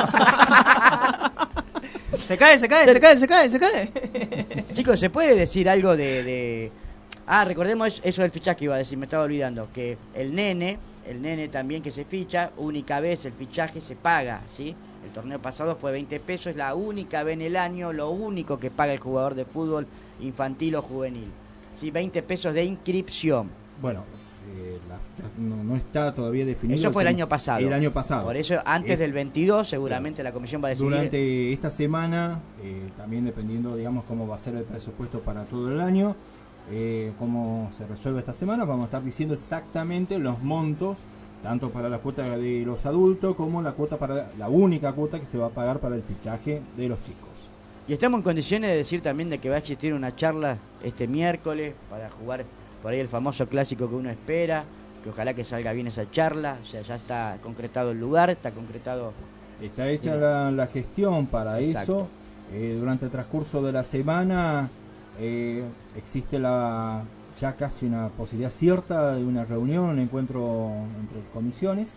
Speaker 9: Se cae, se cae, se cae, se cae, se cae.
Speaker 3: Chicos, ¿se puede decir algo de, de... Ah, recordemos eso del fichaje, iba a decir, me estaba olvidando. Que el nene, el nene también que se ficha, única vez el fichaje se paga, ¿sí? El torneo pasado fue veinte pesos, es la única vez en el año, lo único que paga el jugador de fútbol infantil o juvenil. Sí, veinte pesos de inscripción.
Speaker 4: Bueno, eh, la- no, no está todavía definido.
Speaker 3: Eso fue el
Speaker 4: tema-
Speaker 3: año pasado.
Speaker 4: El año pasado.
Speaker 3: Por eso, antes
Speaker 4: Es-
Speaker 3: del veintidós, seguramente la comisión va a decidir.
Speaker 4: Durante esta semana, eh, también dependiendo, digamos, cómo va a ser el presupuesto para todo el año, eh, cómo se resuelve esta semana, vamos a estar diciendo exactamente los montos, tanto para la cuota de los adultos como la cuota para la única cuota que se va a pagar para el fichaje de los chicos.
Speaker 3: Y estamos en condiciones de decir también de que va a existir una charla este miércoles para jugar por ahí el famoso clásico que uno espera, que ojalá que salga bien esa charla, o sea, ya está concretado el lugar, está concretado...
Speaker 4: Está hecha la, la gestión para
Speaker 3: Exacto.
Speaker 4: eso. Eh, durante el transcurso de la semana eh, existe la ya casi una posibilidad cierta de una reunión, un encuentro entre comisiones,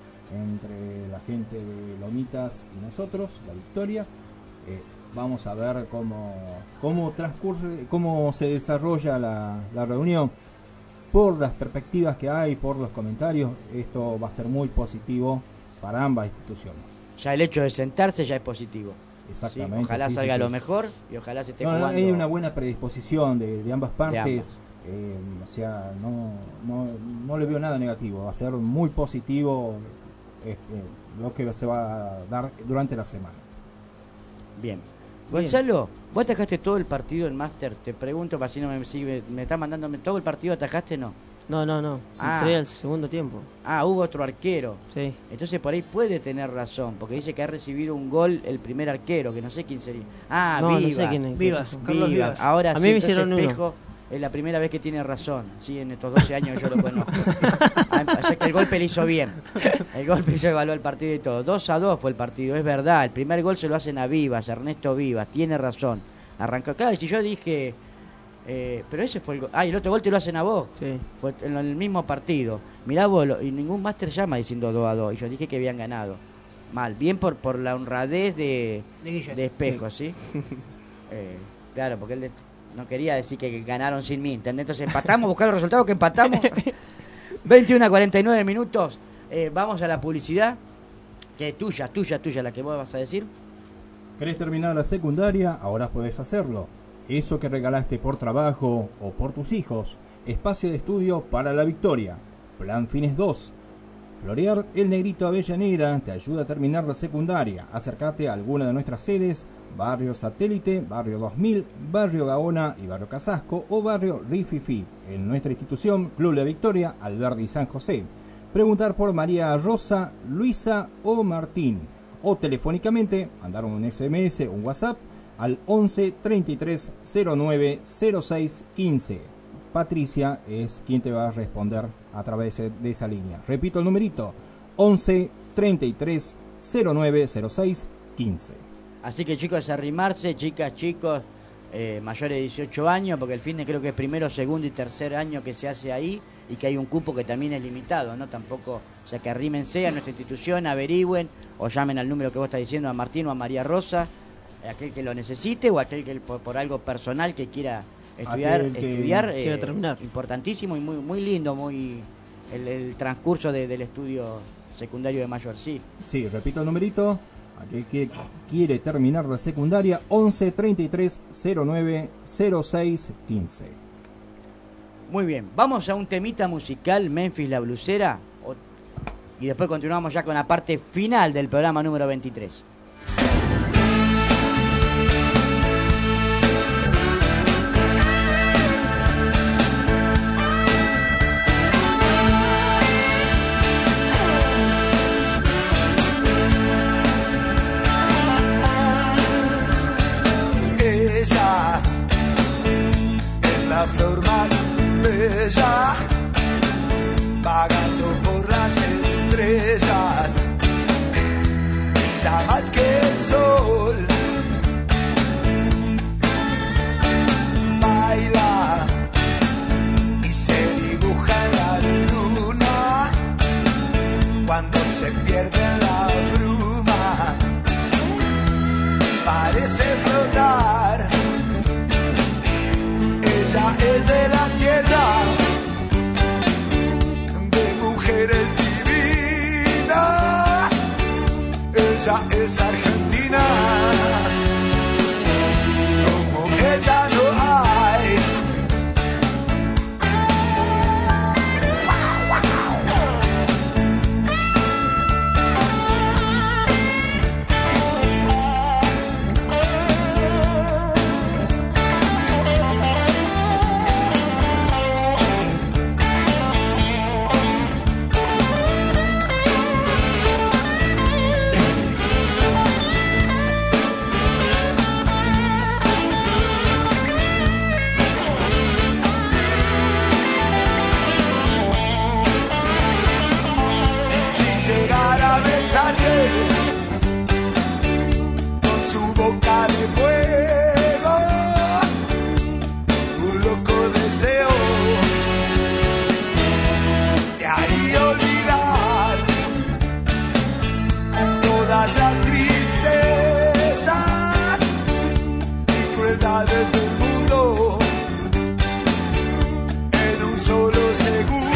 Speaker 4: entre la gente de Lomitas y nosotros, la Victoria. Eh, vamos a ver cómo, cómo transcurre, cómo se desarrolla la, la reunión. Por las perspectivas que hay, por los comentarios, esto va a ser muy positivo para ambas instituciones.
Speaker 3: Ya el hecho de sentarse ya es positivo.
Speaker 4: Exactamente.
Speaker 3: ¿Sí? Ojalá
Speaker 4: sí,
Speaker 3: salga
Speaker 4: sí,
Speaker 3: lo
Speaker 4: sí.
Speaker 3: mejor y ojalá se esté
Speaker 4: No, no,
Speaker 3: jugando.
Speaker 4: hay una buena predisposición de, de ambas partes.
Speaker 3: ambas.
Speaker 4: Eh, o sea, no, no, no le veo nada negativo. Va a ser muy positivo este, lo que se va a dar durante la semana.
Speaker 3: Bien. Gonzalo, ¿vos atajaste todo el partido en Master? Te pregunto para si no me sigue. ¿Me está mandando todo el partido atajaste no?
Speaker 9: No, no, no.
Speaker 3: Ah.
Speaker 9: Entré al segundo tiempo.
Speaker 3: Ah, hubo otro arquero.
Speaker 9: Sí.
Speaker 3: Entonces por ahí puede tener razón, porque dice que ha recibido un gol el primer arquero, que no sé quién sería. Ah,
Speaker 9: No, no
Speaker 3: Vivas.
Speaker 9: sé quién es.
Speaker 7: Vivas, Carlos Vivas.
Speaker 3: Ahora
Speaker 9: A
Speaker 3: sí,
Speaker 9: mí me
Speaker 3: entonces
Speaker 9: hicieron uno.
Speaker 3: Espejo es la primera vez que tiene razón. Sí, en estos doce años yo lo conozco. Ah, o sea que el golpe le hizo bien. El golpe hizo evaluó el partido y todo. dos a dos fue el partido, es verdad. El primer gol se lo hacen a Vivas, Ernesto Vivas. Tiene razón. Arrancó. Claro, si yo dije... Eh, pero ese fue el gol. Ah, y el otro gol te lo hacen a vos.
Speaker 9: Sí.
Speaker 3: Fue en el mismo partido. Mirá vos, lo- y ningún máster llama diciendo dos a dos. Y yo dije que habían ganado. Mal. Bien por por la honradez de,
Speaker 7: De Guille.
Speaker 3: de Espejo, ¿sí? Eh, claro, porque él de- no quería decir que ganaron sin mí, ¿entendés? Entonces empatamos, buscar los resultados que empatamos. veintiuno a cuarenta y nueve minutos. Eh, vamos a la publicidad. Que es tuya, tuya, tuya, la que vos vas a decir.
Speaker 4: ¿Querés terminar la secundaria? Ahora podés hacerlo. Eso que regalaste por trabajo o por tus hijos. Espacio de estudio para la Victoria. Plan Fines dos. Florear el Negrito Avellaneda te ayuda a terminar la secundaria. Acércate a alguna de nuestras sedes: Barrio Satélite, Barrio dos mil, Barrio Gaona y Barrio Casasco o Barrio Rififi. En nuestra institución, Club La Victoria, Alberdi y San José. Preguntar por María Rosa, Luisa o Martín. O telefónicamente, mandar un S M S o un WhatsApp al once treinta y tres cero nueve cero seis quince. Patricia es quien te va a responder a través de esa línea. Repito el numerito: once treinta y tres cero nueve cero seis quince.
Speaker 3: Así que chicos, arrimarse, chicas, chicos, eh, mayores de dieciocho años, porque el fitness creo que es primero, segundo y tercer año que se hace ahí, y que hay un cupo que también es limitado, ¿no? Tampoco, o sea, que arrímense a nuestra institución, averigüen, o llamen al número que vos estás diciendo, a Martín o a María Rosa, aquel que lo necesite, o aquel que por, por algo personal que quiera estudiar,
Speaker 7: Aquel que
Speaker 3: estudiar
Speaker 7: quiera
Speaker 3: eh,
Speaker 7: terminar.
Speaker 3: importantísimo y muy muy lindo, muy el, el transcurso de, del estudio secundario de mayor, sí.
Speaker 15: Sí, repito el numerito, aquel que quiere terminar la secundaria, once treinta y tres cero nueve cero seis quince.
Speaker 3: Muy bien, vamos a un temita musical, Memphis la Blusera, o, y después continuamos ya con la parte final del programa número veintitrés.
Speaker 16: Ella es la flor más bella, vagando por las estrellas, brilla más que el sol, baila y se dibuja en la luna, cuando se pierde en la bruma, parece flotar. Ella es de la tierra, de mujeres divinas. Ella es argentina, como ella no hay. Con su boca de fuego, un loco deseo de ahí olvidar todas las tristezas y crueldades del mundo en un solo segundo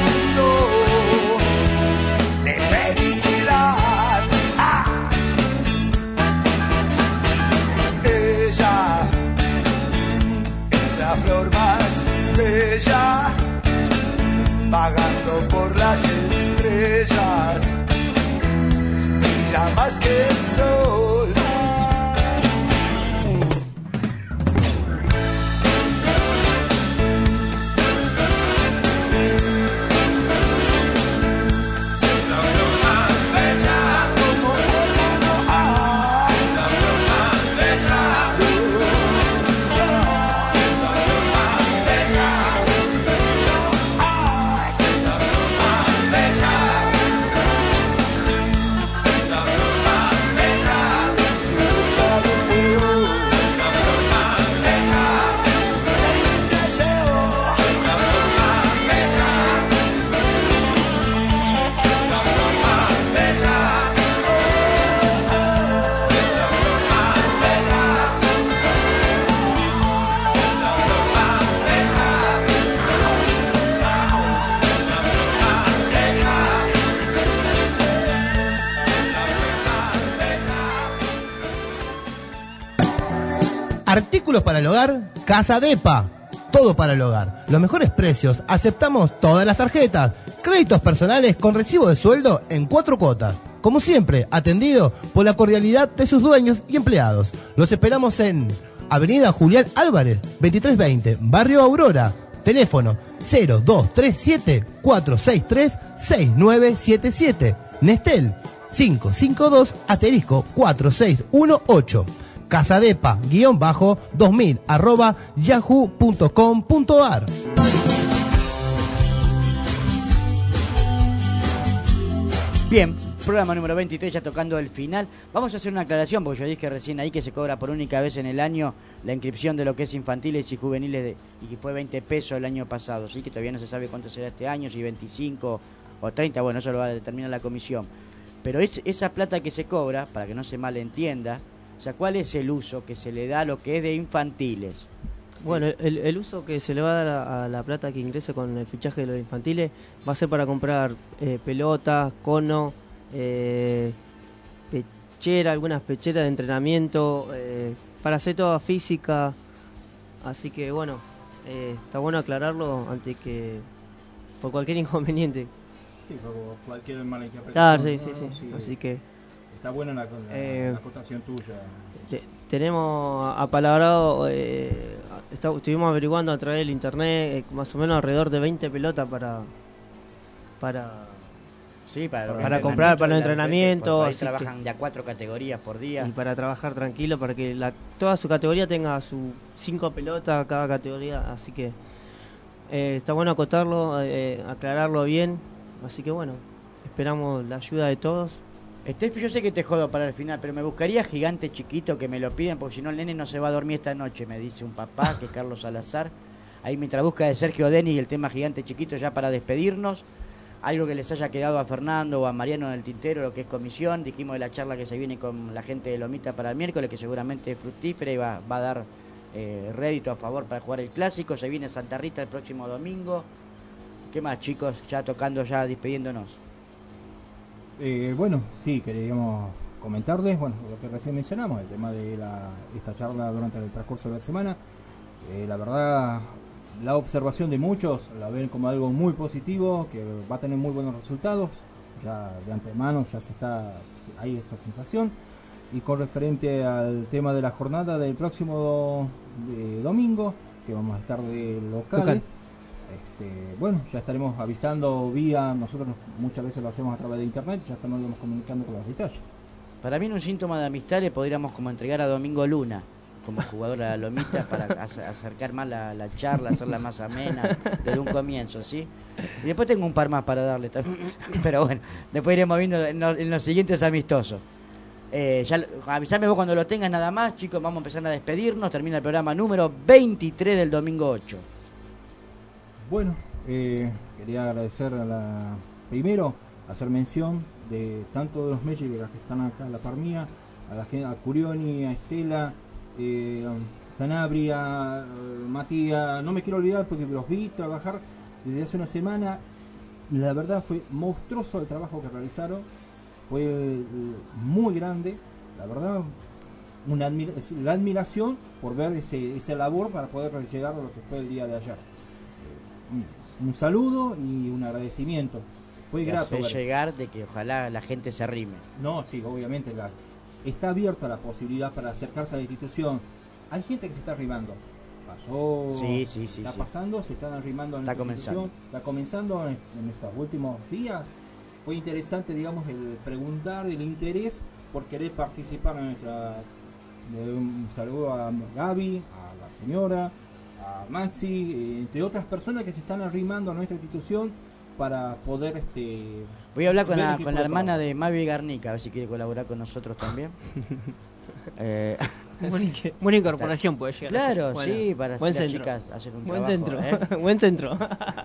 Speaker 16: de felicidad. La flor más bella, vagando por las estrellas, brilla más que el sol.
Speaker 17: Artículos para el hogar, Casa Depa. Todo para el hogar. Los mejores precios. Aceptamos todas las tarjetas. Créditos personales con recibo de sueldo en cuatro cuotas. Como siempre, atendido por la cordialidad de sus dueños y empleados. Los esperamos en Avenida Julián Álvarez, veintitrés veinte, Barrio Aurora. Teléfono cero dos tres siete cuatro seis tres seis nueve siete siete. Nestel cinco cinco dos asterisco cuatro seis uno ocho. Casadepa, guión bajo, dos mil, arroba, yahoo punto com punto ar.
Speaker 3: Bien, Programa número veintitrés, ya tocando el final. Vamos a hacer una aclaración, porque yo dije recién ahí que se cobra por única vez en el año la inscripción de lo que es infantiles y juveniles, de, y que fue veinte pesos el año pasado, ¿sí? Que todavía no se sabe cuánto será este año, si veinticinco o treinta, bueno, eso lo va a determinar la comisión. Pero es, esa plata que se cobra, para que no se malentienda, o sea, ¿cuál es el uso que se le da a lo que es de infantiles?
Speaker 9: Bueno, el, el uso que se le va a dar a, a la plata que ingrese con el fichaje de los infantiles va a ser para comprar eh, pelotas, cono, eh, pechera, algunas pecheras de entrenamiento, eh, para hacer toda física. Así que bueno, eh, está bueno aclararlo antes que por cualquier inconveniente.
Speaker 15: Sí, por cualquier mala interpretación.
Speaker 9: Claro, sí, sí,
Speaker 15: ¿no?
Speaker 9: sí,
Speaker 15: sí.
Speaker 9: Así que...
Speaker 15: Está buena la, la,
Speaker 9: eh,
Speaker 15: la acotación tuya.
Speaker 9: Te, tenemos apalabrado, eh, está, estuvimos averiguando a través del internet, eh, más o menos alrededor de veinte pelotas para para
Speaker 3: sí, para,
Speaker 9: para comprar, para el entrenamiento.
Speaker 3: Ahí trabajan que, ya cuatro categorías por día.
Speaker 9: Y para trabajar tranquilo, para que la, toda su categoría tenga sus cinco pelotas cada categoría. Así que eh, está bueno acotarlo, eh, aclararlo bien. Así que bueno, esperamos la ayuda de todos.
Speaker 3: Este, yo sé que te jodo para el final, pero me buscaría gigante chiquito que me lo piden, porque si no el nene no se va a dormir esta noche, me dice un papá, que es Carlos Salazar. Ahí mientras busca de Sergio Denis el tema gigante chiquito ya para despedirnos. Algo que les haya quedado a Fernando o a Mariano en el tintero, lo que es comisión. Dijimos de la charla que se viene con la gente de Lomita para el miércoles, que seguramente es fructífera y va, va a dar eh, rédito a favor para jugar el clásico. Se viene Santa Rita el próximo domingo. ¿Qué más, chicos? Ya tocando, ya despidiéndonos.
Speaker 15: Eh, bueno, sí, queríamos comentarles, bueno, lo que recién mencionamos, el tema de la, esta charla durante el transcurso de la semana. Eh, la verdad, la observación de muchos la ven como algo muy positivo, que va a tener muy buenos resultados. Ya de antemano ya se está, hay esta sensación. Y con referente al tema de la jornada del próximo de domingo, que vamos a estar de locales. Local. Este, bueno, ya estaremos avisando vía, nosotros muchas veces lo hacemos a través de internet, ya estamos comunicando con los detalles.
Speaker 3: Para mí en un síntoma de amistad le podríamos como entregar a Domingo Luna como jugador a la Lomita para acercar más la, la charla, hacerla más amena desde un comienzo, ¿sí? Y después tengo un par más para darle también, pero bueno, después iremos viendo en los, en los siguientes amistosos. Eh, ya avisame vos cuando lo tengas nada más, chicos, vamos a empezar a despedirnos, termina el programa número veintitrés del domingo ocho.
Speaker 15: Bueno, eh, quería agradecer a la, primero, hacer mención de tanto de los Meche que que están acá a la par mía, a la gente, a Curioni, a Estela, eh, Sanabria, Matías, no me quiero olvidar porque los vi trabajar desde hace una semana. La verdad fue monstruoso el trabajo que realizaron, fue eh, muy grande, la verdad, una admira la admiración por ver ese, esa labor para poder llegar a lo que fue el día de ayer. Un saludo y un agradecimiento. Fue
Speaker 3: que
Speaker 15: grato
Speaker 3: hace llegar de que ojalá la gente se arrime.
Speaker 15: No, sí, obviamente la, está abierta la posibilidad para acercarse a la institución. Hay gente que se está arrimando. Pasó,
Speaker 3: sí, sí, sí,
Speaker 15: está
Speaker 3: sí.
Speaker 15: pasando, se están arrimando a la
Speaker 3: está
Speaker 15: institución.
Speaker 3: Comenzando.
Speaker 15: Está comenzando en, en estos últimos días. Fue interesante, digamos, el preguntar, el interés por querer participar en nuestra. Un saludo a Gaby, a la señora, a Maxi, entre otras personas que se están arrimando a nuestra institución para poder este
Speaker 3: voy a hablar con la, con la hermana de Mavi Garnica, a ver si quiere colaborar con nosotros también. eh,
Speaker 9: buena, buena incorporación puede llegar.
Speaker 3: Claro,
Speaker 9: bueno,
Speaker 3: sí, para
Speaker 9: buen
Speaker 3: las
Speaker 9: centro.
Speaker 3: chicas hacer un
Speaker 9: buen
Speaker 3: trabajo,
Speaker 9: centro.
Speaker 3: ¿eh?
Speaker 9: Buen centro.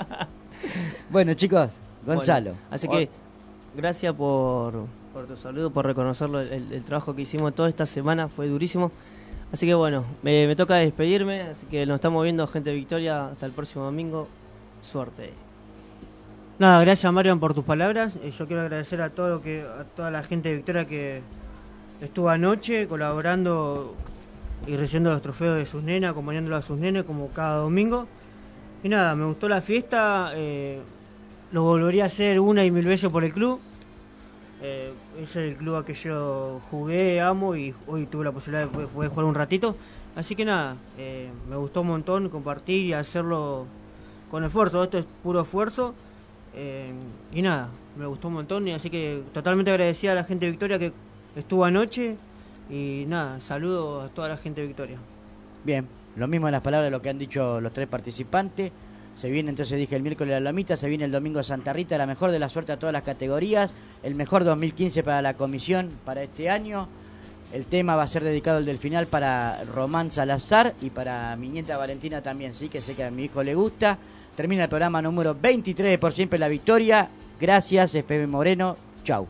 Speaker 3: Bueno, chicos, Gonzalo.
Speaker 9: Bueno, así que gracias por, por tu saludo, por reconocerlo, el, el trabajo que hicimos toda esta semana fue durísimo. Así que bueno, me, me toca despedirme, así que nos estamos viendo, gente de Victoria, hasta el próximo domingo. Suerte.
Speaker 7: Nada, gracias Marian por tus palabras. Eh, yo quiero agradecer a todo lo que a toda la gente de Victoria que estuvo anoche colaborando y recibiendo los trofeos de sus nenas, acompañándolo a sus nenes como cada domingo. Y nada, me gustó la fiesta, eh, lo volvería a hacer una y mil veces por el club. Eh, es el club a que yo jugué, amo y hoy tuve la posibilidad de poder jugar un ratito. Así que nada, eh, me gustó un montón compartir y hacerlo con esfuerzo. Esto es puro esfuerzo. Eh, y nada, me gustó un montón. Y así que totalmente agradecida a la gente de Victoria que estuvo anoche. Y nada, saludo a toda la gente de Victoria.
Speaker 3: Bien, lo mismo en las palabras de lo que han dicho los tres participantes. Se viene, entonces dije, el miércoles la Lomita, se viene el domingo Santa Rita, la mejor de la suerte a todas las categorías, el mejor dos mil quince para la comisión para este año. El tema va a ser dedicado el del final para Román Salazar y para mi nieta Valentina también, sí, que sé que a mi hijo le gusta. Termina el programa número veintitrés de Por Siempre la Victoria. Gracias, F M Moreno. Chau.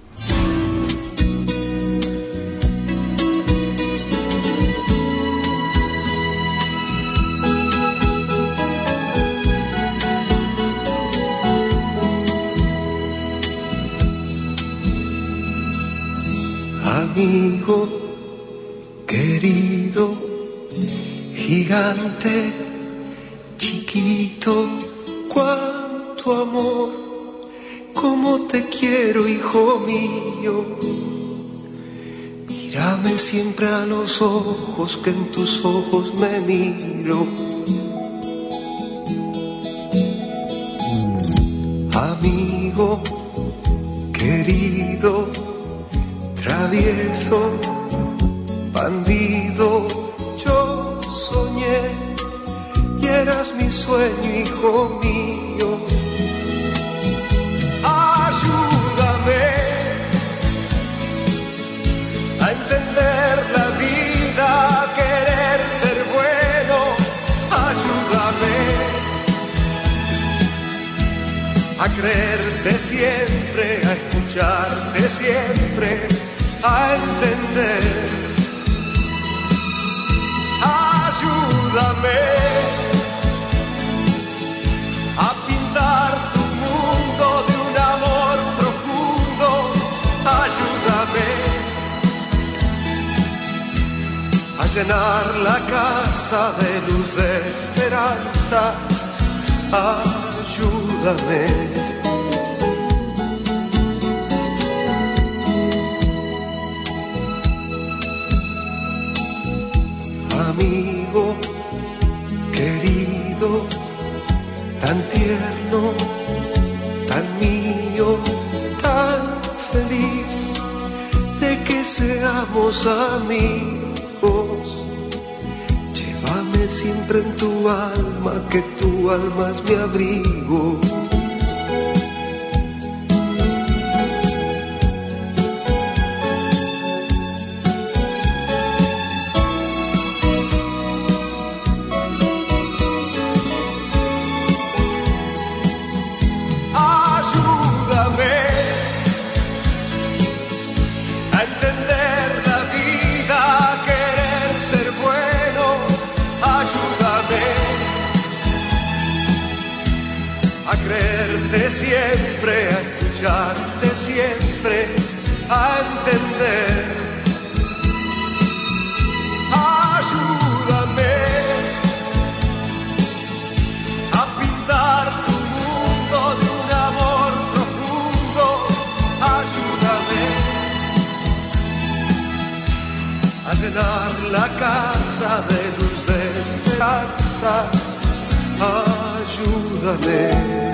Speaker 18: Amigo querido, gigante, chiquito, cuánto amor, cómo te quiero, hijo mío. Mírame siempre a los ojos, que en tus ojos me miro. Amigo querido, travieso, bandido, yo soñé y eras mi sueño, hijo mío. Ayúdame a entender la vida, a querer ser bueno. Ayúdame a creerte siempre, a escucharte siempre, a entender. Ayúdame a pintar tu mundo de un amor profundo. Ayúdame a llenar la casa de luz, de esperanza. Ayúdame. Amigo querido, tan tierno, tan mío, tan feliz de que seamos amigos. Llévame siempre en tu alma, que tu alma es mi abrigo. Siempre, a escucharte siempre, a entender. Ayúdame a pintar tu mundo de un amor profundo. Ayúdame a llenar la casa de luz, de esperanza. Ayúdame.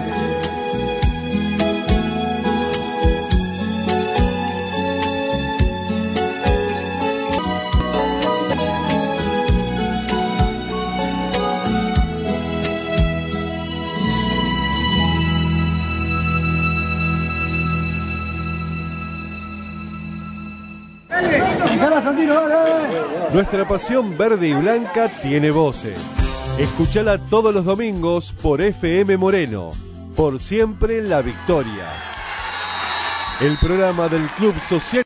Speaker 1: Nuestra pasión verde y blanca tiene voces. Escúchala todos los domingos por F M Moreno. Por siempre la Victoria. El programa del Club Social